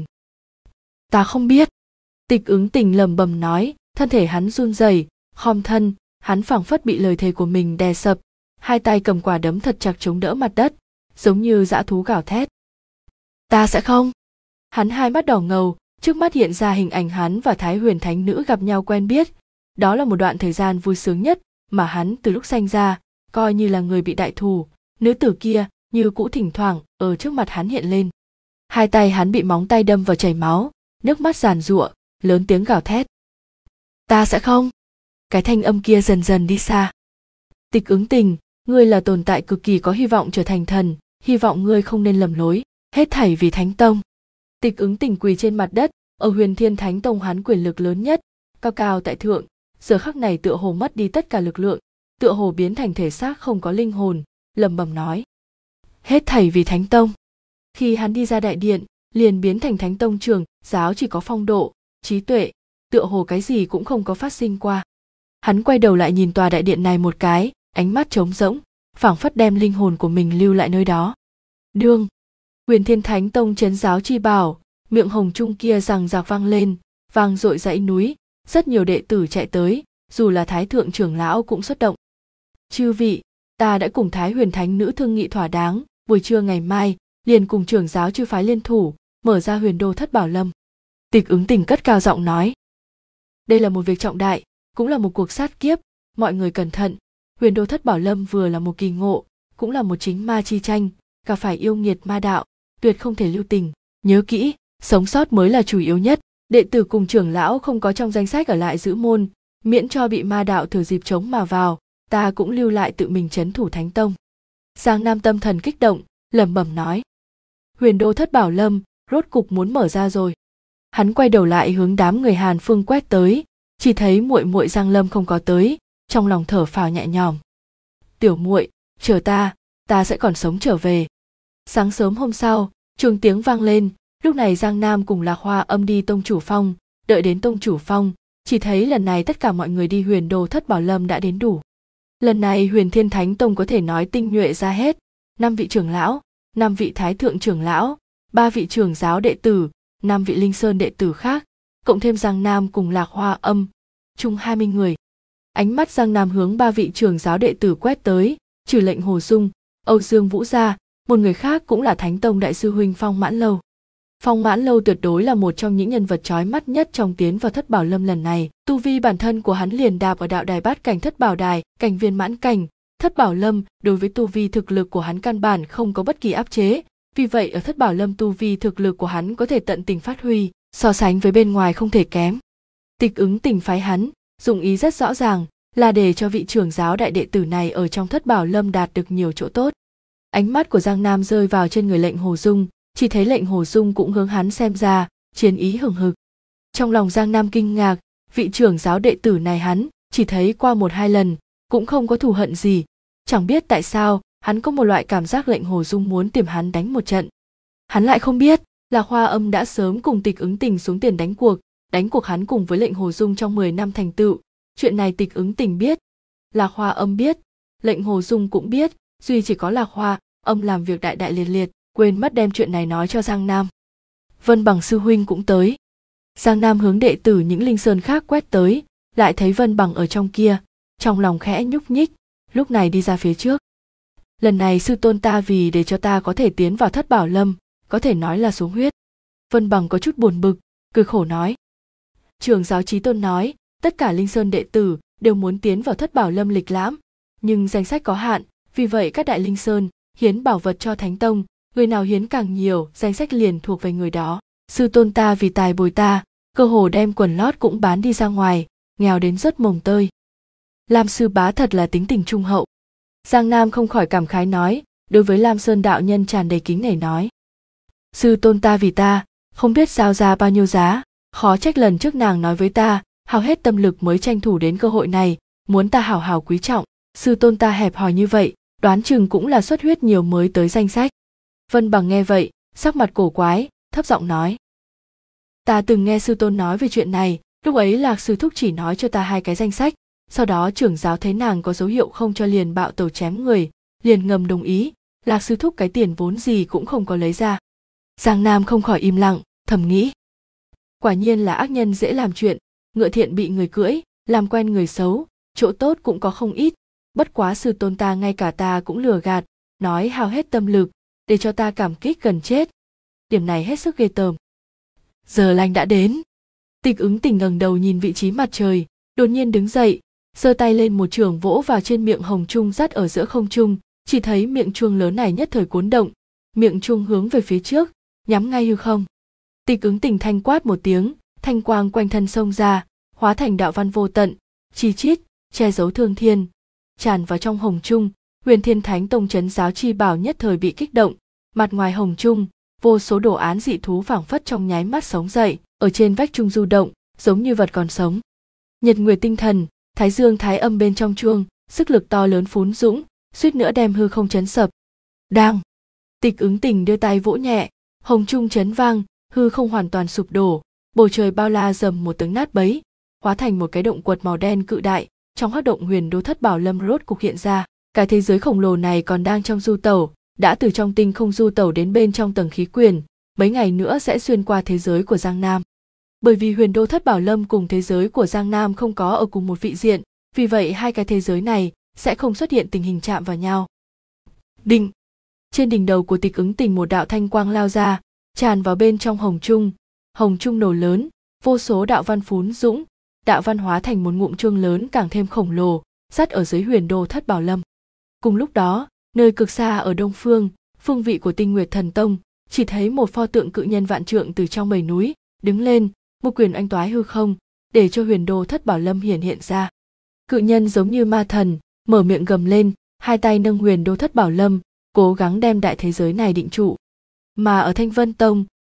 "Ta không biết." Tịch Ứng Tình lẩm bẩm nói, thân thể hắn run rẩy, khom thân, hắn phảng phất bị lời thề của mình đè sập, hai tay cầm quả đấm thật chặt chống đỡ mặt đất, giống như dã thú gào thét. "Ta sẽ không." Hắn hai mắt đỏ ngầu, trước mắt hiện ra hình ảnh hắn và Thái Huyền Thánh Nữ gặp nhau quen biết, đó là một đoạn thời gian vui sướng nhất mà hắn từ lúc sanh ra, coi như là người bị đại thù, nữ tử kia như cũ thỉnh thoảng ở trước mặt hắn hiện lên. Hai tay hắn bị móng tay đâm vào chảy máu, nước mắt giàn giụa, lớn tiếng gào thét. "Ta sẽ không." Cái thanh âm kia dần dần đi xa. "Tịch Ứng Tình, ngươi là tồn tại cực kỳ có hy vọng trở thành thần, hy vọng ngươi không nên lầm lối, hết thảy vì Thánh Tông." Tịch Ứng Tình quỳ trên mặt đất, ở Huyền Thiên Thánh Tông hắn quyền lực lớn nhất, cao cao tại thượng, giờ khắc này tựa hồ mất đi tất cả lực lượng, tựa hồ biến thành thể xác không có linh hồn, lẩm bẩm nói: "Hết thảy vì Thánh Tông." Khi hắn đi ra đại điện, liền biến thành Thánh Tông trưởng giáo chỉ có phong độ, trí tuệ, tựa hồ cái gì cũng không có phát sinh qua. Hắn quay đầu lại nhìn tòa đại điện này một cái, ánh mắt trống rỗng, phảng phất đem linh hồn của mình lưu lại nơi đó. Đương, Huyền Thiên Thánh Tông trấn giáo chi bảo, miệng hồng trung kia rằng rạc vang lên, vang dội dãy núi, rất nhiều đệ tử chạy tới, dù là Thái Thượng trưởng lão cũng xuất động. "Chư vị, ta đã cùng Thái Huyền Thánh Nữ thương nghị thỏa đáng, buổi trưa ngày mai liền cùng trưởng giáo chư phái liên thủ, mở ra Huyền Đô Thất Bảo Lâm." Tịch Ứng Tình cất cao giọng nói: "Đây là một việc trọng đại, cũng là một cuộc sát kiếp, mọi người cẩn thận. Huyền Đô Thất Bảo Lâm vừa là một kỳ ngộ, cũng là một chính ma chi tranh, gặp phải yêu nghiệt ma đạo, tuyệt không thể lưu tình. Nhớ kỹ, sống sót mới là chủ yếu nhất. Đệ tử cùng trưởng lão không có trong danh sách ở lại giữ môn, miễn cho bị ma đạo thừa dịp trống mà vào, ta cũng lưu lại tự mình trấn thủ Thánh Tông." Giang Nam tâm thần kích động, lẩm bẩm nói: "Huyền Đô Thất Bảo Lâm rốt cục muốn mở ra rồi." Hắn quay đầu lại hướng đám người Hàn Phương quét tới, chỉ thấy muội muội Giang Lâm không có tới, trong lòng thở phào nhẹ nhõm. Tiểu muội, chờ ta sẽ còn sống trở về. Sáng sớm hôm sau, chuông tiếng vang lên, lúc này Giang Nam cùng Lạc Hoa Âm đi Tông Chủ Phong, đợi đến Tông Chủ Phong, chỉ thấy lần này tất cả mọi người đi Huyền Đô Thất Bảo Lâm đã đến đủ. Lần này Huyền Thiên Thánh Tông có thể nói tinh nhuệ ra hết, 5 vị trưởng lão, 5 vị thái thượng trưởng lão, 3 vị trưởng giáo đệ tử, 5 vị linh sơn đệ tử khác, cộng thêm Giang Nam cùng Lạc Hoa Âm, chung 20 người. Ánh mắt Giang Nam hướng 3 vị trưởng giáo đệ tử quét tới, trừ Lệnh Hồ Dung, Âu Dương Vũ ra, một người khác cũng là Thánh Tông đại sư huynh Phong Mãn Lâu. Phong Mãn Lâu tuyệt đối là một trong những nhân vật chói mắt nhất trong tiến vào Thất Bảo Lâm lần này. Tu vi bản thân của hắn liền đạp ở đạo đài bát cảnh Thất Bảo Đài, cảnh viên mãn cảnh. Thất Bảo Lâm đối với tu vi thực lực của hắn căn bản không có bất kỳ áp chế. Vì vậy ở Thất Bảo Lâm tu vi thực lực của hắn có thể tận tình phát huy, so sánh với bên ngoài không thể kém. Tịch Ứng Tình phái hắn, dụng ý rất rõ ràng, là để cho vị trưởng giáo đại đệ tử này ở trong Thất Bảo Lâm đạt được nhiều chỗ tốt. Ánh mắt của Giang Nam rơi vào trên người Lệnh Hồ Dung, chỉ thấy Lệnh Hồ Dung cũng hướng hắn xem ra, chiến ý hừng hực. Trong lòng Giang Nam kinh ngạc, vị trưởng giáo đệ tử này hắn chỉ thấy qua 1-2 lần, cũng không có thù hận gì, chẳng biết tại sao hắn có một loại cảm giác Lệnh Hồ Dung muốn tìm hắn đánh một trận. Hắn lại không biết, Lạc Hoa Âm đã sớm cùng Tịch Ứng Tình xuống tiền đánh cuộc hắn cùng với Lệnh Hồ Dung trong 10 năm thành tựu. Chuyện này Tịch Ứng Tình biết, Lạc Hoa Âm biết, Lệnh Hồ Dung cũng biết, duy chỉ có Lạc Hoa Âm làm việc đại đại liệt, quên mất đem chuyện này nói cho Giang Nam. Vân Bằng sư huynh cũng tới. Giang Nam hướng đệ tử những linh sơn khác quét tới, lại thấy Vân Bằng ở trong kia, trong lòng khẽ nhúc nhích, lúc này đi ra phía trước. Lần này sư tôn ta vì để cho ta có thể tiến vào Thất Bảo Lâm, có thể nói là xuống huyết. Vân Bằng có chút buồn bực, cười khổ nói. Trưởng giáo Chí Tôn nói, tất cả linh sơn đệ tử đều muốn tiến vào Thất Bảo Lâm lịch lãm, nhưng danh sách có hạn, vì vậy các đại linh sơn hiến bảo vật cho Thánh Tông, người nào hiến càng nhiều, danh sách liền thuộc về người đó. Sư tôn ta vì tài bồi ta, cơ hồ đem quần lót cũng bán đi ra ngoài, nghèo đến rớt mồng tơi. Lam sư bá thật là tính tình trung hậu. Giang Nam không khỏi cảm khái nói, đối với Lam Sơn đạo nhân tràn đầy kính nể nói. Sư tôn ta vì ta, không biết giao ra bao nhiêu giá, khó trách lần trước nàng nói với ta, hao hết tâm lực mới tranh thủ đến cơ hội này, muốn ta hảo hảo quý trọng. Sư tôn ta hẹp hòi như vậy, đoán chừng cũng là xuất huyết nhiều mới tới danh sách. Vân Bằng nghe vậy, sắc mặt cổ quái, thấp giọng nói. Ta từng nghe sư tôn nói về chuyện này, lúc ấy Lạc sư thúc chỉ nói cho ta 2 cái danh sách, sau đó trưởng giáo thấy nàng có dấu hiệu không cho liền bạo tẩu chém người, liền ngầm đồng ý, Lạc sư thúc cái tiền vốn gì cũng không có lấy ra. Giang Nam không khỏi im lặng, thầm nghĩ. Quả nhiên là ác nhân dễ làm chuyện, ngựa thiện bị người cưỡi, làm quen người xấu, chỗ tốt cũng có không ít, bất quá sư tôn ta ngay cả ta cũng lừa gạt, nói hao hết tâm lực, để cho ta cảm kích gần chết. Điểm này hết sức ghê tởm. Giờ lành đã đến. Tịch Ứng Tình ngẩng đầu nhìn vị trí mặt trời, đột nhiên đứng dậy, giơ tay lên một chưởng vỗ vào trên miệng hồng trung dắt ở giữa không trung, chỉ thấy miệng chuông lớn này nhất thời cuốn động, miệng chuông hướng về phía trước, nhắm ngay hư không. Tịch Ứng Tình thanh quát một tiếng, thanh quang quanh thân xông ra, hóa thành đạo văn vô tận, chi chít, che giấu thương thiên, tràn vào trong hồng trung. Huyền Thiên Thánh Tông trấn giáo chi bảo nhất thời bị kích động, mặt ngoài hồng trung, vô số đồ án dị thú phảng phất trong nháy mắt sống dậy, ở trên vách trung du động, giống như vật còn sống. Nhật nguyệt tinh thần, thái dương thái âm bên trong chuông, sức lực to lớn phún dũng, suýt nữa đem hư không chấn sập. Đang. Tịch Ứng Tình đưa tay vỗ nhẹ, hồng trung chấn vang, hư không hoàn toàn sụp đổ, bầu trời bao la rầm một tiếng nát bấy, hóa thành một cái động quật màu đen cự đại, trong hắc động Huyền Đô Thất Bảo Lâm rốt cục hiện ra. Cái thế giới khổng lồ này còn đang trong du tẩu, đã từ trong tinh không du tẩu đến bên trong tầng khí quyển, mấy ngày nữa sẽ xuyên qua thế giới của Giang Nam. Bởi vì Huyền Đô Thất Bảo Lâm cùng thế giới của Giang Nam không có ở cùng một vị diện, vì vậy 2 cái thế giới này sẽ không xuất hiện tình hình chạm vào nhau. Đinh! Trên đỉnh đầu của Tịch Ứng Tình một đạo thanh quang lao ra, tràn vào bên trong hồng trung nổ lớn, vô số đạo văn phún dũng, đạo văn hóa thành một ngụm chuông lớn càng thêm khổng lồ, dắt ở dưới Huyền Đô Thất Bảo Lâm. Cùng lúc đó, nơi cực xa ở đông phương, phương vị của Tinh Nguyệt Thần Tông, chỉ thấy một pho tượng cự nhân vạn trượng từ trong bầy núi đứng lên, một quyền oanh toái hư không, để cho Huyền Đô Thất Bảo Lâm hiện ra. Cự nhân giống như ma thần, mở miệng gầm lên, 2 tay nâng Huyền Đô Thất Bảo Lâm, cố gắng đem đại thế giới này định trụ. Mà ở Thanh Vân Tông,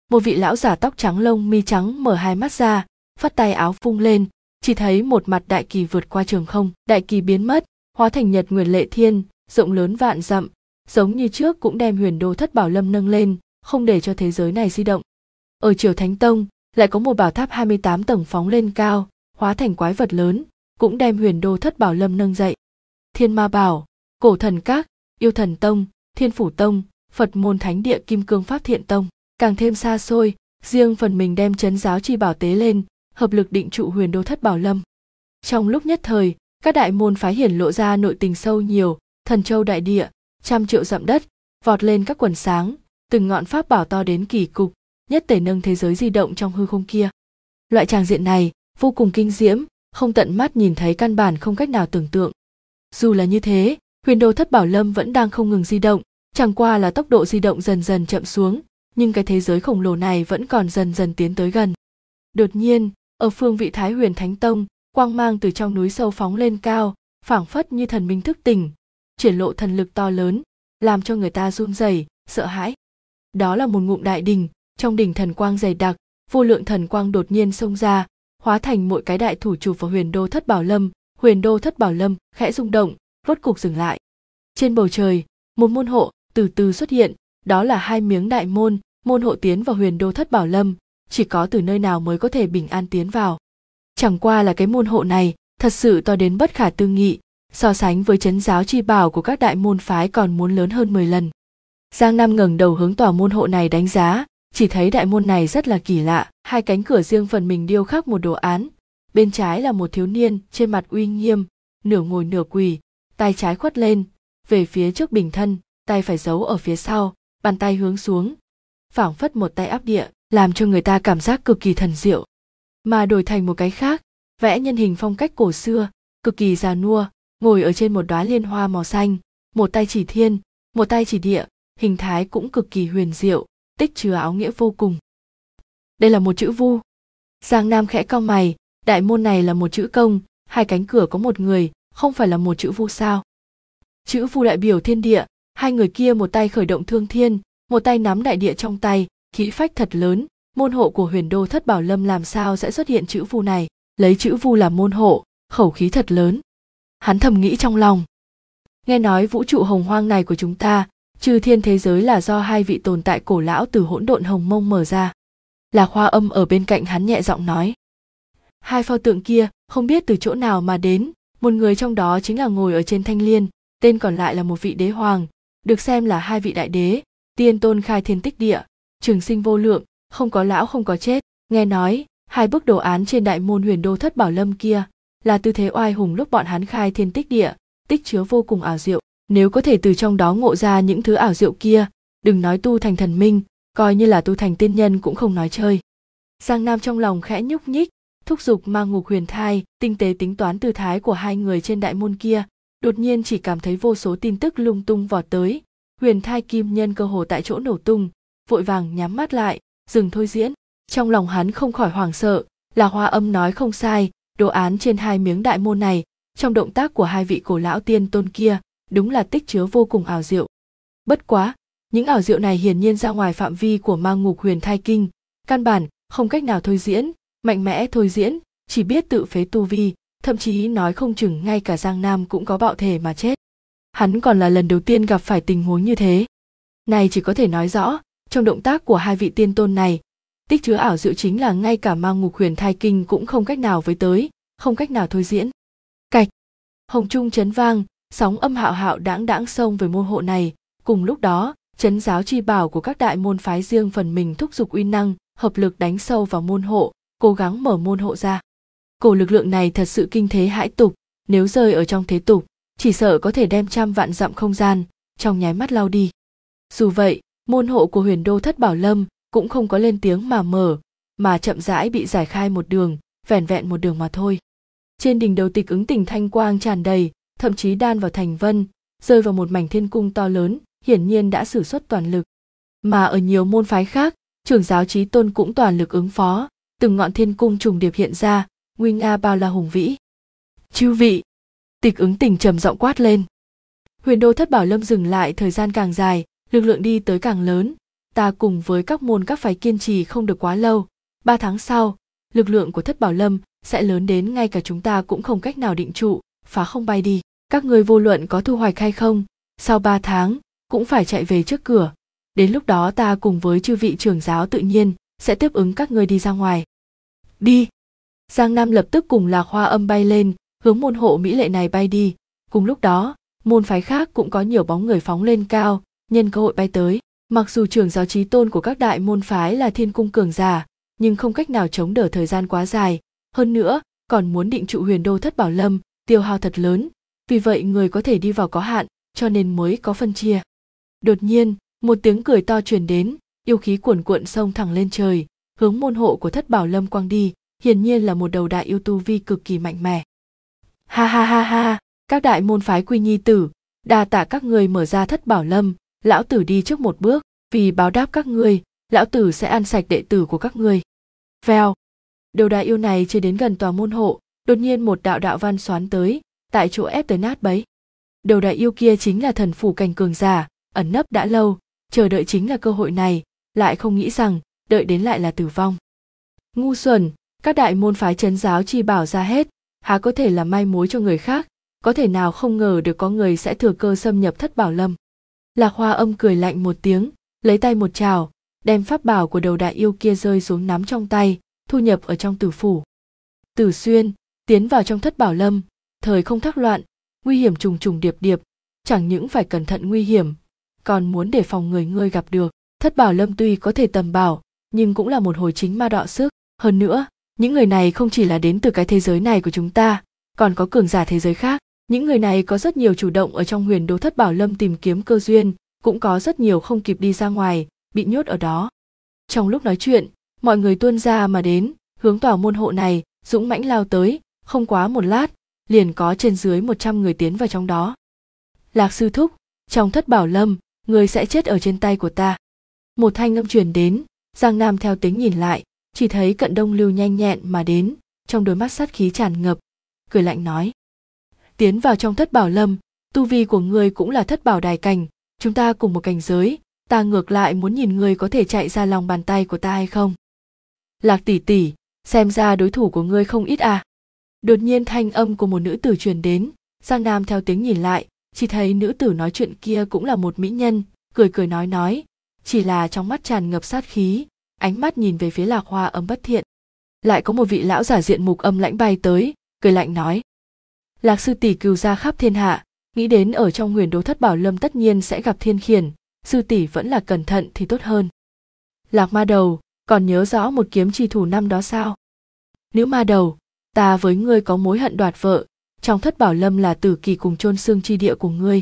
một vị lão giả tóc trắng lông mi trắng mở hai mắt ra, phất tay áo vung lên, chỉ thấy một mặt đại kỳ vượt qua trường không, đại kỳ biến mất, hóa thành nhật nguyệt lệ thiên, rộng lớn vạn dặm, giống như trước cũng đem huyền đô thất bảo lâm nâng lên, không để cho thế giới này di động. Ở Triều Thánh Tông lại có một bảo tháp 28 tầng phóng lên cao, hóa thành quái vật lớn, cũng đem huyền đô thất bảo lâm nâng dậy. Thiên Ma Bảo, Cổ Thần Các, Yêu Thần Tông, Thiên Phủ Tông, Phật môn thánh địa Kim Cương Pháp Thiện Tông, càng thêm xa xôi, riêng phần mình đem trấn giáo chi bảo tế lên, hợp lực định trụ huyền đô thất bảo lâm. Trong lúc nhất thời, các đại môn phái hiển lộ ra nội tình sâu nhiều, thần châu đại địa, trăm triệu dặm đất, vọt lên các quần sáng, từng ngọn pháp bảo to đến kỳ cục, nhất tể nâng thế giới di động trong hư không kia. Loại tràng diện này vô cùng kinh diễm, không tận mắt nhìn thấy căn bản không cách nào tưởng tượng. Dù là như thế, huyền đô thất bảo lâm vẫn đang không ngừng di động, chẳng qua là tốc độ di động dần dần chậm xuống, nhưng cái thế giới khổng lồ này vẫn còn dần dần tiến tới gần. Đột nhiên, ở phương vị Thái Huyền Thánh Tông, quang mang từ trong núi sâu phóng lên cao, phảng phất như thần minh thức tỉnh, triển lộ thần lực to lớn, làm cho người ta run rẩy, sợ hãi. Đó là một ngụm đại đỉnh, trong đỉnh thần quang dày đặc, vô lượng thần quang đột nhiên xông ra, hóa thành mỗi cái đại thủ chụp vào huyền đô thất bảo lâm. Huyền đô thất bảo lâm khẽ rung động, rốt cục dừng lại. Trên bầu trời, một môn hộ từ từ xuất hiện, đó là hai miếng đại môn, môn hộ tiến vào huyền đô thất bảo lâm, chỉ có từ nơi nào mới có thể bình an tiến vào. Chẳng qua là cái môn hộ này thật sự to đến bất khả tư nghị, so sánh với trấn giáo chi bảo của các đại môn phái còn muốn lớn hơn 10 lần. Giang Nam ngẩng đầu hướng tòa môn hộ này đánh giá, chỉ thấy đại môn này rất là kỳ lạ, hai cánh cửa riêng phần mình điêu khắc một đồ án. Bên trái là một thiếu niên trên mặt uy nghiêm, nửa ngồi nửa quỳ, tay trái khuất lên, về phía trước bình thân, tay phải giấu ở phía sau, bàn tay hướng xuống, phảng phất một tay áp địa, làm cho người ta cảm giác cực kỳ thần diệu. Mà đổi thành một cái khác, vẽ nhân hình phong cách cổ xưa, cực kỳ già nua, ngồi ở trên một đóa liên hoa màu xanh, một tay chỉ thiên, một tay chỉ địa, hình thái cũng cực kỳ huyền diệu, tích chứa áo nghĩa vô cùng. Đây là một chữ vu. Giang Nam khẽ cau mày, đại môn này là một chữ công, hai cánh cửa có một người, không phải là một chữ vu sao? Chữ vu đại biểu thiên địa, hai người kia một tay khởi động thương thiên, một tay nắm đại địa trong tay, khí phách thật lớn. Môn hộ của huyền đô thất bảo lâm làm sao sẽ xuất hiện chữ vu này? Lấy chữ vu làm môn hộ, khẩu khí thật lớn. Hắn thầm nghĩ trong lòng. Nghe nói vũ trụ hồng hoang này của chúng ta, chư thiên thế giới là do hai vị tồn tại cổ lão từ hỗn độn hồng mông mở ra. Lạc Hoa Âm ở bên cạnh hắn nhẹ giọng nói. Hai pho tượng kia không biết từ chỗ nào mà đến, một người trong đó chính là ngồi ở trên thanh liên, tên còn lại là một vị đế hoàng, được xem là hai vị đại đế, tiên tôn khai thiên tích địa, trường sinh vô lượng, không có lão không có chết. Nghe nói, hai bức đồ án trên đại môn huyền đô thất bảo lâm kia là tư thế oai hùng lúc bọn hắn khai thiên tích địa, tích chứa vô cùng ảo diệu. Nếu có thể từ trong đó ngộ ra những thứ ảo diệu kia, đừng nói tu thành thần minh, coi như là tu thành tiên nhân cũng không nói chơi. Giang Nam trong lòng khẽ nhúc nhích, thúc giục mang ngục huyền thai, tinh tế tính toán tư thái của hai người trên đại môn kia, đột nhiên chỉ cảm thấy vô số tin tức lung tung vọt tới, huyền thai kim nhân cơ hồ tại chỗ nổ tung, vội vàng nhắm mắt lại, dừng thôi diễn. Trong lòng hắn không khỏi hoảng sợ, là Hoa Âm nói không sai, đồ án trên hai miếng đại môn này, trong động tác của hai vị cổ lão tiên tôn kia, đúng là tích chứa vô cùng ảo diệu. Bất quá, những ảo diệu này hiển nhiên ra ngoài phạm vi của mang ngục huyền thai kinh, căn bản không cách nào thôi diễn, mạnh mẽ thôi diễn, chỉ biết tự phế tu vi, thậm chí nói không chừng ngay cả Giang Nam cũng có bạo thể mà chết. Hắn còn là lần đầu tiên gặp phải tình huống như thế. Này chỉ có thể nói rõ, trong động tác của hai vị tiên tôn này, tích chứa ảo diệu chính là ngay cả mang ngục huyền thai kinh cũng không cách nào với tới, không cách nào thôi diễn. Cạch, hồng trung chấn vang, sóng âm hạo hạo đãng đãng xông về môn hộ này. Cùng lúc đó, trấn giáo chi bảo của các đại môn phái riêng phần mình thúc giục uy năng, hợp lực đánh sâu vào môn hộ, cố gắng mở môn hộ ra. Cổ lực lượng này thật sự kinh thế hãi tục, nếu rơi ở trong thế tục, chỉ sợ có thể đem trăm vạn dặm không gian trong nháy mắt lao đi. Dù vậy, môn hộ của huyền đô thất bảo lâm cũng không có lên tiếng mà mở, mà chậm rãi bị giải khai một đường, vẻn vẹn một đường mà thôi. Trên đỉnh đầu Tịch Ứng Tỉnh thanh quang tràn đầy, thậm chí đan vào thành vân, rơi vào một mảnh thiên cung to lớn, hiển nhiên đã sử xuất toàn lực. Mà ở nhiều môn phái khác, trưởng giáo chí tôn cũng toàn lực ứng phó, từng ngọn thiên cung trùng điệp hiện ra, nguy nga bao la hùng vĩ. Chư vị, Tịch Ứng Tỉnh trầm giọng quát lên. Huyền đô thất bảo lâm dừng lại thời gian càng dài, lực lượng đi tới càng lớn, ta cùng với các môn các phái kiên trì không được quá lâu. 3 tháng sau, lực lượng của Thất Bảo Lâm sẽ lớn đến ngay cả chúng ta cũng không cách nào định trụ, phá không bay đi. Các ngươi vô luận có thu hoạch hay không, sau 3 tháng cũng phải chạy về trước cửa. Đến lúc đó ta cùng với chư vị trưởng giáo tự nhiên sẽ tiếp ứng các ngươi đi ra ngoài. Đi! Giang Nam lập tức cùng Lạc Hoa Âm bay lên, hướng môn hộ mỹ lệ này bay đi. Cùng lúc đó, môn phái khác cũng có nhiều bóng người phóng lên cao, nhân cơ hội bay tới. Mặc dù trưởng giáo chí tôn của các đại môn phái là Thiên Cung cường giả, nhưng không cách nào chống đỡ thời gian quá dài. Hơn nữa, còn muốn định trụ Huyền Đô Thất Bảo Lâm, tiêu hao thật lớn. Vì vậy người có thể đi vào có hạn, cho nên mới có phân chia. Đột nhiên, một tiếng cười to truyền đến, yêu khí cuồn cuộn xông thẳng lên trời, hướng môn hộ của Thất Bảo Lâm quang đi, hiển nhiên là một đầu đại yêu tu vi cực kỳ mạnh mẽ. Ha ha ha ha, các đại môn phái Quy Nhi tử, đa tạ các ngươi mở ra Thất Bảo Lâm, lão tử đi trước một bước, vì báo đáp các ngươi, lão tử sẽ ăn sạch đệ tử của các ngươi. Vèo, đầu đại yêu này chưa đến gần tòa môn hộ, đột nhiên một đạo đạo văn xoán tới, tại chỗ ép tới nát bấy. Đầu đại yêu kia chính là thần phủ cảnh cường giả, ẩn nấp đã lâu, chờ đợi chính là cơ hội này, lại không nghĩ rằng đợi đến lại là tử vong. Ngu xuẩn, các đại môn phái trấn giáo chi bảo ra hết, há có thể là mai mối cho người khác, có thể nào không ngờ được có người sẽ thừa cơ xâm nhập Thất Bảo Lâm. Lạc Hoa Âm cười lạnh một tiếng, lấy tay một trào, đem pháp bảo của đầu đại yêu kia rơi xuống nắm trong tay, thu nhập ở trong tử phủ. Tử Xuyên tiến vào trong Thất Bảo Lâm, thời không thác loạn, nguy hiểm trùng trùng điệp điệp, chẳng những phải cẩn thận nguy hiểm, còn muốn đề phòng người ngươi gặp được. Thất Bảo Lâm tuy có thể tầm bảo, nhưng cũng là một hồi chính ma đọ sức. Hơn nữa, những người này không chỉ là đến từ cái thế giới này của chúng ta, còn có cường giả thế giới khác. Những người này có rất nhiều chủ động ở trong Huyền Đô Thất Bảo Lâm tìm kiếm cơ duyên, cũng có rất nhiều không kịp đi ra ngoài, bị nhốt ở đó. Trong lúc nói chuyện, mọi người tuôn ra mà đến, hướng tòa môn hộ này, dũng mãnh lao tới, không quá một lát, liền có trên dưới 100 người tiến vào trong đó. Lạc sư thúc, trong Thất Bảo Lâm, người sẽ chết ở trên tay của ta. Một thanh âm truyền đến, Giang Nam theo tính nhìn lại, chỉ thấy Cận Đông Lưu nhanh nhẹn mà đến, trong đôi mắt sát khí tràn ngập, cười lạnh nói: tiến vào trong Thất Bảo Lâm, tu vi của ngươi cũng là Thất Bảo Đài cảnh, chúng ta cùng một cảnh giới, ta ngược lại muốn nhìn ngươi có thể chạy ra lòng bàn tay của ta hay không. Lạc tỷ tỷ, xem ra đối thủ của ngươi không ít à. Đột nhiên thanh âm của một nữ tử truyền đến, Giang Nam theo tiếng nhìn lại, chỉ thấy nữ tử nói chuyện kia cũng là một mỹ nhân, cười cười nói, chỉ là trong mắt tràn ngập sát khí, ánh mắt nhìn về phía Lạc Hoa Âm bất thiện. Lại có một vị lão giả diện mục âm lãnh bay tới, cười lạnh nói: Lạc sư tỷ cừu gia khắp thiên hạ, nghĩ đến ở trong Huyền Đô Thất Bảo Lâm tất nhiên sẽ gặp thiên khiển, sư tỷ vẫn là cẩn thận thì tốt hơn. Lạc ma đầu, còn nhớ rõ một kiếm chi thủ năm đó sao? Nữ ma đầu, ta với ngươi có mối hận đoạt vợ, trong Thất Bảo Lâm là tử kỳ cùng chôn xương chi địa của ngươi.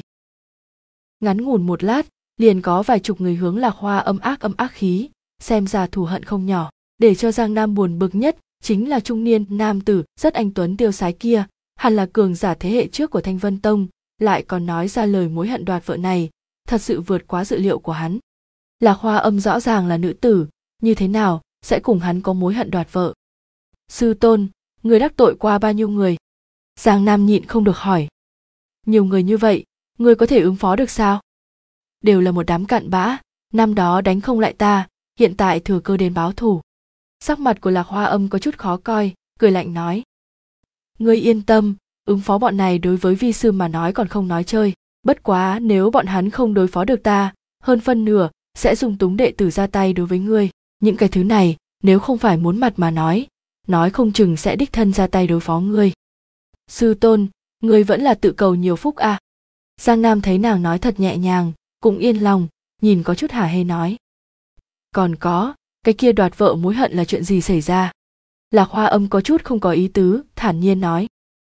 Ngắn ngủn một lát, liền có vài chục người hướng Lạc Hoa âm ác khí, xem ra thù hận không nhỏ. Để cho Giang Nam buồn bực nhất chính là trung niên nam tử rất anh tuấn tiêu sái kia, hẳn là cường giả thế hệ trước của Thanh Vân Tông, lại còn nói ra lời mối hận đoạt vợ này, thật sự vượt quá dự liệu của hắn. Lạc Hoa Âm rõ ràng là nữ tử, như thế nào sẽ cùng hắn có mối hận đoạt vợ? Sư tôn, người đắc tội qua bao nhiêu người? Giang Nam nhịn không được hỏi. Nhiều người như vậy, người có thể ứng phó được sao? Đều là một đám cặn bã, năm đó đánh không lại ta, hiện tại thừa cơ đến báo thù. Sắc mặt của Lạc Hoa Âm có chút khó coi, cười lạnh nói: ngươi yên tâm, ứng phó bọn này đối với vi sư mà nói còn không nói chơi, bất quá nếu bọn hắn không đối phó được ta, hơn phân nửa sẽ dùng túng đệ tử ra tay đối với ngươi. Những cái thứ này nếu không phải muốn mặt mà nói không chừng sẽ đích thân ra tay đối phó ngươi. Sư tôn, ngươi vẫn là tự cầu nhiều phúc à? Giang Nam thấy nàng nói thật nhẹ nhàng, cũng yên lòng, nhìn có chút hả hê nói: còn có, cái kia đoạt vợ mối hận là chuyện gì xảy ra? Lạc Hoa Âm có chút không có ý tứ, thản nhiên nói: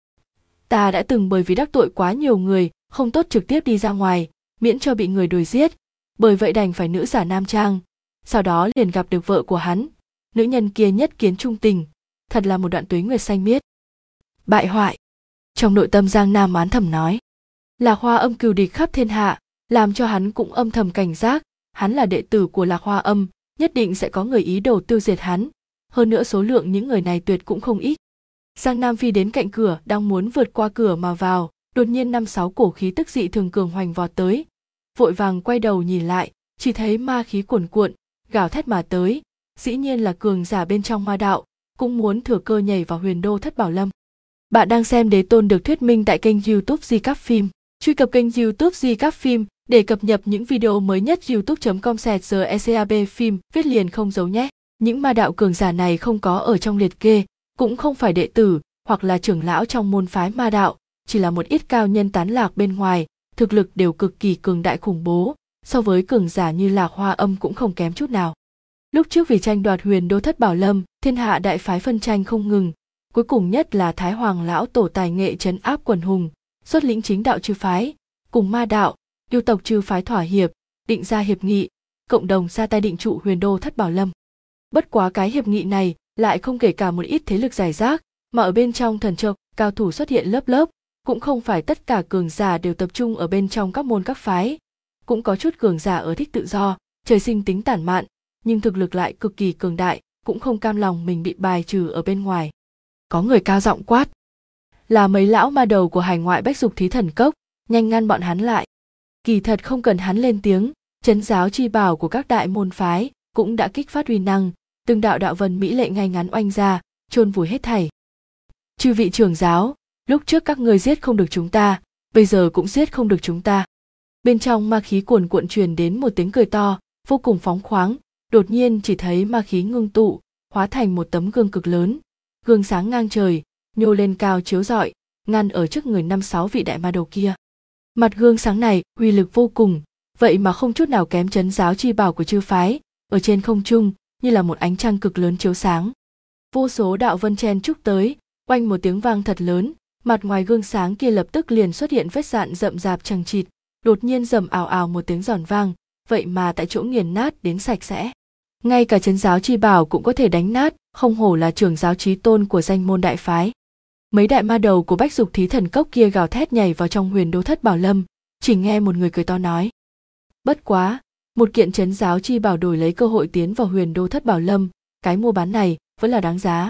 ta đã từng bởi vì đắc tội quá nhiều người, không tốt trực tiếp đi ra ngoài, miễn cho bị người đuổi giết, bởi vậy đành phải nữ giả nam trang, sau đó liền gặp được vợ của hắn, nữ nhân kia nhất kiến trung tình, thật là một đoạn tuế nguyệt xanh miết. Bại hoại. Trong nội tâm Giang Nam oán thầm nói. Lạc Hoa Âm cừu địch khắp thiên hạ, làm cho hắn cũng âm thầm cảnh giác, hắn là đệ tử của Lạc Hoa Âm, nhất định sẽ có người ý đồ tiêu diệt hắn, hơn nữa số lượng những người này tuyệt cũng không ít. Giang Nam phi đến cạnh cửa, đang muốn vượt qua cửa mà vào, đột nhiên 5-6 cổ khí tức dị thường cường hoành vọt tới, vội vàng quay đầu nhìn lại, chỉ thấy ma khí cuồn cuộn, gào thét mà tới, dĩ nhiên là cường giả bên trong ma đạo, cũng muốn thừa cơ nhảy vào huyền đô Thất Bảo Lâm. Bạn đang xem Đế Tôn được thuyết minh tại kênh YouTube Recap Phim. Truy cập kênh YouTube Recap Phim để cập nhật những video mới nhất. youtube.com/recap phim viết liền không giấu nhé. Những ma đạo cường giả này không có ở trong liệt kê, cũng không phải đệ tử hoặc là trưởng lão trong môn phái ma đạo, chỉ là một ít cao nhân tán lạc bên ngoài, thực lực đều cực kỳ cường đại khủng bố, so với cường giả như Lạc Hoa Âm cũng không kém chút nào. Lúc trước vì tranh đoạt huyền đô Thất Bảo Lâm, thiên hạ đại phái phân tranh không ngừng, cuối cùng nhất là Thái Hoàng lão tổ tài nghệ trấn áp quần hùng, xuất lĩnh chính đạo chư phái, cùng ma đạo, yêu tộc chư phái thỏa hiệp, định ra hiệp nghị, cộng đồng ra tay định trụ huyền đô Thất Bảo Lâm. Bất quá cái hiệp nghị này lại không kể cả một ít thế lực rải rác, mà ở bên trong thần châu cao thủ xuất hiện lớp lớp, cũng không phải tất cả cường giả đều tập trung ở bên trong các môn các phái, cũng có chút cường giả ở thích tự do, trời sinh tính tản mạn, nhưng thực lực lại cực kỳ cường đại, cũng không cam lòng mình bị bài trừ ở bên ngoài. Có người cao giọng quát, là mấy lão ma đầu của hải ngoại Bách Dục Thí Thần Cốc, nhanh ngăn bọn hắn lại. Kỳ thật không cần hắn lên tiếng, trấn giáo chi bảo của các đại môn phái cũng đã kích phát uy năng, từng đạo đạo vân mỹ lệ ngay ngắn oanh ra, chôn vùi hết thảy. Chư vị trưởng giáo, lúc trước các ngươi giết không được chúng ta, bây giờ cũng giết không được chúng ta. Bên trong ma khí cuồn cuộn truyền đến một tiếng cười to, vô cùng phóng khoáng, đột nhiên chỉ thấy ma khí ngưng tụ, hóa thành một tấm gương cực lớn, gương sáng ngang trời, nhô lên cao chiếu rọi, ngăn ở trước người 5-6 vị đại ma đầu kia. Mặt gương sáng này uy lực vô cùng, vậy mà không chút nào kém trấn giáo chi bảo của chư phái, ở trên không trung như là một ánh trăng cực lớn chiếu sáng. Vô số đạo vân chen chúc tới, oanh một tiếng vang thật lớn, mặt ngoài gương sáng kia lập tức liền xuất hiện vết dạn rậm rạp chằng chịt, đột nhiên rầm ào ào một tiếng giòn vang, vậy mà tại chỗ nghiền nát đến sạch sẽ. Ngay cả trấn giáo chi bảo cũng có thể đánh nát, không hổ là trưởng giáo chí tôn của danh môn đại phái. Mấy đại ma đầu của Bách Dục Thí Thần Cốc kia gào thét nhảy vào trong huyền đô Thất Bảo Lâm, chỉ nghe một người cười to nói: bất quá, một kiện trấn giáo chi bảo đổi lấy cơ hội tiến vào huyền đô Thất Bảo Lâm, cái mua bán này vẫn là đáng giá.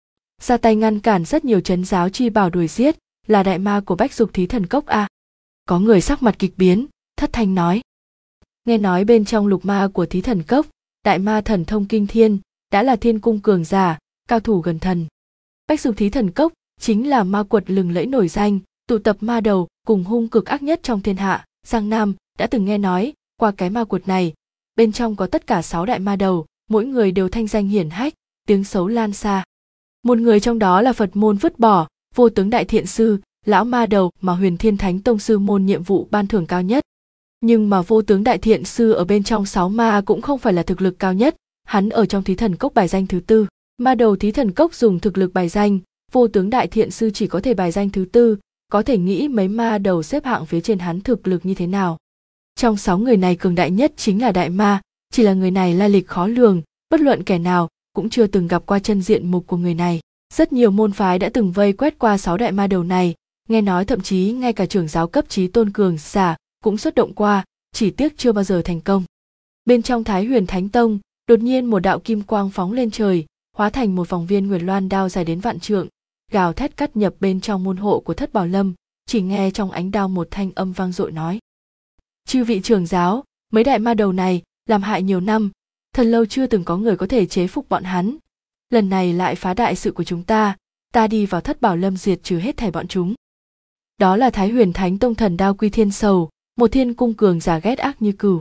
Ra tay ngăn cản rất nhiều trấn giáo chi bảo đuổi giết, là đại ma của Bách Dục Thí Thần Cốc à? Có người sắc mặt kịch biến, thất thanh nói. Nghe nói bên trong lục ma của Thí Thần Cốc, đại ma thần thông kinh thiên, đã là thiên cung cường giả, cao thủ gần thần. Bách Dục Thí Thần Cốc chính là ma quật lừng lẫy nổi danh, tụ tập ma đầu cùng hung cực ác nhất trong thiên hạ. Giang Nam đã từng nghe nói qua cái ma quật này, bên trong có tất cả 6 đại ma đầu, mỗi người đều thanh danh hiển hách, tiếng xấu lan xa. Một người trong đó là Phật môn vứt bỏ, Vô Tướng Đại Thiện Sư, lão ma đầu mà Huyền Thiên Thánh Tông sư môn nhiệm vụ ban thưởng cao nhất. Nhưng mà Vô Tướng Đại Thiện Sư ở bên trong 6 ma cũng không phải là thực lực cao nhất, hắn ở trong Thí Thần Cốc bài danh thứ 4. Ma đầu Thí Thần Cốc dùng thực lực bài danh, Vô Tướng Đại Thiện Sư chỉ có thể bài danh thứ 4, có thể nghĩ mấy ma đầu xếp hạng phía trên hắn thực lực như thế nào. Trong 6 người này cường đại nhất chính là đại ma, chỉ là người này lai lịch khó lường, bất luận kẻ nào cũng chưa từng gặp qua chân diện mục của người này. Rất nhiều môn phái đã từng vây quét qua 6 đại ma đầu này, nghe nói thậm chí ngay cả trưởng giáo cấp chí tôn cường giả cũng xuất động qua, chỉ tiếc chưa bao giờ thành công. Bên trong Thái Huyền Thánh Tông, đột nhiên một đạo kim quang phóng lên trời, hóa thành một vòng viên Nguyền Loan đao dài đến vạn trượng, gào thét cắt nhập bên trong môn hộ của Thất Bảo Lâm, chỉ nghe trong ánh đao một thanh âm vang dội nói: chư vị trưởng giáo, mấy đại ma đầu này làm hại nhiều năm, thật lâu chưa từng có người có thể chế phục bọn hắn. Lần này lại phá đại sự của chúng ta đi vào Thất Bảo Lâm diệt trừ hết thảy bọn chúng. Đó là Thái Huyền Thánh Tông thần đao Quy Thiên Sầu, một thiên cung cường giả ghét ác như cừu.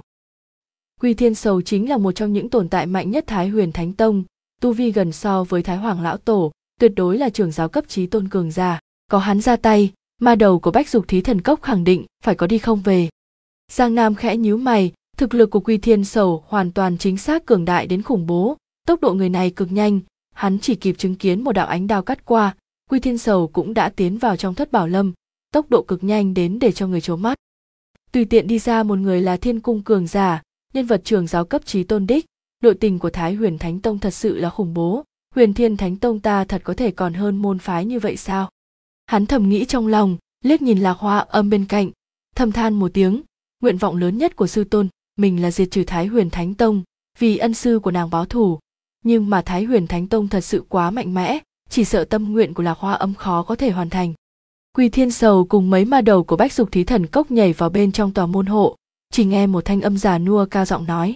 Quy Thiên Sầu chính là một trong những tồn tại mạnh nhất Thái Huyền Thánh Tông, tu vi gần so với Thái Hoàng lão tổ, tuyệt đối là trưởng giáo cấp chí tôn cường giả. Có hắn ra tay, ma đầu của Bách Dục Thí Thần Cốc khẳng định phải có đi không về. Giang Nam khẽ nhíu mày, thực lực của Quy Thiên Sầu hoàn toàn chính xác cường đại đến khủng bố, tốc độ người này cực nhanh, hắn chỉ kịp chứng kiến một đạo ánh đao cắt qua, Quy Thiên Sầu cũng đã tiến vào trong Thất Bảo Lâm, tốc độ cực nhanh đến để cho người trố mắt. Tùy tiện đi ra một người là thiên cung cường giả, nhân vật trưởng giáo cấp chí tôn đích, nội tình của Thái Huyền Thánh Tông thật sự là khủng bố, Huyền Thiên Thánh Tông ta thật có thể còn hơn môn phái như vậy sao? Hắn thầm nghĩ trong lòng, liếc nhìn Lạc Hoa Âm bên cạnh, thầm than một tiếng, nguyện vọng lớn nhất của sư tôn mình là diệt trừ Thái Huyền Thánh Tông, vì ân sư của nàng báo thù. Nhưng mà Thái Huyền Thánh Tông thật sự quá mạnh mẽ, chỉ sợ tâm nguyện của Lạc Hoa Âm khó có thể hoàn thành. Quy Thiên Sầu cùng mấy ma đầu của Bách Dục Thí Thần Cốc nhảy vào bên trong tòa môn hộ, chỉ nghe một thanh âm già nua cao giọng nói: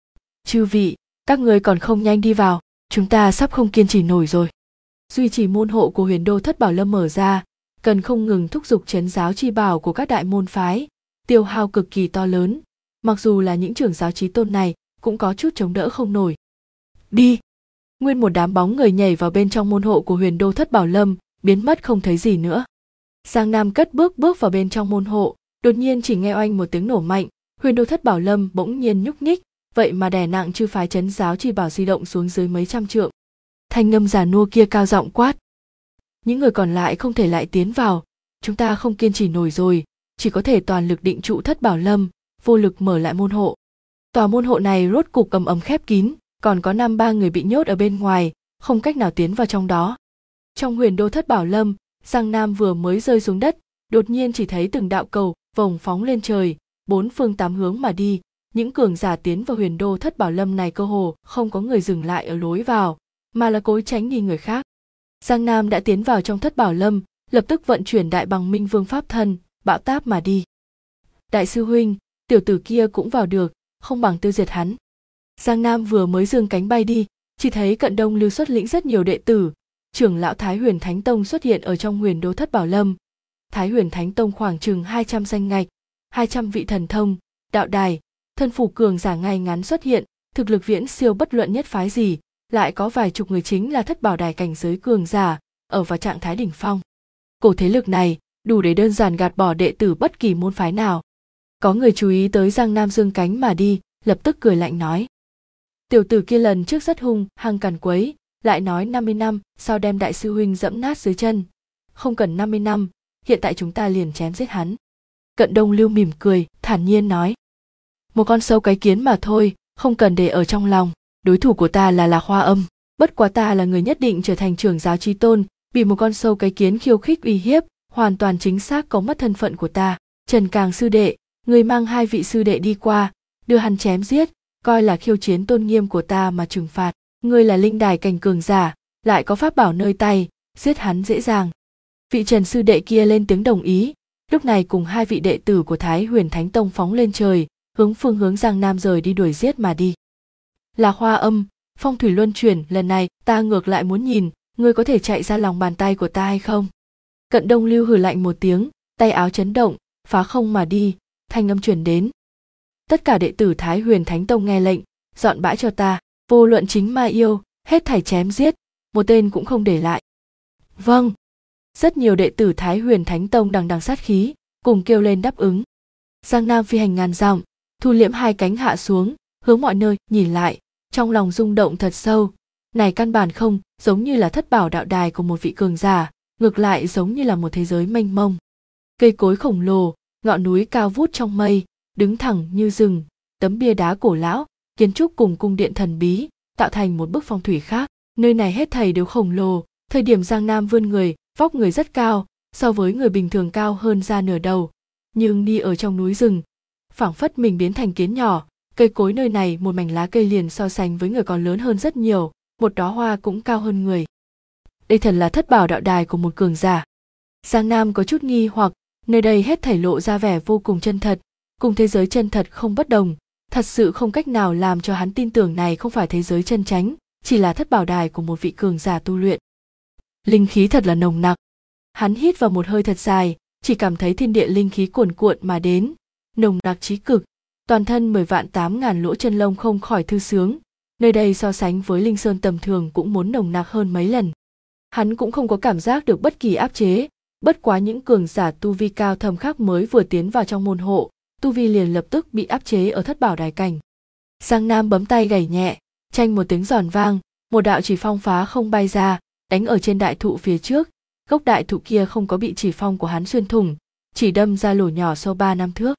chư vị, các ngươi còn không nhanh đi vào, chúng ta sắp không kiên trì nổi rồi. Duy trì môn hộ của Huyền Đô Thất Bảo Lâm mở ra, cần không ngừng thúc giục trấn giáo chi bảo của các đại môn phái, tiêu hao cực kỳ to lớn, mặc dù là những trưởng giáo chí tôn này cũng có chút chống đỡ không nổi. Đi! Nguyên một đám bóng người nhảy vào bên trong môn hộ của Huyền Đô Thất Bảo Lâm, biến mất không thấy gì nữa. Giang Nam cất bước vào bên trong môn hộ, đột nhiên chỉ nghe oanh một tiếng nổ mạnh, Huyền Đô Thất Bảo Lâm bỗng nhiên nhúc nhích, vậy mà đè nặng chư phái trấn giáo chi bảo di động xuống dưới mấy trăm trượng. Thanh ngâm già nua kia cao giọng quát: những người còn lại không thể lại tiến vào, chúng ta không kiên trì nổi rồi, chỉ có thể toàn lực định trụ Thất Bảo Lâm, vô lực mở lại môn hộ. Tòa môn hộ này rốt cục ầm ầm khép kín, còn có 5-3 người bị nhốt ở bên ngoài, không cách nào tiến vào trong đó. Trong Huyền Đô Thất Bảo Lâm, Giang Nam vừa mới rơi xuống đất, đột nhiên chỉ thấy từng đạo cầu vồng phóng lên trời, 4 phương 8 hướng mà đi. Những cường giả tiến vào Huyền Đô Thất Bảo Lâm này cơ hồ không có người dừng lại ở lối vào, mà là cố tránh đi người khác. Giang Nam đã tiến vào trong Thất Bảo Lâm, lập tức vận chuyển Đại Bằng Minh Vương pháp thân, bão táp mà đi. Đại sư huynh, tiểu tử kia cũng vào được, không bằng tiêu diệt hắn. Giang Nam vừa mới giương cánh bay đi, chỉ thấy Cận Đông Lưu xuất lĩnh rất nhiều đệ tử, trưởng lão Thái Huyền Thánh Tông xuất hiện ở trong Huyền Đô Thất Bảo Lâm. Thái Huyền Thánh Tông khoảng chừng 200 danh ngạch, 200 vị thần thông, đạo đài, thân phủ cường giả ngay ngắn xuất hiện, thực lực viễn siêu bất luận nhất phái gì, lại có vài chục người chính là Thất Bảo Đài cảnh giới cường giả, ở vào trạng thái đỉnh phong. Cổ thế lực này đủ để đơn giản gạt bỏ đệ tử bất kỳ môn phái nào. Có người chú ý tới Giang Nam dương cánh mà đi, lập tức cười lạnh nói: tiểu tử kia lần trước rất hung hăng càn quấy, lại nói 50 năm sau đem đại sư huynh dẫm nát dưới chân, không cần 50 năm, hiện tại chúng ta liền chém giết hắn. Cận Đông Lưu mỉm cười, thản nhiên nói: một con sâu cái kiến mà thôi, không cần để ở trong lòng, đối thủ của ta là Lạc Hoa Âm, bất quá ta là người nhất định trở thành trưởng giáo chí tôn, bị một con sâu cái kiến khiêu khích uy hiếp, hoàn toàn chính xác có mất thân phận của ta. Trần Càng sư đệ, người mang 2 vị sư đệ đi qua, đưa hắn chém giết, coi là khiêu chiến tôn nghiêm của ta mà trừng phạt. Ngươi là linh đài cảnh cường giả, lại có pháp bảo nơi tay, giết hắn dễ dàng. Vị Trần sư đệ kia lên tiếng đồng ý, lúc này cùng 2 vị đệ tử của Thái Huyền Thánh Tông phóng lên trời, hướng phương hướng Giang Nam rời đi đuổi giết mà đi. Là Hoa Âm, phong thủy luân chuyển, lần này ta ngược lại muốn nhìn, ngươi có thể chạy ra lòng bàn tay của ta hay không? Cận Đông Lưu hừ lạnh một tiếng, tay áo chấn động, phá không mà đi, thanh âm truyền đến. Tất cả đệ tử Thái Huyền Thánh Tông nghe lệnh, dọn bãi cho ta, vô luận chính ma yêu, hết thảy chém giết, một tên cũng không để lại. Vâng. Rất nhiều đệ tử Thái Huyền Thánh Tông đằng đằng sát khí, cùng kêu lên đáp ứng. Giang Nam phi hành ngàn dặm, thu liễm 2 cánh hạ xuống, hướng mọi nơi nhìn lại, trong lòng rung động thật sâu. Này căn bản không giống như là Thất Bảo đạo đài của một vị cường giả, ngược lại giống như là một thế giới mênh mông. Cây cối khổng lồ, ngọn núi cao vút trong mây, đứng thẳng như rừng, tấm bia đá cổ lão, kiến trúc cùng cung điện thần bí, tạo thành một bức phong thủy khác. Nơi này hết thảy đều khổng lồ, thời điểm Giang Nam vươn người, vóc người rất cao, so với người bình thường cao hơn ra nửa đầu, nhưng đi ở trong núi rừng, phảng phất mình biến thành kiến nhỏ. Cây cối nơi này một mảnh lá cây liền so sánh với người còn lớn hơn rất nhiều, một đóa hoa cũng cao hơn người. Đây thật là Thất Bảo đạo đài của một cường giả. Giang Nam có chút nghi hoặc, nơi đây hết thảy lộ ra vẻ vô cùng chân thật, cùng thế giới chân thật không bất đồng, thật sự không cách nào làm cho hắn tin tưởng này không phải thế giới chân chánh, chỉ là Thất Bảo đài của một vị cường giả tu luyện. Linh khí thật là nồng nặc. Hắn hít vào một hơi thật dài, chỉ cảm thấy thiên địa linh khí cuồn cuộn mà đến, nồng nặc chí cực, toàn thân 10 vạn 8 ngàn lỗ chân lông không khỏi thư sướng. Nơi đây so sánh với linh sơn tầm thường cũng muốn nồng nặc hơn mấy lần. Hắn cũng không có cảm giác được bất kỳ áp chế, bất quá những cường giả tu vi cao thâm khác mới vừa tiến vào trong môn hộ, tu vi liền lập tức bị áp chế ở Thất Bảo đài cảnh. Giang Nam bấm tay gảy nhẹ, chanh một tiếng giòn vang, một đạo chỉ phong phá không bay ra, đánh ở trên đại thụ phía trước. Gốc đại thụ kia không có bị chỉ phong của hắn xuyên thủng, chỉ đâm ra lỗ nhỏ sâu 3 năm thước.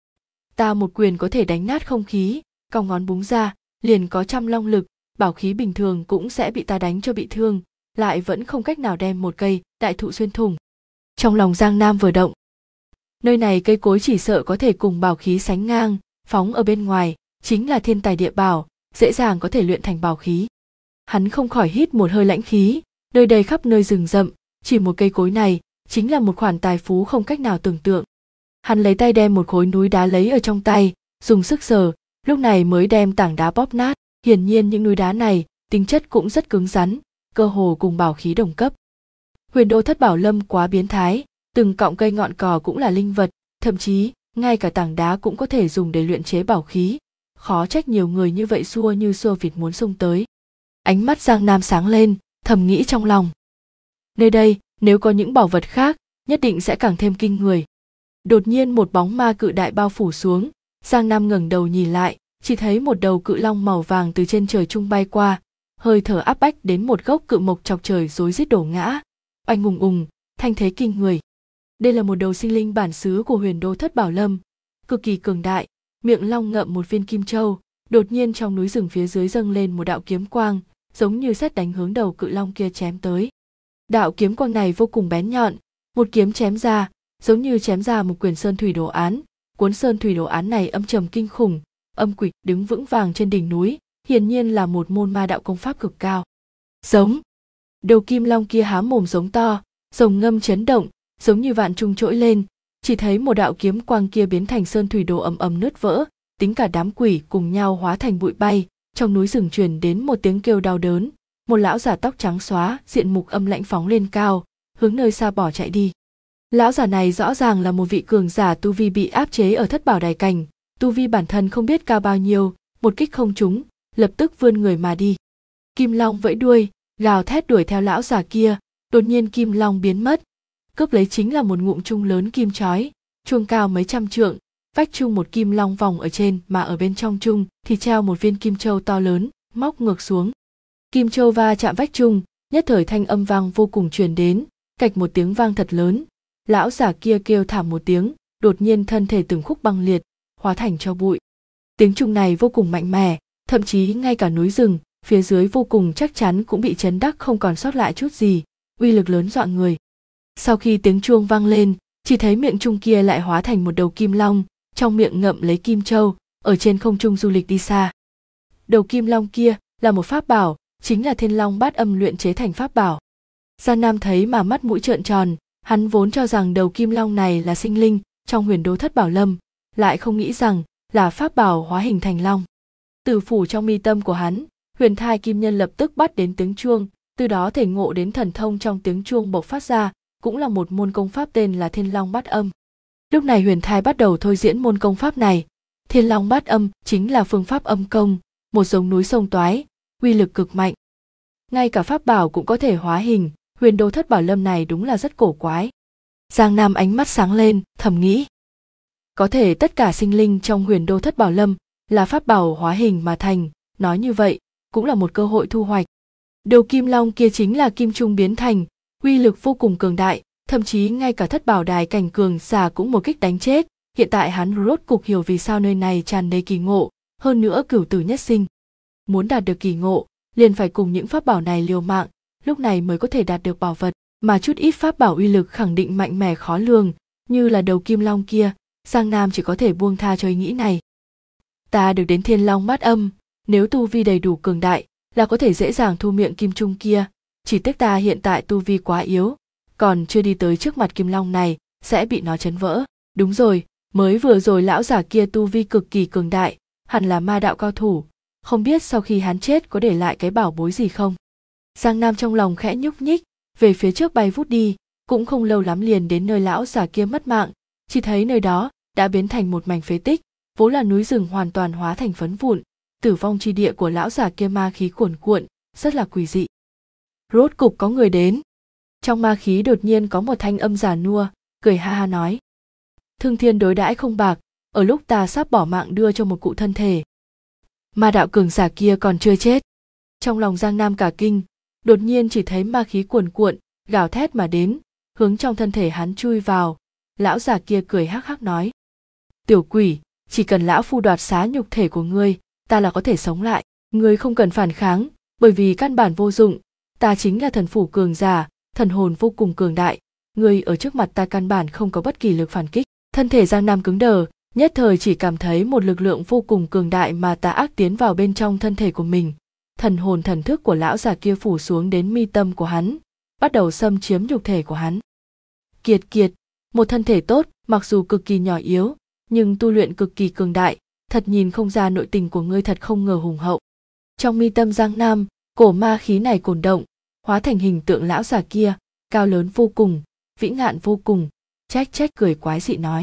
Ta một quyền có thể đánh nát không khí, cong ngón búng ra, liền có 100 long lực, bảo khí bình thường cũng sẽ bị ta đánh cho bị thương, lại vẫn không cách nào đem một cây đại thụ xuyên thủng. Trong lòng Giang Nam vừa động. Nơi này cây cối chỉ sợ có thể cùng bảo khí sánh ngang, phóng ở bên ngoài, chính là thiên tài địa bảo, dễ dàng có thể luyện thành bảo khí. Hắn không khỏi hít một hơi lãnh khí, nơi đây khắp nơi rừng rậm, chỉ một cây cối này chính là một khoản tài phú không cách nào tưởng tượng. Hắn lấy tay đem một khối núi đá lấy ở trong tay, dùng sức sờ, lúc này mới đem tảng đá bóp nát. Hiển nhiên những núi đá này tính chất cũng rất cứng rắn, cơ hồ cùng bảo khí đồng cấp. Huyền Đô Thất Bảo Lâm quá biến thái, từng cọng cây ngọn cỏ cũng là linh vật, thậm chí ngay cả tảng đá cũng có thể dùng để luyện chế bảo khí. Khó trách nhiều người như vậy xua như xua vịt muốn xông tới. Ánh mắt Giang Nam sáng lên, thầm nghĩ trong lòng. Nơi đây, nếu có những bảo vật khác, nhất định sẽ càng thêm kinh người. Đột nhiên một bóng ma cự đại bao phủ xuống, Giang Nam ngẩng đầu nhìn lại, chỉ thấy một đầu cự long màu vàng từ trên trời trung bay qua, hơi thở áp bách đến một gốc cự mộc chọc trời rối rít đổ ngã, oanh ùng ùng, thanh thế kinh người. Đây là một đầu sinh linh bản xứ của Huyền Đô Thất Bảo Lâm, cực kỳ cường đại, miệng long ngậm một viên kim châu. Đột nhiên trong núi rừng phía dưới dâng lên một đạo kiếm quang, giống như sét đánh hướng đầu cự long kia chém tới. Đạo kiếm quang này vô cùng bén nhọn, một kiếm chém ra, giống như chém ra một quyển sơn thủy đồ án. Cuốn sơn thủy đồ án này âm trầm kinh khủng, âm quỷ đứng vững vàng trên đỉnh núi, hiển nhiên là một môn ma đạo công pháp cực cao. Giống. Đầu kim long kia há mồm giống to, rồng ngâm chấn động, giống như vạn trung trỗi lên, chỉ thấy một đạo kiếm quang kia biến thành sơn thủy đồ ầm ầm nứt vỡ, tính cả đám quỷ cùng nhau hóa thành bụi bay. Trong núi rừng truyền đến một tiếng kêu đau đớn, một lão già tóc trắng xóa, diện mục âm lãnh phóng lên cao, hướng nơi xa bỏ chạy đi. Lão già này rõ ràng là một vị cường giả tu vi bị áp chế ở Thất Bảo Đài cảnh, tu vi bản thân không biết cao bao nhiêu, một kích không trúng, lập tức vươn người mà đi. Kim long vẫy đuôi, gào thét đuổi theo lão già kia, đột nhiên kim long biến mất, cướp lấy chính là một ngụm chuông lớn kim chói, chuông cao mấy trăm trượng, vách chuông một kim long vòng ở trên, mà ở bên trong chuông thì treo một viên kim châu to lớn, móc ngược xuống. Kim châu va chạm vách chuông, nhất thời thanh âm vang vô cùng truyền đến, cạch một tiếng vang thật lớn. Lão già kia kêu thảm một tiếng, đột nhiên thân thể từng khúc băng liệt, hóa thành tro bụi. Tiếng chuông này vô cùng mạnh mẽ, thậm chí ngay cả núi rừng phía dưới vô cùng chắc chắn cũng bị chấn đắc không còn sót lại chút gì, uy lực lớn dọa người. Sau khi tiếng chuông vang lên, chỉ thấy miệng chuông kia lại hóa thành một đầu kim long, trong miệng ngậm lấy kim châu, ở trên không trung du lịch đi xa. Đầu kim long kia là một pháp bảo, chính là Thiên Long Bát Âm luyện chế thành pháp bảo. Giang Nam thấy mà mắt mũi trợn tròn, hắn vốn cho rằng đầu kim long này là sinh linh trong Huyền Đô Thất Bảo Lâm, lại không nghĩ rằng là pháp bảo hóa hình thành long. Từ phủ trong mi tâm của hắn, Huyền Thai Kim Nhân lập tức bắt đến tiếng chuông, từ đó thể ngộ đến thần thông trong tiếng chuông bộc phát ra, cũng là một môn công pháp tên là Thiên Long Bát Âm. Lúc này Huyền Thai bắt đầu thôi diễn môn công pháp này. Thiên Long Bát Âm chính là phương pháp âm công, một giống núi sông toái, uy lực cực mạnh. Ngay cả pháp bảo cũng có thể hóa hình, Huyền Đô Thất Bảo Lâm này đúng là rất cổ quái. Giang Nam ánh mắt sáng lên, thầm nghĩ. Có thể tất cả sinh linh trong Huyền Đô Thất Bảo Lâm là pháp bảo hóa hình mà thành, nói như vậy, cũng là một cơ hội thu hoạch. Đầu kim long kia chính là kim trung biến thành, uy lực vô cùng cường đại, thậm chí ngay cả Thất Bảo Đài cảnh cường giả cũng một kích đánh chết. Hiện tại hắn rốt cục hiểu vì sao nơi này tràn đầy kỳ ngộ, hơn nữa cửu tử nhất sinh. Muốn đạt được kỳ ngộ, liền phải cùng những pháp bảo này liều mạng, lúc này mới có thể đạt được bảo vật, mà chút ít pháp bảo uy lực khẳng định mạnh mẽ khó lường, như là đầu kim long kia, Giang Nam chỉ có thể buông tha cho ý nghĩ này. Ta được đến Thiên Long Bát Âm, nếu tu vi đầy đủ cường đại, là có thể dễ dàng thu miệng kim trung kia, chỉ tiếc ta hiện tại tu vi quá yếu, còn chưa đi tới trước mặt kim long này, sẽ bị nó chấn vỡ. Đúng rồi, mới vừa rồi lão giả kia tu vi cực kỳ cường đại, hẳn là ma đạo cao thủ, không biết sau khi hắn chết có để lại cái bảo bối gì không. Giang Nam trong lòng khẽ nhúc nhích, về phía trước bay vút đi, cũng không lâu lắm liền đến nơi lão giả kia mất mạng, chỉ thấy nơi đó đã biến thành một mảnh phế tích, vốn là núi rừng hoàn toàn hóa thành phấn vụn, tử vong chi địa của lão giả kia ma khí cuồn cuộn, rất là quỷ dị. Rốt cục có người đến. Trong ma khí đột nhiên có một thanh âm già nua, cười ha ha nói. Thương thiên đối đãi không bạc, ở lúc ta sắp bỏ mạng đưa cho một cụ thân thể. Ma đạo cường giả kia còn chưa chết. Trong lòng Giang Nam cả kinh, đột nhiên chỉ thấy ma khí cuồn cuộn, gào thét mà đến, hướng trong thân thể hắn chui vào. Lão già kia cười hắc hắc nói. Tiểu quỷ, chỉ cần lão phu đoạt xá nhục thể của ngươi, ta là có thể sống lại. Ngươi không cần phản kháng, bởi vì căn bản vô dụng. Ta chính là thần phủ cường giả, thần hồn vô cùng cường đại. Ngươi ở trước mặt ta căn bản không có bất kỳ lực phản kích. Thân thể Giang Nam cứng đờ, nhất thời chỉ cảm thấy một lực lượng vô cùng cường đại mà tà ác tiến vào bên trong thân thể của mình. Thần hồn thần thức của lão già kia phủ xuống đến mi tâm của hắn, bắt đầu xâm chiếm nhục thể của hắn. Kiệt, một thân thể tốt, mặc dù cực kỳ nhỏ yếu, nhưng tu luyện cực kỳ cường đại, thật nhìn không ra nội tình của ngươi thật không ngờ hùng hậu. Trong mi tâm Giang Nam, cổ ma khí này cồn động, hóa thành hình tượng lão già kia, cao lớn vô cùng, vĩ ngạn vô cùng, trách cười quái dị nói.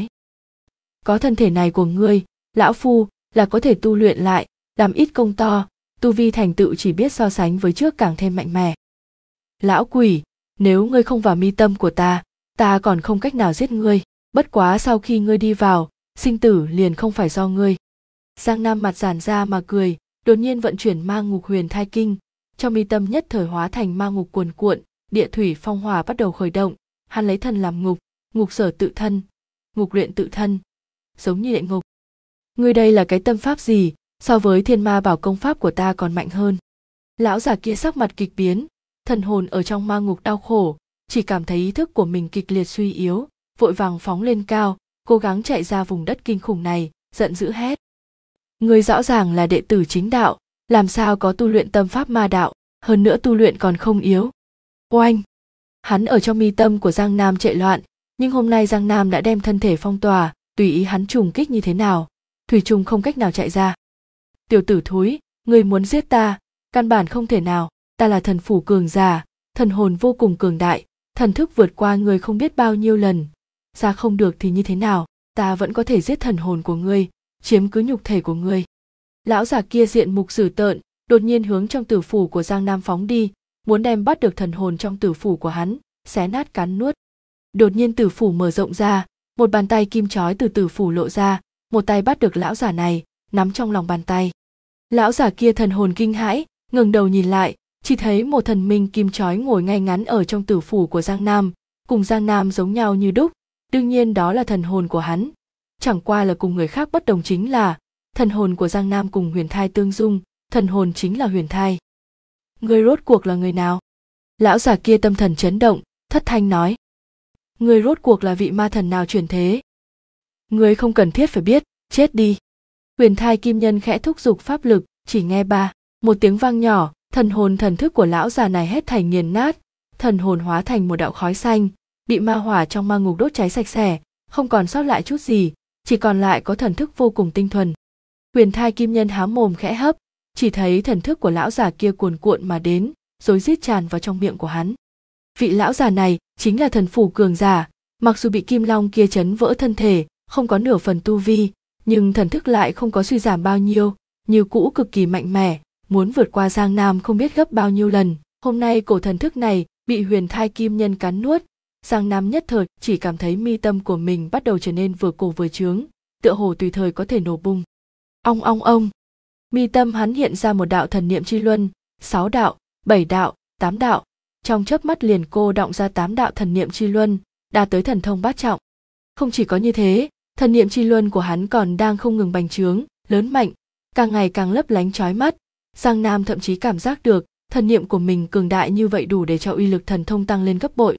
Có thân thể này của ngươi, lão phu là có thể tu luyện lại, làm ít công to, tu vi thành tựu chỉ biết so sánh với trước càng thêm mạnh mẽ. Lão quỷ, nếu ngươi không vào mi tâm của ta còn không cách nào giết ngươi, bất quá sau khi ngươi đi vào, sinh tử liền không phải do ngươi. Giang Nam mặt giãn ra mà cười, đột nhiên vận chuyển ma ngục huyền thai kinh, trong mi tâm nhất thời hóa thành ma ngục cuồn cuộn, địa thủy phong hỏa bắt đầu khởi động, hắn lấy thân làm ngục, ngục sở tự thân, ngục luyện tự thân, giống như địa ngục. Ngươi đây là cái tâm pháp gì, so với thiên ma bảo công pháp của ta còn mạnh hơn. Lão già kia sắc mặt kịch biến, thần hồn ở trong ma ngục đau khổ, chỉ cảm thấy ý thức của mình kịch liệt suy yếu, vội vàng phóng lên cao, cố gắng chạy ra vùng đất kinh khủng này, giận dữ hét. Ngươi rõ ràng là đệ tử chính đạo, làm sao có tu luyện tâm pháp ma đạo, hơn nữa tu luyện còn không yếu. Oanh! Hắn ở trong mi tâm của Giang Nam chạy loạn, nhưng hôm nay Giang Nam đã đem thân thể phong tỏa, tùy ý hắn trùng kích như thế nào, thủy trùng không cách nào chạy ra. Tiểu tử thúi, ngươi muốn giết ta, căn bản không thể nào, ta là thần phủ cường giả, thần hồn vô cùng cường đại, thần thức vượt qua ngươi không biết bao nhiêu lần, ra không được thì như thế nào, ta vẫn có thể giết thần hồn của ngươi, chiếm cứ nhục thể của ngươi. Lão già kia diện mục dữ tợn, đột nhiên hướng trong tử phủ của Giang Nam phóng đi, muốn đem bắt được thần hồn trong tử phủ của hắn, xé nát cắn nuốt. Đột nhiên tử phủ mở rộng ra, một bàn tay kim chói từ tử phủ lộ ra, một tay bắt được lão già này, nắm trong lòng bàn tay. Lão già kia thần hồn kinh hãi, ngẩng đầu nhìn lại, chỉ thấy một thần minh kim chói ngồi ngay ngắn ở trong tử phủ của Giang Nam, cùng Giang Nam giống nhau như đúc, đương nhiên đó là thần hồn của hắn. Chẳng qua là cùng người khác bất đồng chính là, thần hồn của Giang Nam cùng huyền thai tương dung, thần hồn chính là huyền thai. Ngươi rốt cuộc là người nào? Lão già kia tâm thần chấn động, thất thanh nói. Ngươi rốt cuộc là vị ma thần nào chuyển thế? Ngươi không cần thiết phải biết, chết đi. Huyền thai kim nhân khẽ thúc giục pháp lực, chỉ nghe một tiếng vang nhỏ, thần hồn thần thức của lão già này hết thảy nghiền nát, thần hồn hóa thành một đạo khói xanh, bị ma hỏa trong ma ngục đốt cháy sạch sẽ, không còn sót lại chút gì, chỉ còn lại có thần thức vô cùng tinh thuần. Huyền thai kim nhân há mồm khẽ hấp, chỉ thấy thần thức của lão già kia cuồn cuộn mà đến, rồi rít tràn vào trong miệng của hắn. Vị lão già này chính là thần phủ cường giả, mặc dù bị kim long kia chấn vỡ thân thể, không có nửa phần tu vi, nhưng thần thức lại không có suy giảm bao nhiêu, như cũ cực kỳ mạnh mẽ, muốn vượt qua Giang Nam không biết gấp bao nhiêu lần. Hôm nay cổ thần thức này bị huyền thai kim nhân cắn nuốt, Giang Nam nhất thời chỉ cảm thấy mi tâm của mình bắt đầu trở nên vừa cổ vừa trướng, tựa hồ tùy thời có thể nổ bung. Ong ong ong, mi tâm hắn hiện ra một đạo thần niệm chi luân, 6 đạo, 7 đạo, 8 đạo, trong chớp mắt liền cô đọng ra 8 đạo thần niệm chi luân, đạt tới thần thông bát trọng. Không chỉ có như thế, thần niệm chi luân của hắn còn đang không ngừng bành trướng, lớn mạnh, càng ngày càng lấp lánh chói mắt. Giang Nam thậm chí cảm giác được thần niệm của mình cường đại như vậy đủ để cho uy lực thần thông tăng lên gấp bội.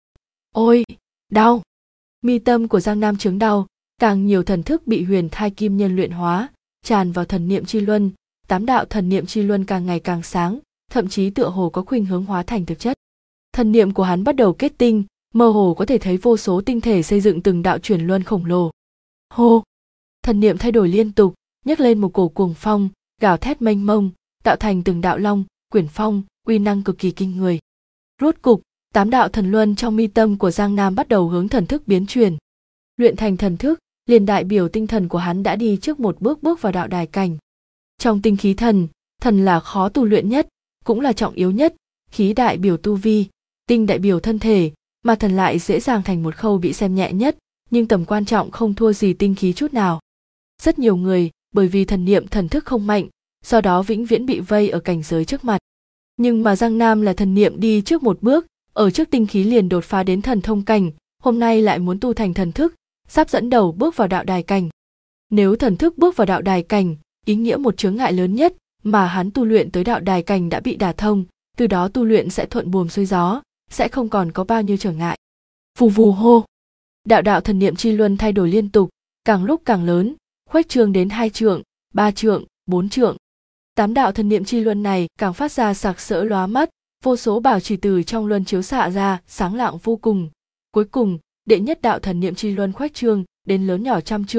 Ôi, đau! Mi tâm của Giang Nam chứng đau, càng nhiều thần thức bị huyền thai kim nhân luyện hóa, tràn vào thần niệm chi luân, 8 đạo thần niệm chi luân càng ngày càng sáng, thậm chí tựa hồ có khuynh hướng hóa thành thực chất. Thần niệm của hắn bắt đầu kết tinh, mơ hồ có thể thấy vô số tinh thể xây dựng từng đạo chuyển luân khổng lồ. Hô! Thần niệm thay đổi liên tục, nhấc lên một cổ cuồng phong, gào thét mênh mông, tạo thành từng đạo long, quyển phong, uy năng cực kỳ kinh người. Rốt cục, 8 đạo thần luân trong mi tâm của Giang Nam bắt đầu hướng thần thức biến chuyển. Luyện thành thần thức, liền đại biểu tinh thần của hắn đã đi trước một bước bước vào đạo đài cảnh. Trong tinh khí thần, thần là khó tu luyện nhất, cũng là trọng yếu nhất, khí đại biểu tu vi, tinh đại biểu thân thể, mà thần lại dễ dàng thành một khâu bị xem nhẹ nhất, nhưng tầm quan trọng không thua gì tinh khí chút nào. Rất nhiều người, bởi vì thần niệm thần thức không mạnh, do đó vĩnh viễn bị vây ở cảnh giới trước mặt. Nhưng mà Giang Nam là thần niệm đi trước một bước, ở trước tinh khí liền đột phá đến thần thông cảnh, hôm nay lại muốn tu thành thần thức, sắp dẫn đầu bước vào đạo đài cảnh. Nếu thần thức bước vào đạo đài cảnh, ý nghĩa một chướng ngại lớn nhất mà hắn tu luyện tới đạo đài cảnh đã bị đả thông, từ đó tu luyện sẽ thuận buồm xuôi gió, sẽ không còn có bao nhiêu trở ngại. Vù vù hô, đạo thần niệm chi luân thay đổi liên tục, càng lúc càng lớn, khuếch trương đến 2 trượng, 3 trượng, 4 trượng. 8 đạo thần niệm chi luân này càng phát ra sặc sỡ lóa mắt, vô số bảo chỉ từ trong luân chiếu xạ ra, sáng lạng vô cùng. Cuối cùng, đệ nhất đạo thần niệm chi luân khuếch trương đến lớn nhỏ trăm trượng,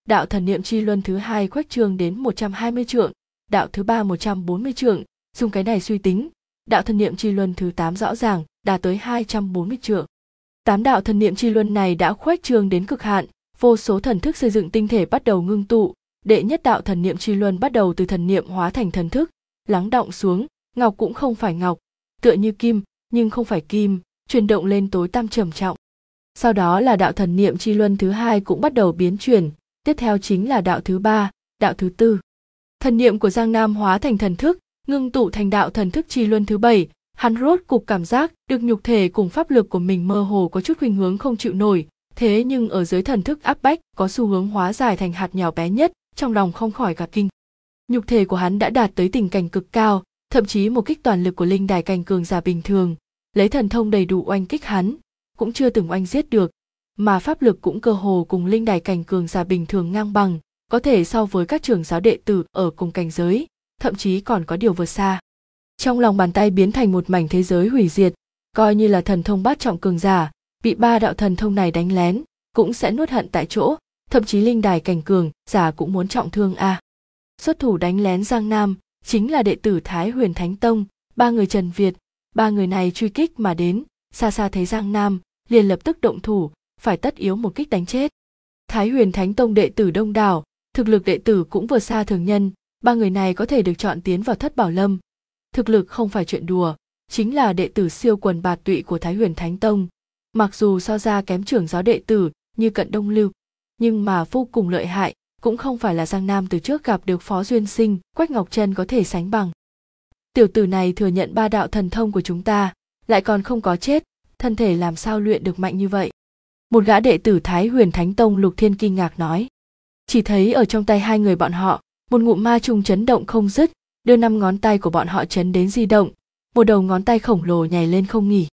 đạo thần niệm chi luân thứ hai khuếch trương đến 120 trượng, đạo thứ ba 140 trượng, dùng cái này suy tính, đạo thần niệm chi luân thứ 8 rõ ràng đạt tới 240 trượng. 8 đạo thần niệm chi luân này đã khuếch trương đến cực hạn, vô số thần thức xây dựng tinh thể bắt đầu ngưng tụ, đệ nhất đạo thần niệm chi luân bắt đầu từ thần niệm hóa thành thần thức, lắng đọng xuống, ngọc cũng không phải ngọc, tựa như kim nhưng không phải kim, chuyển động lên tối tăm trầm trọng. Sau đó là đạo thần niệm chi luân thứ hai cũng bắt đầu biến chuyển, tiếp theo chính là đạo thứ ba, đạo thứ tư. Thần niệm của Giang Nam hóa thành thần thức, ngưng tụ thành đạo thần thức chi luân thứ bảy, hắn rốt cục cảm giác được nhục thể cùng pháp lực của mình mơ hồ có chút khuynh hướng không chịu nổi, thế nhưng ở dưới thần thức áp bách có xu hướng hóa giải thành hạt nhỏ bé nhất, trong lòng không khỏi cả kinh. Nhục thể của hắn đã đạt tới tình cảnh cực cao, thậm chí một kích toàn lực của linh đài cảnh cường giả bình thường, lấy thần thông đầy đủ oanh kích hắn, cũng chưa từng oanh giết được, mà pháp lực cũng cơ hồ cùng linh đài cảnh cường giả bình thường ngang bằng, có thể so với các trưởng giáo đệ tử ở cùng cảnh giới, thậm chí còn có điều vượt xa. Trong lòng bàn tay biến thành một mảnh thế giới hủy diệt, coi như là thần thông bát trọng cường giả, bị ba đạo thần thông này đánh lén, cũng sẽ nuốt hận tại chỗ, thậm chí linh đài cảnh cường giả cũng muốn trọng thương a. Xuất thủ đánh lén Giang Nam chính là đệ tử Thái Huyền Thánh Tông, ba người Trần Việt, ba người này truy kích mà đến, xa xa thấy Giang Nam, liền lập tức động thủ, phải tất yếu một kích đánh chết. Thái Huyền Thánh Tông đệ tử đông đảo, thực lực đệ tử cũng vượt xa thường nhân, ba người này có thể được chọn tiến vào Thất Bảo Lâm. Thực lực không phải chuyện đùa, chính là đệ tử siêu quần bạt tụy của Thái Huyền Thánh Tông. Mặc dù so ra kém trưởng giáo đệ tử như Cận Đông Lưu, nhưng mà vô cùng lợi hại, cũng không phải là Giang Nam từ trước gặp được Phó Duyên Sinh, Quách Ngọc Trân có thể sánh bằng. Tiểu tử này thừa nhận ba đạo thần thông của chúng ta, lại còn không có chết, thân thể làm sao luyện được mạnh như vậy? Một gã đệ tử Thái Huyền Thánh Tông Lục Thiên kinh ngạc nói. Chỉ thấy ở trong tay hai người bọn họ, một ngụm ma trùng chấn động không dứt, đưa 5 ngón tay của bọn họ chấn đến di động, một đầu ngón tay khổng lồ nhảy lên không nghỉ.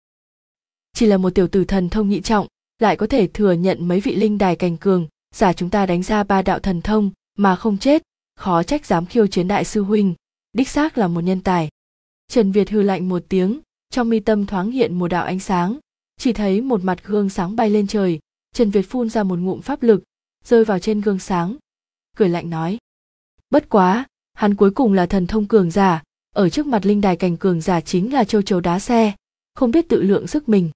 Chỉ là một tiểu tử thần thông nhị trọng, lại có thể thừa nhận mấy vị linh đài cảnh cường, giả chúng ta đánh ra ba đạo thần thông mà không chết, khó trách dám khiêu chiến đại sư huynh, đích xác là một nhân tài. Trần Việt hừ lạnh một tiếng, trong mi tâm thoáng hiện một đạo ánh sáng, chỉ thấy một mặt gương sáng bay lên trời, Trần Việt phun ra một ngụm pháp lực, rơi vào trên gương sáng, cười lạnh nói: bất quá, hắn cuối cùng là thần thông cường giả, ở trước mặt linh đài cảnh cường giả chính là châu chấu đá xe, không biết tự lượng sức mình.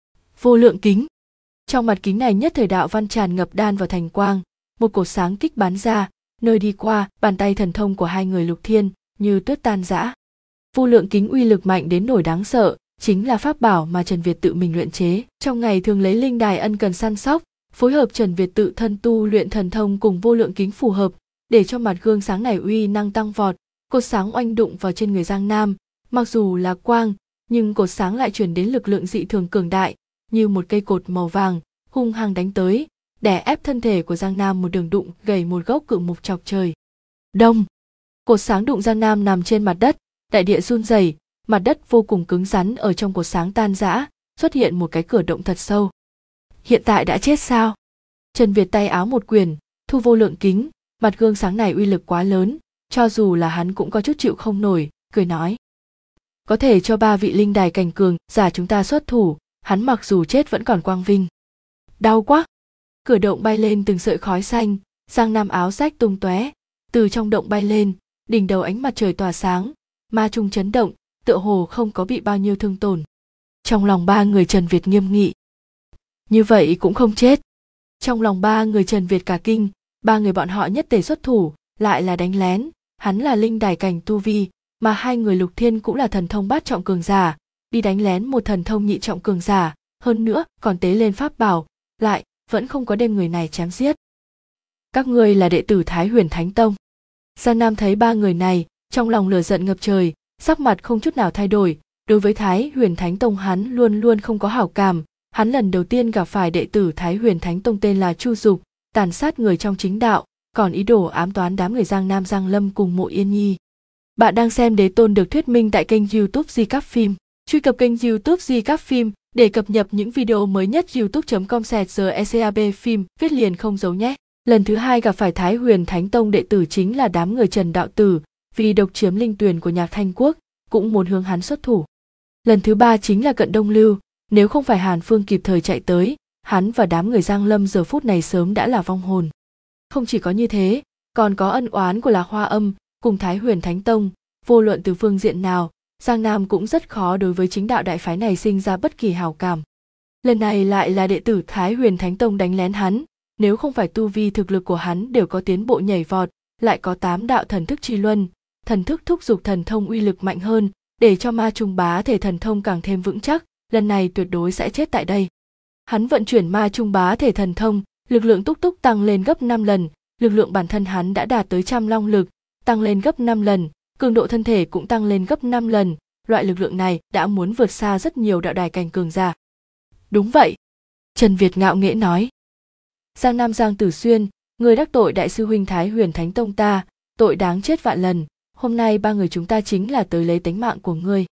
Vô lượng kính. Trong mặt kính này nhất thời đạo văn tràn ngập đan vào thành quang, một cột sáng kích bắn ra, nơi đi qua, bàn tay thần thông của hai người Lục Thiên như tuyết tan rã. Vô lượng kính uy lực mạnh đến nỗi đáng sợ, chính là pháp bảo mà Trần Việt tự mình luyện chế. Trong ngày thường lấy linh đài ân cần săn sóc, phối hợp Trần Việt tự thân tu luyện thần thông cùng vô lượng kính phù hợp, để cho mặt gương sáng này uy năng tăng vọt. Cột sáng oanh đụng vào trên người Giang Nam, mặc dù là quang, nhưng cột sáng lại truyền đến lực lượng dị thường cường đại, như một cây cột màu vàng, hung hăng đánh tới, đè ép thân thể của Giang Nam một đường đụng gầy một gốc cự mục chọc trời. Đông! Cột sáng đụng Giang Nam nằm trên mặt đất, đại địa run rẩy, mặt đất vô cùng cứng rắn, ở trong cột sáng tan rã, xuất hiện một cái cửa động thật sâu. Hiện tại đã chết sao? Trần Việt tay áo một quyền, thu vô lượng kính, mặt gương sáng này uy lực quá lớn, cho dù là hắn cũng có chút chịu không nổi, cười nói: có thể cho ba vị linh đài cảnh cường giả chúng ta xuất thủ, hắn mặc dù chết vẫn còn quang vinh. Đau quá! Cửa động bay lên từng sợi khói xanh, Giang Nam áo rách tung tóe, từ trong động bay lên, đỉnh đầu ánh mặt trời tỏa sáng, ma trung chấn động, tựa hồ không có bị bao nhiêu thương tổn. Trong lòng ba người Trần Việt nghiêm nghị. Như vậy cũng không chết. Trong lòng ba người Trần Việt cả kinh, ba người bọn họ nhất tề xuất thủ, lại là đánh lén, hắn là linh đài cảnh tu vi, mà hai người Lục Thiên cũng là thần thông bát trọng cường giả, đi đánh lén một thần thông nhị trọng cường giả, hơn nữa còn tế lên pháp bảo, lại vẫn không có đem người này chém giết. Các ngươi là đệ tử Thái Huyền Thánh Tông. Giang Nam thấy ba người này, trong lòng lửa giận ngập trời, sắc mặt không chút nào thay đổi, đối với Thái Huyền Thánh Tông hắn luôn luôn không có hảo cảm, hắn lần đầu tiên gặp phải đệ tử Thái Huyền Thánh Tông tên là Chu Dục, tàn sát người trong chính đạo, còn ý đồ ám toán đám người Giang Nam Giang Lâm cùng Mộ Yên Nhi. Bạn đang xem Đế Tôn được thuyết minh tại kênh YouTube Di Cáp Phim. Truy cập kênh YouTube Di Cáp Phim để cập nhật những video mới nhất. youtube.com/GECAB phim viết liền không giấu nhé. Lần thứ hai gặp phải Thái Huyền Thánh Tông đệ tử chính là đám người Trần Đạo Tử, vì độc chiếm linh tuyền của Nhạc Thanh Quốc, cũng muốn hướng hắn xuất thủ. Lần thứ ba chính là Cận Đông Lưu, nếu không phải Hàn Phương kịp thời chạy tới, hắn và đám người Giang Lâm giờ phút này sớm đã là vong hồn. Không chỉ có như thế, còn có ân oán của Lạc Hoa Âm cùng Thái Huyền Thánh Tông, vô luận từ phương diện nào, Giang Nam cũng rất khó đối với chính đạo đại phái này sinh ra bất kỳ hào cảm. Lần này lại là đệ tử Thái Huyền Thánh Tông đánh lén hắn, nếu không phải tu vi thực lực của hắn đều có tiến bộ nhảy vọt, lại có 8 đạo thần thức chi luân, thần thức thúc giục thần thông uy lực mạnh hơn, để cho ma trung bá thể thần thông càng thêm vững chắc, lần này tuyệt đối sẽ chết tại đây. Hắn vận chuyển ma trung bá thể thần thông, lực lượng túc túc tăng lên gấp 5 lần, lực lượng bản thân hắn đã đạt tới trăm long lực, tăng lên gấp 5 lần, cường độ thân thể cũng tăng lên gấp 5 lần, loại lực lượng này đã muốn vượt xa rất nhiều đạo đài cảnh cường giả. Đúng vậy, Trần Việt ngạo nghễ nói. Giang Nam Giang Tử Xuyên, người đắc tội đại sư huynh Thái Huyền Thánh Tông ta, tội đáng chết vạn lần, hôm nay ba người chúng ta chính là tới lấy tánh mạng của ngươi.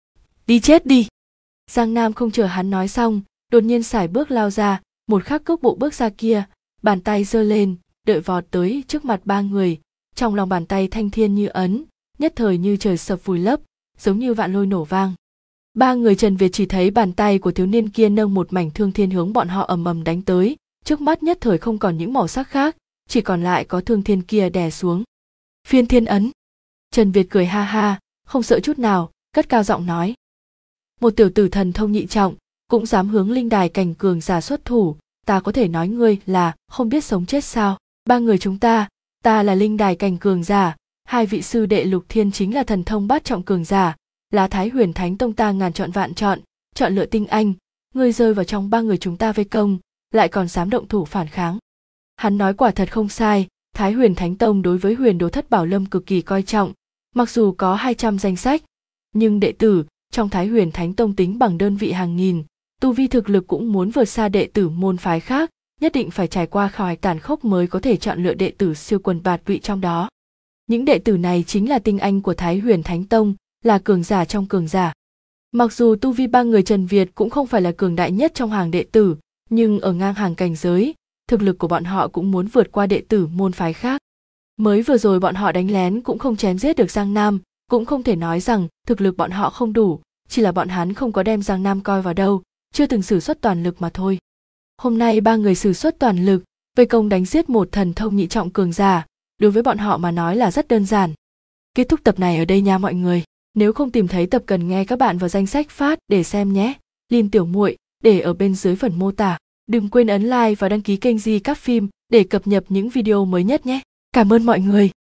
Đi chết đi! Giang Nam không chờ hắn nói xong, đột nhiên sải bước lao ra, một khắc cước bộ bước ra kia, bàn tay giơ lên, đợi vọt tới trước mặt ba người, trong lòng bàn tay thanh thiên như ấn, nhất thời như trời sập vùi lấp, giống như vạn lôi nổ vang. Ba người Trần Việt chỉ thấy bàn tay của thiếu niên kia nâng một mảnh thương thiên hướng bọn họ ầm ầm đánh tới, trước mắt nhất thời không còn những màu sắc khác, chỉ còn lại có thương thiên kia đè xuống. Phiên thiên ấn. Trần Việt cười ha ha, không sợ chút nào, cất cao giọng nói. Một tiểu tử thần thông nhị trọng, cũng dám hướng linh đài cảnh cường giả xuất thủ, ta có thể nói ngươi là không biết sống chết sao? Ba người chúng ta là linh đài cảnh cường giả, hai vị sư đệ Lục Thiên chính là thần thông bát trọng cường giả, là Thái Huyền Thánh Tông ta ngàn chọn vạn chọn lựa tinh anh, ngươi rơi vào trong ba người chúng ta vây công, lại còn dám động thủ phản kháng. Hắn nói quả thật không sai, Thái Huyền Thánh Tông đối với Huyền Đồ Thất Bảo Lâm cực kỳ coi trọng, mặc dù có 200 danh sách, nhưng đệ tử trong Thái Huyền Thánh Tông tính bằng đơn vị hàng nghìn, tu vi thực lực cũng muốn vượt xa đệ tử môn phái khác, nhất định phải trải qua khảo hạch tàn khốc mới có thể chọn lựa đệ tử siêu quần bạt vị trong đó. Những đệ tử này chính là tinh anh của Thái Huyền Thánh Tông, là cường giả trong cường giả. Mặc dù tu vi ba người Trần Việt cũng không phải là cường đại nhất trong hàng đệ tử, nhưng ở ngang hàng cảnh giới, thực lực của bọn họ cũng muốn vượt qua đệ tử môn phái khác. Mới vừa rồi bọn họ đánh lén cũng không chém giết được Giang Nam, cũng không thể nói rằng thực lực bọn họ không đủ, chỉ là bọn hắn không có đem Giang Nam coi vào đâu, chưa từng sử xuất toàn lực mà thôi. Hôm nay ba người sử xuất toàn lực, vây công đánh giết một thần thông nhị trọng cường giả, đối với bọn họ mà nói là rất đơn giản. Kết thúc tập này ở đây nha mọi người. Nếu không tìm thấy tập cần nghe các bạn vào danh sách phát để xem nhé. Link tiểu muội để ở bên dưới phần mô tả. Đừng quên ấn like và đăng ký kênh Di Các Phim để cập nhật những video mới nhất nhé. Cảm ơn mọi người.